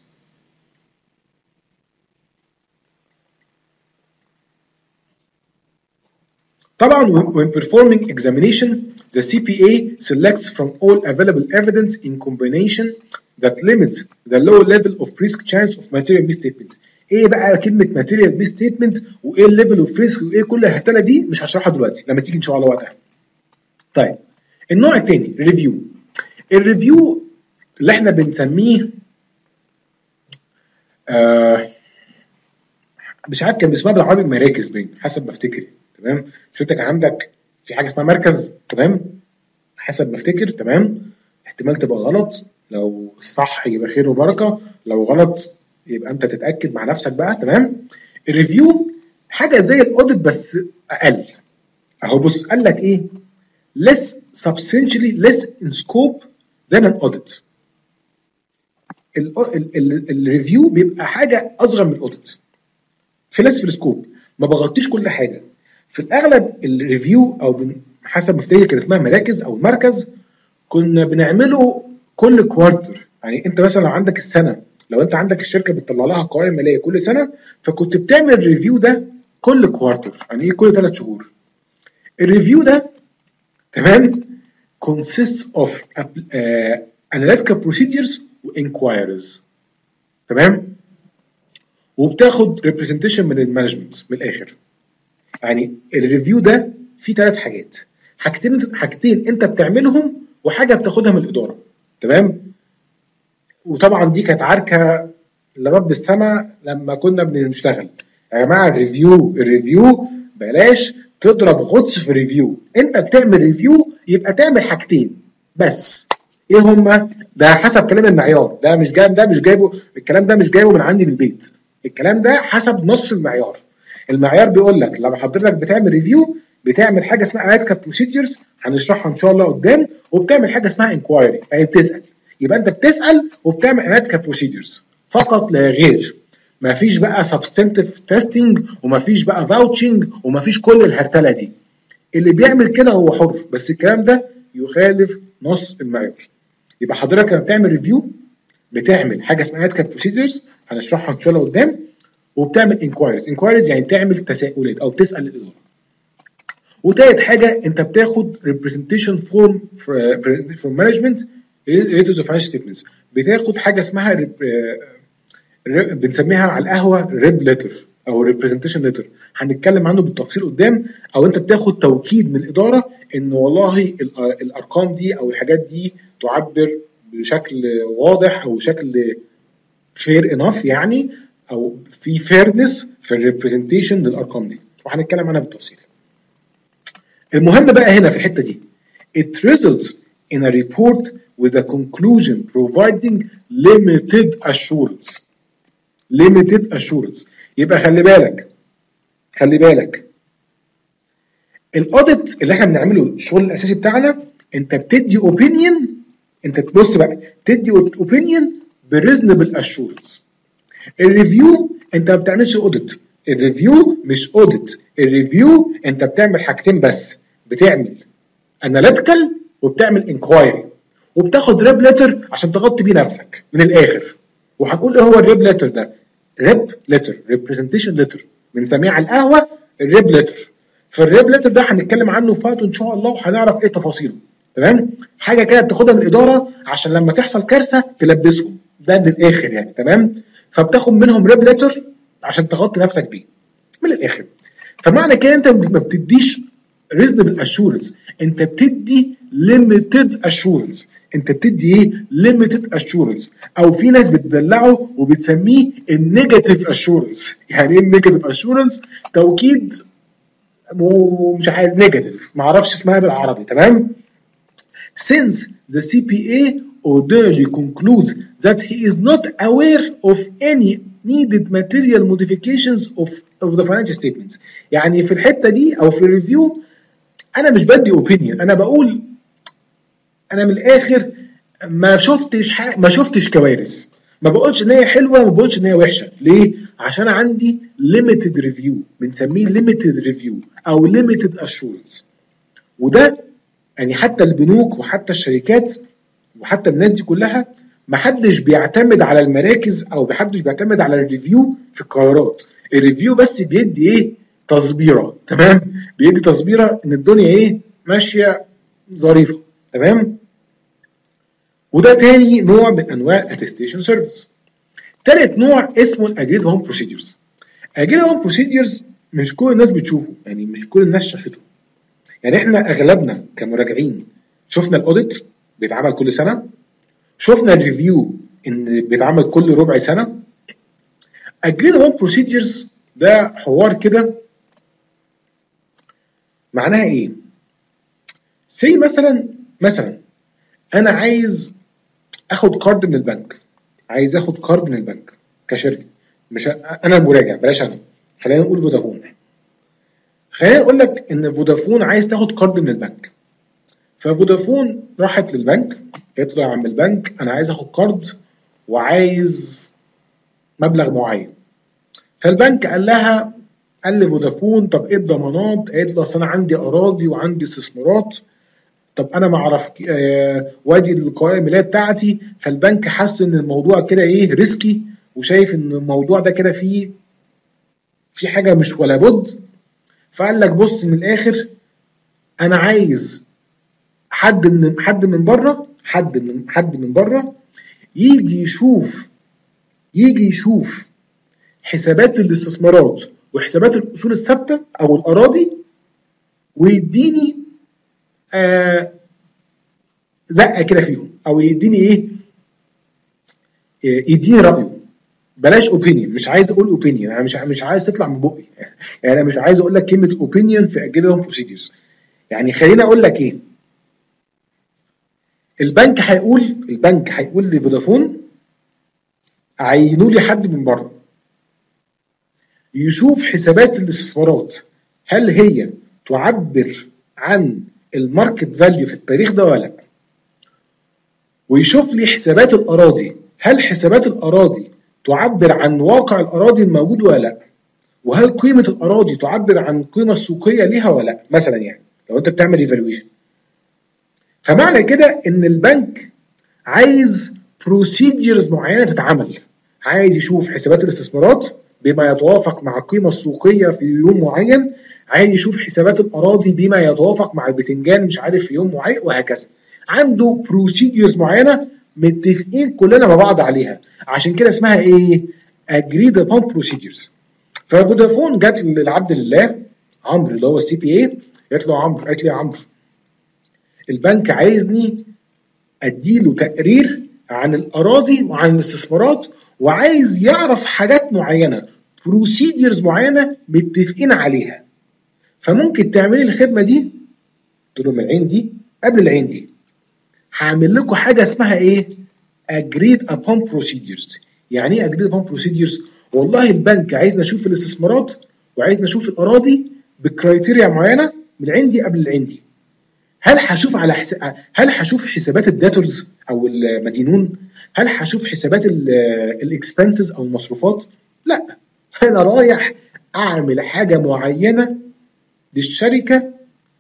طبعا when performing examination the C P A selects from all available evidence in combination that limits the low level of risk chance of material misstatements. ايه بقى كلمه material misstatement وايه الليفل اوف ريسك وايه كل الهرتله دي مش هشرحها دلوقتي لما تيجي ان شاء الله وقتها. طيب النوع الثاني ريفيو. الريفيو اللي احنا بنسميه آه مش عارف كان اسمها بالعربي مراكز باين حسب ما افتكر، تمام؟ مش انت كان عندك في حاجه اسمها مركز، تمام؟ حسب ما افتكر، تمام؟ احتمال تبقى غلط، لو صح يبقى خير وبركه، لو غلط يبقى انت تتاكد مع نفسك بقى، تمام؟ الريفيو حاجه زي الاوديت بس اقل. اهو بص قال لك ايه؟ less substantially less in scope than an audit. الريفيو بيبقى حاجه اصغر من الاوديت، في less في السكوب، ما بغطيش كل حاجه. في الاغلب الريفيو او حسب ما افتكر كان اسمها مراكز او المركز كنا بنعمله كل كوارتر. يعني انت مثلا لو عندك السنه، لو انت عندك الشركه بتطلع لها قوائم ماليه كل سنه، فكنت بتعمل ريفيو ده كل كوارتر، يعني ايه كل ثلاث شهور. الريفيو ده تمام consists of uh, analytical procedures و inquiries، تمام؟ وبتاخد representation من المانجمنت من الاخر. يعني الريفيو ده فيه ثلاث حاجات، حاجتين حاجتين انت بتعملهم وحاجه بتاخدها من الاداره، تمام؟ وطبعا دي كانت عركه لرب السماء لما كنا بنشتغل. يا جماعه الريفيو الريفيو بلاش تضرب غطس في الريفيو، انت بتعمل ريفيو يبقى تعمل حاجتين بس. ايه هما؟ ده حسب كلام المعيار، ده مش جاي ده مش جايبه الكلام ده مش جايبه من عندي من البيت، الكلام ده حسب نص المعيار. المعيار بيقول لك لما حضرتك بتعمل ريفيو بتعمل حاجه اسمها اناليتيكال بروسيدجرز هنشرحها ان شاء الله قدام، وبتعمل حاجه اسمها انكوايري يعني بتسال. يبقى انت بتسال وبتعمل اناليتيكال بروسيدجرز فقط لا غير. مفيش بقى سبستنتيف تيستنج ومفيش بقى فاوتشنج ومفيش كل الهرتله دي. اللي بيعمل كده هو حر، بس الكلام ده يخالف نص المعيار. يبقى حضرتك لما بتعمل ريفيو بتعمل حاجه اسمها اناليتيكال بروسيدجرز هنشرحها ان شاء الله قدام، وبتعمل انكوايريز. انكوايريز يعني تعمل تساؤلات او تسال الاداره. وتالت حاجه انت بتاخد ريبريزنتيشن فورم فروم مانجمنت ريتوز اوف فاينانشال ستيتمنتس، بتاخد حاجه اسمها بنسميها على القهوه ريب ليتر او ريبريزنتيشن ليتر، هنتكلم عنه بالتفصيل قدام. او انت بتاخد توكيد من الاداره ان والله الارقام دي او الحاجات دي تعبر بشكل واضح او شكل فير انف، يعني او في فيرنس في الريبريزنتيشن للارقام دي، وهنتكلم عنها بالتفصيل. المهم بقى هنا في الحته دي it results in a report with a conclusion providing limited assurance. limited assurance يبقى خلي بالك خلي بالك الاوديت اللي احنا بنعمله الشغل الاساسي بتاعنا انت بتدي opinion، انت تبص بقى تدي opinion بريزنبل assurance. الريفيو انت ما بتعملش اوديت، الريفيو مش اوديت، الريفيو انت بتعمل حاجتين بس، بتعمل اناليتيكال وبتعمل انكوايري وبتاخد ريب ليتر عشان تغطي بيه نفسك من الاخر. وهنقول ايه هو الريب ليتر ده؟ ريب ليتر ريبريزنتيشن ليتر بنسميه على القهوه الريب ليتر. فالريب ليتر ده هنتكلم عنه في وقته ان شاء الله وهنعرف ايه تفاصيله، تمام؟ حاجه كده بتاخدها من الاداره عشان لما تحصل كارثه تلبسهم، ده من الاخر يعني، تمام؟ فبتاخد منهم ريب ليتر عشان تغطي نفسك بيه من الاخر. فمعنى كده انت ما بتديش reasonable assurance، انت بتدي limited assurance. انت بتدي ايه؟ limited assurance. او في ناس بتدلعه وبتسميه النيجاتيف assurance. يعني ايه النيجاتيف assurance؟ توكيد مش عارف نيجاتيف، ما اعرفش اسمها بالعربي، تمام؟ since the C P A ordinarily concludes that he is not aware of any needed material modifications of of the financial statements. يعني في الحته دي او في الريفيو انا مش بدي opinion، انا بقول انا من الاخر ما شفتش حاجة، ما شفتش كوارث، ما بقولش ان هي حلوه وما بقولش ان هي وحشه. ليه؟ عشان عندي limited review، بنسميه limited review او limited assurance. وده يعني حتى البنوك وحتى الشركات وحتى الناس دي كلها محدش بيعتمد على المراكز او محدش بيعتمد على الريفيو في القرارات. الريفيو بس بيدي ايه؟ تصبيره، تمام؟ بيدي تصبيره ان الدنيا ايه؟ ماشيه ظريفه، تمام؟ وده تاني نوع من انواع الاتستيشن سيرفيس. تالت نوع اسمه الاجريد هوم بروسيدجرز. اجريد هوم بروسيدجرز مش كل الناس بتشوفه، يعني مش كل الناس شافته. يعني احنا اغلبنا كمراجعين شفنا الاوديت بيتعمل كل سنه، شفنا الريفيو ان بيتعمل كل ربع سنه. اجريد هوم بروسيدجرز ده حوار كده معناها ايه؟ سي مثلا مثلا انا عايز اخد قرض من البنك، عايز اخد قرض من البنك كشركه، مش انا المراجع، بلاش انا، خلينا نقول فودافون. خلينا نقول لك ان فودافون عايز تاخد قرض من البنك، ففودافون راحت للبنك قالت له يا عم البنك انا عايز اخد قرض وعايز مبلغ معين. فالبنك قال لها، قال لفودافون طب ايه الضمانات؟ قالت له اصل انا عندي اراضي وعندي استثمارات. طب انا ما اعرف آه وادي القوائم الماليه بتاعتي. فالبنك حس ان الموضوع كده ايه؟ ريسكي، وشايف ان الموضوع ده كده فيه في حاجه مش ولا بد. فقال لك بص من الاخر انا عايز حد من حد من بره، حد من حد من بره يجي يشوف يجي يشوف حسابات الاستثمارات وحسابات الاصول الثابته او الاراضي، ويديني آه زقه كده فيهم، او يديني ايه؟ يديني رايه. بلاش اوبينيون، مش عايز اقول اوبينيون، انا مش مش عايز تطلع من بقي، يعني انا مش عايز اقول لك كلمه اوبينيون في اجريد بروسيدرز. يعني خليني اقول لك ايه؟ البنك هيقول البنك هيقول لفودافون عينوا لي حد من بره يشوف حسابات الاستثمارات هل هي تعبر عن الماركت فاليو في التاريخ ده ولا لا، ويشوف لي حسابات الاراضي هل حسابات الاراضي تعبر عن واقع الاراضي الموجود ولا لا، وهل قيمه الاراضي تعبر عن القيمه السوقيه ليها ولا لا. مثلا يعني لو انت بتعمل ايفالويشن، فمعنى كده ان البنك عايز بروسيدجرز معينه تتعمل، عايز يشوف حسابات الاستثمارات بما يتوافق مع القيمه السوقيه في يوم معين، عايز يشوف حسابات الاراضي بما يتوافق مع البتنجان مش عارف في يوم معين، وهكذا. عنده بروسيدجرز معينه متفقين كلنا مع بعض عليها، عشان كده اسمها ايه؟ اجريد ابون بروسيدجرز. ففودافون جت للعبد لله عمرو اللي هو السي بي اي، قالت له عمرو، قالت لي يا عمرو البنك عايزني اديله تقرير عن الاراضي وعن الاستثمارات، وعايز يعرف حاجات معينه، بروسيدجرز معينه متفقين عليها، فممكن تعملي الخدمه دي؟ قلت له من العين دي قبل العين دي. هعمل لكم حاجه اسمها ايه؟ agreed upon procedures. يعني ايه agreed upon procedures؟ والله البنك عايزنا نشوف الاستثمارات وعايزنا نشوف الاراضي بكرايتيريا معينه من عندي قبل العندي. هل هشوف على حساب هل هشوف حسابات الداتورز او المدينون؟ هل هشوف حسابات الاكسبنسز او المصروفات؟ لا، انا رايح اعمل حاجه معينه للشركه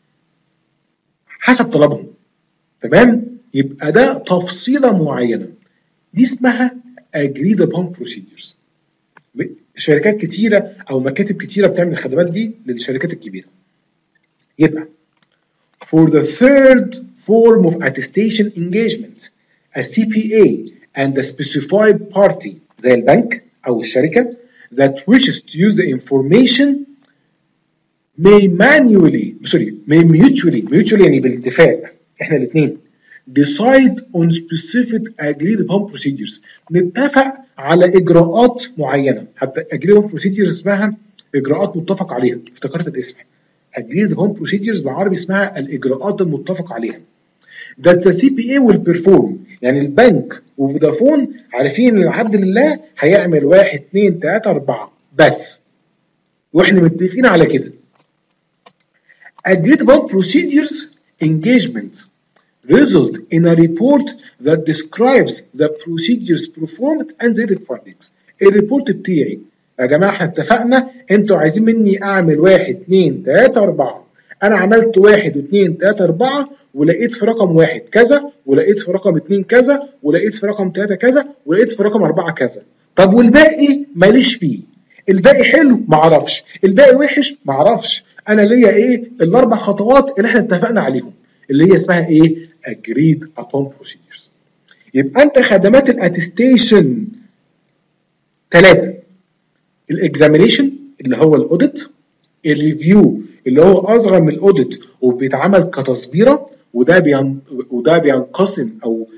حسب طلبهم، تمام؟ يبقى ده تفصيله معينه، دي اسمها agreed upon procedures. شركات كتيره او مكاتب كتيره بتعمل الخدمات دي للشركات الكبيره. يبقى for the third form of attestation engagement, a C P A and a specified party زي البنك أو الشركة that wishes to use the information may manually sorry may mutually mutually يعني بالاتفاق احنا الاثنين decide on specific agreed upon procedures. نتفق على إجراءات معينة، حتى agreed upon procedures اسمها إجراءات متفق عليها، افتكرت الاسم. agreed upon procedures بالعربي اسمها الإجراءات المتفق عليها. that the سي بي اي will perform. يعني البنك وفودافون عارفين ان العبد لله هيعمل واحد اتنين تلاته اربعه بس، واحنا متفقين على كده. agreed upon procedures engagements result in a report that describes the procedures performed and related findings. الريبورت بتاعي يا جماعه احنا اتفقنا انتوا عايزين مني اعمل واحد اتنين تلاته اربعه، انا عملت واحد واثنين تلاته اربعه ولقيت في رقم واحد كذا، ولقيت في رقم اتنين كذا، ولقيت في رقم تلاته كذا، ولقيت في رقم اربعه كذا. طب والباقي ماليش فيه، الباقي حلو معرفش، الباقي وحش معرفش، انا ليا ايه؟ الاربع خطوات اللي احنا اتفقنا عليهم اللي هي اسمها ايه؟ agreed upon procedures. يبقى انت خدمات الاتستيشن ثلاثه: الاكزامينيشن اللي هو الاوديت، الريفيو اللي هو اصغر من الاوديت وبيتعمل كتصبيره، وده بين وده بينقسم او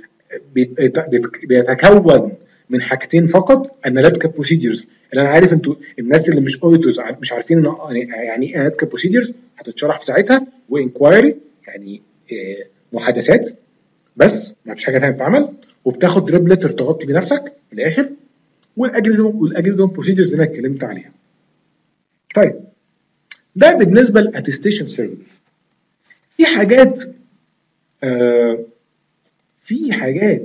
بيتكون من حاجتين فقط: اناليتيكال بروسيدرز اللي انا عارف انتوا الناس اللي مش اوديتورز مش عارفين يعني ايه اناليتيكال بروسيدرز، هتتشرح في ساعتها، وانكوايري يعني محادثات بس ما فيش حاجه ثانيه بتتعمل، وبتاخد دريب ليتر تغطي بنفسك في الاخر، والاجريد بروسيدرز اللي انا اتكلمت عليها. طيب ده بالنسبه للاتستيشن سيرفيس. في حاجات آه في حاجات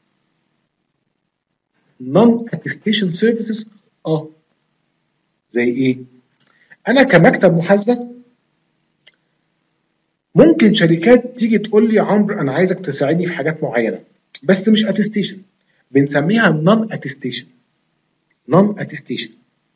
نون اتستيشن سيرفيسز اه زي ايه؟ انا كمكتب محاسبه ممكن شركات تيجي تقول لي يا عمرو انا عايزك تساعدني في حاجات معينه بس مش اتستيشن، بنسميها نون اتستيشن. نون اتستيشن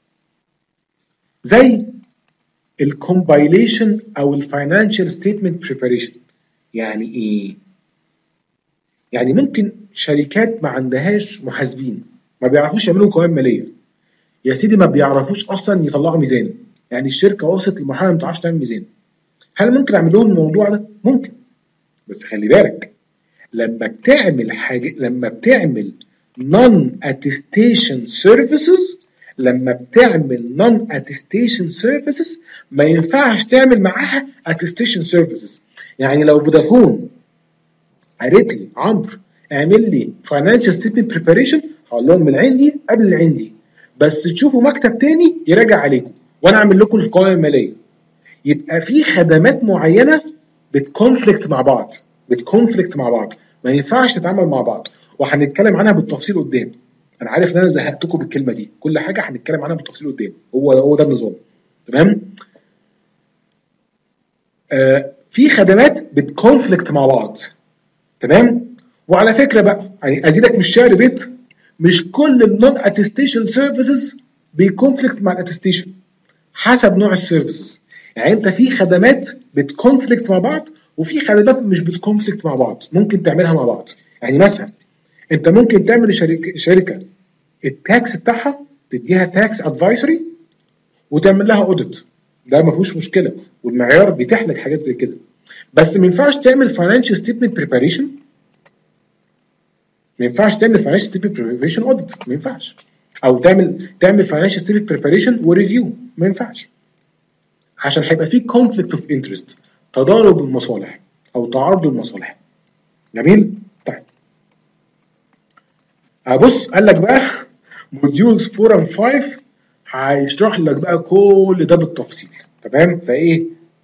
زي الكومبايليشن او الفاينانشال ستيتمنت بريباريشن. يعني ايه؟ يعني ممكن شركات ما عندهاش محاسبين، ما بيعرفوش يعملوا قوائم ماليه يا سيدي، ما بيعرفوش اصلا يطلعوا ميزان، يعني الشركه وصلت لمرحله ما بتعرفش تعمل ميزان. هل ممكن اعمل لهم الموضوع ده؟ ممكن، بس خلي بالك لما بتعمل حاجه، لما بتعمل non attestation services لما بتعمل non attestation services ما ينفعش تعمل معاها attestation services. يعني لو فودافون قالت لي عمرو اعمل لي financial statement preparation، هقول لهم من عندي قبل اللي عندي، بس تشوفوا مكتب تاني يراجع عليكم وانا اعمل لكم القوائم الماليه. يبقى في خدمات معينه بتكونفليكت مع بعض، بتكونفليكت مع بعض ما ينفعش تتعامل مع بعض، وهنتكلم عنها بالتفصيل قدام. انا عارف ان انا زهقتكم بالكلمه دي، كل حاجه هنتكلم عنها بالتفصيل قدام، هو هو ده النظام. تمام؟ آه في خدمات بتكونفليكت مع بعض. تمام؟ وعلى فكره بقى يعني ازيدك من الشعر بيت، مش كل النون اتستيشن سيرفيسز بيكونفليكت مع الاتستيشن، حسب نوع السيرفيسز. يعني انت في خدمات بتكونفليكت مع بعض وفي خدمات مش بتكونفليكت مع بعض، ممكن تعملها مع بعض. يعني مثلا انت ممكن تعمل لشركه شركه التاكس بتاعها تديها تاكس ادفايسري وتعمل لها اوديت، ده ما فيهوش مشكله، والمعيار بيتيح لك حاجات زي كده. بس ما ينفعش تعمل فاينانشال ستيتمنت بريباريشن، ما ينفعش تعمل فاينانشال ستيتمنت بريباريشن اوديت، ما ينفعش، او تعمل تعمل فاينانشال ستيتمنت بريباريشن وريفيو، ما ينفعش، عشان هيبقى في كونفليكت اوف انترست، تضارب المصالح او تعارض المصالح. جميل؟ طيب ابص قال لك بقى موديولز أربعة و خمسة هيشرح لك بقى كل ده بالتفصيل. تمام؟ فايه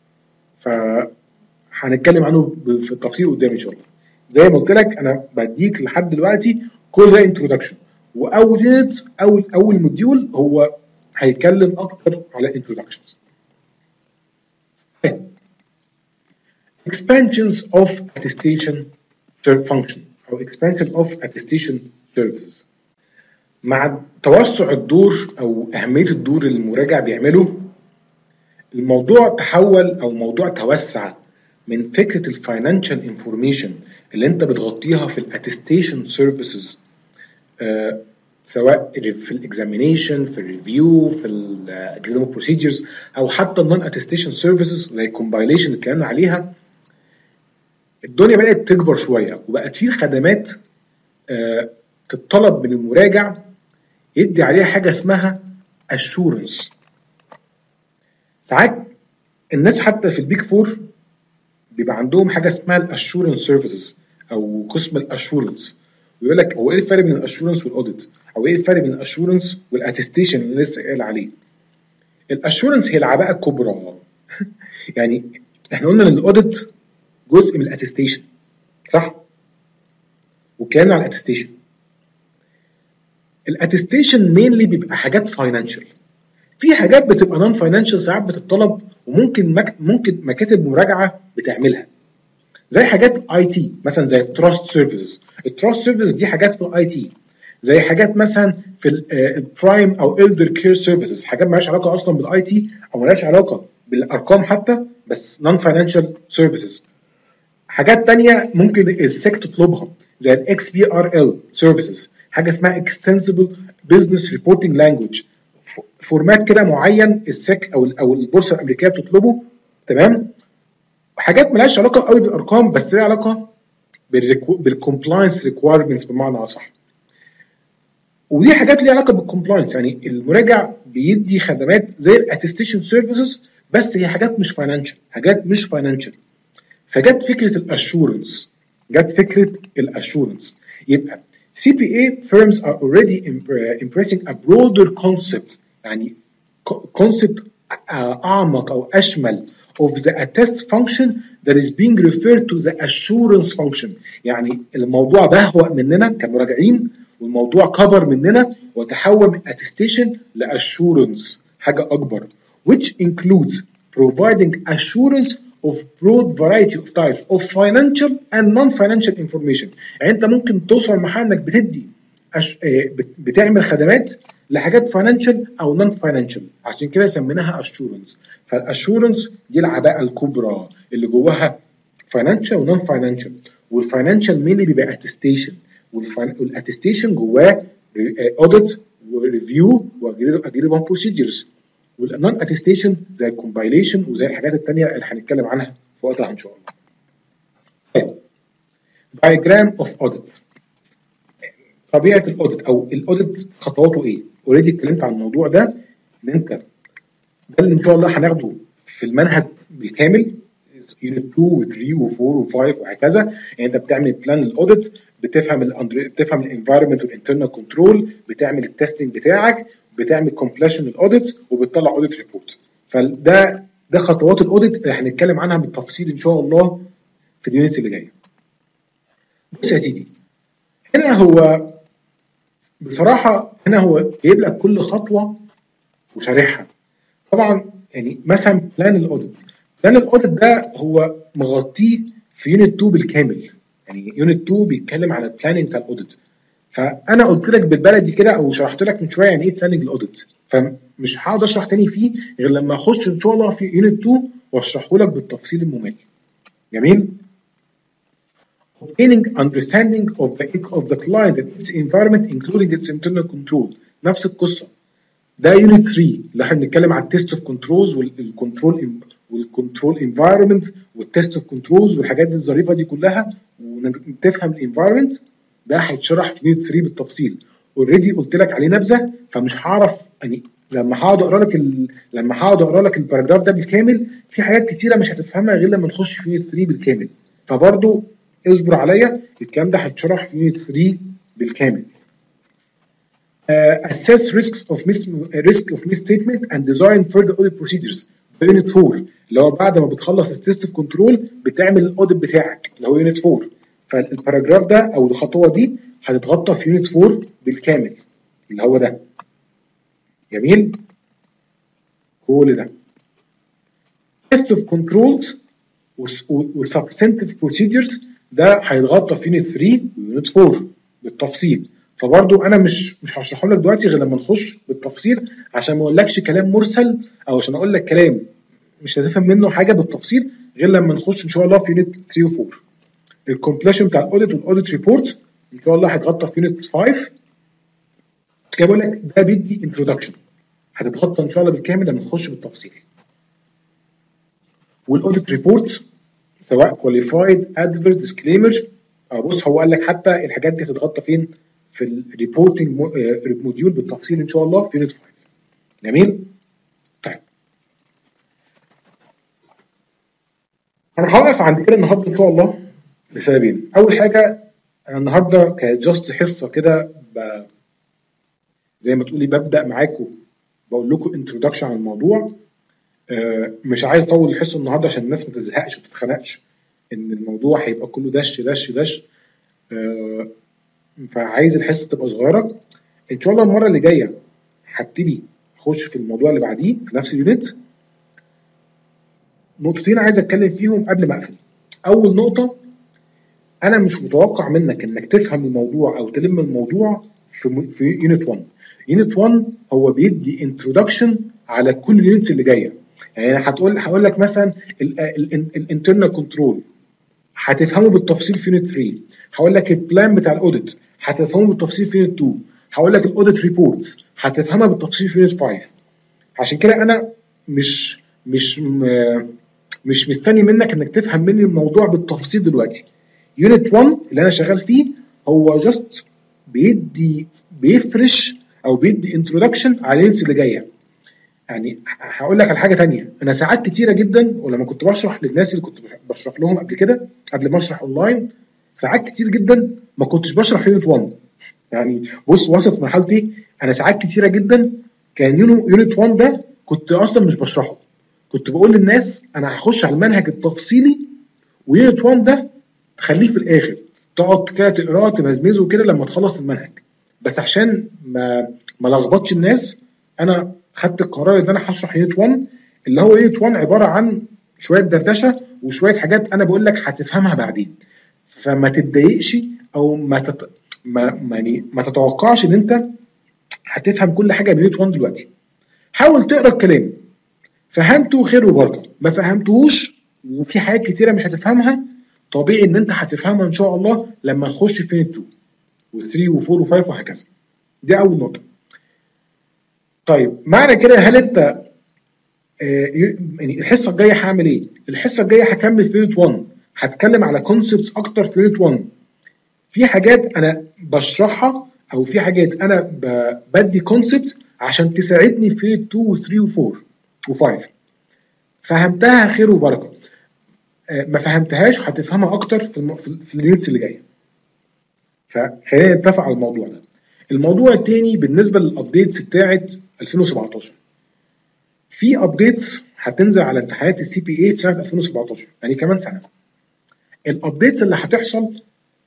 فهنتكلم عنه في التفصيل قدام ان شاء الله. زي ما قلت لك انا بديك لحد دلوقتي كل ده انترودكشن، واول يونت اول اول موديول هو هيتكلم اكتر على انترودكشنز. expansions of attestation function او expansion of attestation service. مع توسع الدور او اهميه الدور اللي المراجع بيعمله، الموضوع تحول او موضوع توسع من فكره الفاينانشال انفورميشن اللي انت بتغطيها في الاتستيشن سيرفيسز، آه سواء في الاكزامينيشن، في الريفيو، في الاجريمنت بروسيدجرز، او حتى النون اتستيشن سيرفيسز زي الكومبايليشن اللي اتكلمنا عليها. الدنيا بدات تكبر شويه وبقت في خدمات آه تتطلب من المراجع يدي عليها حاجه اسمها اشورنس. ساعات الناس حتى في البيك فور بيبقى عندهم حاجه اسمها الاشورنس سيرفيسز او قسم الاشورنس، ويقول لك هو ايه الفرق بين الاشورنس والاوديت، او ايه الفرق بين الاشورنس والاتستيشن اللي لسه قايل عليه. الاشورنس هي العباءه الكبرى يعني احنا قلنا ان الاوديت جزء من الاتستيشن صح؟ واتكلمنا على الاتستيشن. الاتستيشن مينلي بيبقى حاجات فاينانشال، في حاجات بتبقى نون فاينانشال ساعات بتطلب وممكن مك... ممكن مكاتب مراجعه بتعملها، زي حاجات اي تي مثلا زي التراست سيرفيسز. التراست سيرفيسز دي حاجات في الاي تي، زي حاجات مثلا في البرايم او الدر كير سيرفيسز، حاجات مالهاش علاقه اصلا بالاي تي او مالهاش علاقه بالارقام حتى، بس نون فاينانشال سيرفيسز. حاجات تانية ممكن السيك تطلبها زي الاكس بي ار ال سيرفيسز، حاجه اسمها اكستنسبل بزنس ريبورتنج لانجويج، فورمات كده معين السيك او او البورصه الامريكيه بتطلبه، تمام. حاجات مالهاش علاقه قوي بالارقام بس ليها علاقه بالكومبلاينس ريكويرمنتس بمعنى اصح. ودي حاجات ليها علاقه بالكومبلاينس، يعني المراجع بيدي خدمات زي الاتستيشن سيرفيسز بس هي حاجات مش فاينانشال، حاجات مش فاينانشال. فجت فكره الاشورنس، جت فكره الاشورنس. يبقى سي بي اي firms are already impressing a broader concept، يعني concept اعمق او اشمل of the attest function that is being referred to the assurance function. يعني الموضوع بهوأ مننا كمراجعين والموضوع كبر مننا وتحول من attestation لassurance، حاجه اكبر، which includes providing assurance of broad variety of types of financial and non-financial information. يعني انت ممكن توصل لمرحله انك بتدي أش... بتعمل خدمات لحاجات فاينانشال او نون فاينانشال، عشان كده سميناها اشورنس. فالاشورنس دي العباءه الكبرى اللي جواها فاينانشال ونون فاينانشال، والفاينانشال مين اللي بيبقى اتستيشن، والاتستيشن جواه اوديت وريفيو واجريبل بروسيدجرز، والنون اتستيشن زي الكومبايليشن وزي الحاجات الثانيه اللي هنتكلم عنها في وقتها ان شاء الله. دايجرام اوف اوديت. طبيعه الاوديت او الاوديت خطواته ايه؟ اوريدي اتكلمت عن الموضوع ده، ان انت ده اللي ان شاء الله هناخده في المنهج بالكامل يونت اتنين و3 و4 و5 وهكذا. يعني انت بتعمل بلان الاوديت، بتفهم ال بتفهم الانفايرمنت والانترنال كنترول، بتعمل التستنج بتاعك، بتعمل كومبليشن الاوديت، وبتطلع اوديت ريبورت. فده ده خطوات الاوديت اللي هنتكلم عنها بالتفصيل ان شاء الله في اليونتس اللي جايه. بص يا سيدي، هنا هو بصراحه هنا هو جايب لك كل خطوه وشارحها. طبعا يعني مثلا بلان الاوديت، بلان الاوديت ده هو مغطيه في يونت اتنين بالكامل. يعني يونت اتنين بيتكلم على البلاننج بتاع الاوديت، فانا قلت لك بالبلدي كده او شرحت لك من شويه يعني ايه بلاننج الاوديت، فمش هقعد اشرح تاني فيه غير لما اخش ان شاء الله في يونت اتنين واشرحه لك بالتفصيل الممل. جميل. obtaining understanding of the of the client and its environment including its internal control، نفس القصه. ده يونت تلاتة اللي احنا بنتكلم على التيست اوف كنترولز والكنترول والكنترول انفايرمنت والتيست اوف كنترولز والحاجات دي الظريفه دي كلها، وتفهم الانفايرمنت. ده هيتشرح في يونت تلاتة بالتفصيل. اوريدي قلت لك عليه نبذه، فمش هعرف يعني لما هقعد اقرا لك ال... لما هقعد اقرا لك الباراجراف ده بالكامل في حاجات كتيره مش هتفهمها غير لما نخش في يونت تلاتة بالكامل. فبرضو اصبر عليا، الكلام ده هيتشرح في يونت تلاتة بالكامل. Uh, assess risks of mis risk of misstatement and design further audit procedures. ده يونت اربعة اللي هو بعد ما بتخلص التست اوف كنترول بتعمل الاوديت بتاعك اللي هو يونت اربعة. فالباراجراف ده او الخطوه دي هتتغطى في يونت اربعة بالكامل اللي هو ده. جميل. كل ده تست اوف كنترولز وسبستنتيف بروسيدجرز ده هيتغطى في يونت تلاتة ويونت اربعة بالتفصيل. فبرضو انا مش مش هشرحهم لك دلوقتي غير لما نخش بالتفصيل، عشان ما اقولكش كلام مرسل او عشان اقول لك كلام مش هتفهم منه حاجه بالتفصيل غير لما نخش ان شاء الله في يونت تلاتة و اربعة. الكومبليشن بتاع الاوديت والاوديت ريبورت ان شاء الله هيتغطى في يونت خمسة. كده بقول لك ده بيدي انتروداكشن، هتتغطى ان شاء الله بالكامل لما نخش بالتفصيل. والاوديت ريبورت سواء كواليفايد ادفيرت ديسكليمر، بص هو قال لك حتى الحاجات دي هتتغطى فين؟ في الريبورتنج موديول بالتفصيل ان شاء الله في يونت خمسة. جميل. طيب انا هوقف عند كده النهارده ان شاء الله لسببين. اول حاجه، أنا النهارده كانت جاست حصه كده، ب- زي ما تقولي ببدا معاكم، بقول لكم انتروداكشن عن الموضوع. آه، مش عايز اطول الحصه النهارده عشان الناس ما تزهقش وتتخنقش ان الموضوع هيبقى كله دش دش دش. آه، فعايز الحصه تبقى صغيره. ان شاء الله المره اللي جايه هبتدي اخش في الموضوع اللي بعديه في نفس اليونت. نقطتين عايز اتكلم فيهم قبل ما اقفل. اول نقطه، انا مش متوقع منك انك تفهم الموضوع او تلم الموضوع في في يونت واحد. يونت واحد هو بيدي انترودكشن على كل اليونتس اللي جايه. يعني هتقول هقول لك مثلا الانترنال كنترول هتفهمه بالتفصيل في يونت تلاتة. هقول لك البلان بتاع الاوديت هتفهمه بالتفصيل في يونت اتنين. هقول لك الاوديت ريبورتس هتفهمها بالتفصيل في يونت خمسة. عشان كده انا مش مش م- مش مستني منك انك تفهم مني الموضوع بالتفصيل دلوقتي. يونت واحد اللي انا شغال فيه هو جاست بيدي بيفرش او بيدي انترودكشن على اليونتس اللي جايه. يعني هقول لك على حاجه تانية. انا ساعات كتيره جدا ولما كنت بشرح للناس اللي كنت بشرح لهم قبل كده قبل ما اشرح اونلاين، ساعات كتير جدا ما كنتش بشرح يونت واحد. يعني بص، وصلت مرحلتي انا ساعات كتيره جدا كان يونت واحد ده كنت اصلا مش بشرحه. كنت بقول للناس انا هخش على المنهج التفصيلي، ويونت واحد ده تخليه في الاخر، تقعد كده تقراه تمزمزه كده لما تخلص المنهج. بس عشان ما ما لخبطش الناس، انا خدت القرار ان انا هشرح يونت واحد، اللي هو يونت واحد عباره عن شويه دردشه وشويه حاجات انا بقول لك هتفهمها بعدين. فما تتضايقش او ما تت... ما ما- يعني ما تتوقعش ان انت هتفهم كل حاجه من يونت واحد دلوقتي. حاول تقرا الكلام، فهمته خير وبركه، ما فهمتهوش وفي حاجات كتيره مش هتفهمها، طبيعي ان انت هتفهمها ان شاء الله لما نخش في يونت اتنين و3 و4 و5 وهكذا. دي اول نقطه. طيب معنى كده هل انت آه، يعني الحصه الجايه هعمل ايه؟ الحصه الجايه هكمل في يونت واحد، هتكلم على كونسبتس اكتر في يونت واحد. في حاجات انا بشرحها او في حاجات انا ب- بدي كونسبت عشان تساعدني في اتنين و3 و4 و5. فهمتها خير وبركه، آه، ما فهمتهاش هتفهمها اكتر في الم... في, في اليونتس اللي جايه. فخلينا نتفق على الموضوع ده. الموضوع التاني بالنسبه للابديتس بتاعه ألفين وسبعتاشر، في ابديتس هتنزل على امتحانات السي بي اي في سنه ألفين وسبعتاشر، يعني كمان سنه. الابديتس اللي هتحصل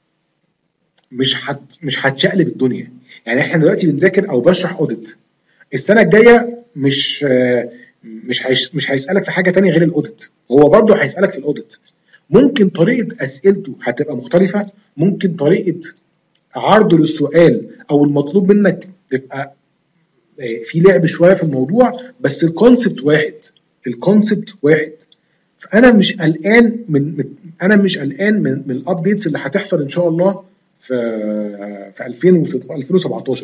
مش هت مش هتشقلب الدنيا. يعني احنا دلوقتي بنذاكر او بشرح اوديت، السنه الجايه مش آه، مش هيش مش هيسالك في حاجه تانية غير الاوديت. هو برضه هيسالك في الاوديت، ممكن طريقه اسئلته هتبقى مختلفه، ممكن طريقه عرضه للسؤال او المطلوب منك تبقى آه، في لعب شويه في الموضوع، بس الكونسبت واحد. الكونسبت واحد. فانا مش قلقان من من- انا مش قلقان من من الابديتس اللي هتحصل ان شاء الله في في ألفين وستة ألفين وسبعتاشر.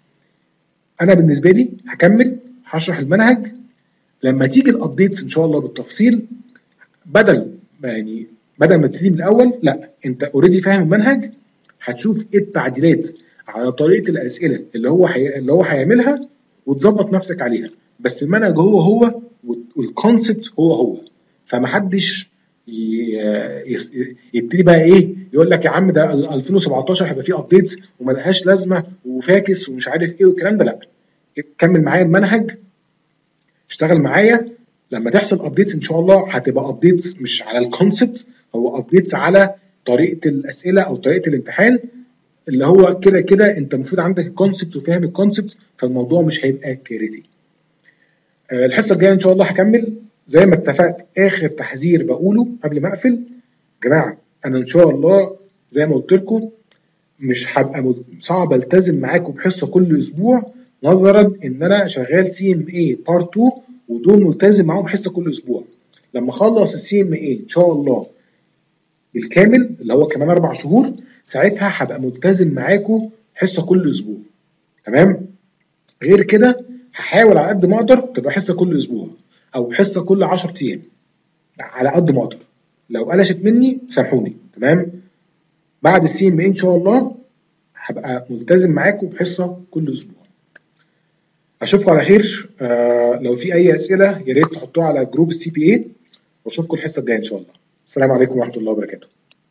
انا بالنسبه لي هكمل هشرح المنهج. لما تيجي الابديتس ان شاء الله بالتفصيل، بدل ما يعني بدل ما تبتدي من الاول، لا انت اوريدي فاهم المنهج، هتشوف ايه التعديلات على طريقه الاسئله اللي هو حي... اللي هو هيعملها وتظبط نفسك عليها. بس المنهج هو هو والكونسبت هو هو. فمحدش ي... يس- يبتدي بقى ايه يقول لك يا عم ده ألفين وسبعتاشر هيبقى فيه ابديتس وملهاش لازمه وفاكس ومش عارف ايه والكلام ده. لا، كمل معايا المنهج، اشتغل معايا. لما تحصل ابديتس ان شاء الله هتبقى ابديتس مش على الكونسبت، هو ابديتس على طريقه الاسئله او طريقه الامتحان، اللي هو كده كده انت المفروض عندك الكونسبت وفاهم الكونسبت، فالموضوع مش هيبقى كارثي. آه، الحصه الجايه ان شاء الله هكمل زي ما اتفقت. اخر تحذير بقوله قبل ما اقفل، يا جماعه انا ان شاء الله زي ما قلت لكم مش هبقى مد- صعب التزم معاكم بحصه كل اسبوع، نظرا ان انا شغال سي ام اي بارت اتنين ودول ملتزم معاهم حصه كل اسبوع. لما اخلص السي ام اي ان شاء الله بالكامل اللي هو كمان اربع شهور، ساعتها هبقى ملتزم معاكم حصه كل اسبوع. تمام؟ غير كده هحاول على قد ما اقدر تبقى حصه كل اسبوع او حصه كل عشرة ايام على قد ما اقدر. لو قلشت مني سامحوني. تمام؟ بعد السي ام اي ان شاء الله هبقى ملتزم معاكم بحصه كل اسبوع. اشوفكم على خير. آه لو في اي اسئله يا ريت تحطوها على جروب السي بي اي، واشوفكم الحصه الجايه ان شاء الله. السلام عليكم ورحمة الله وبركاته.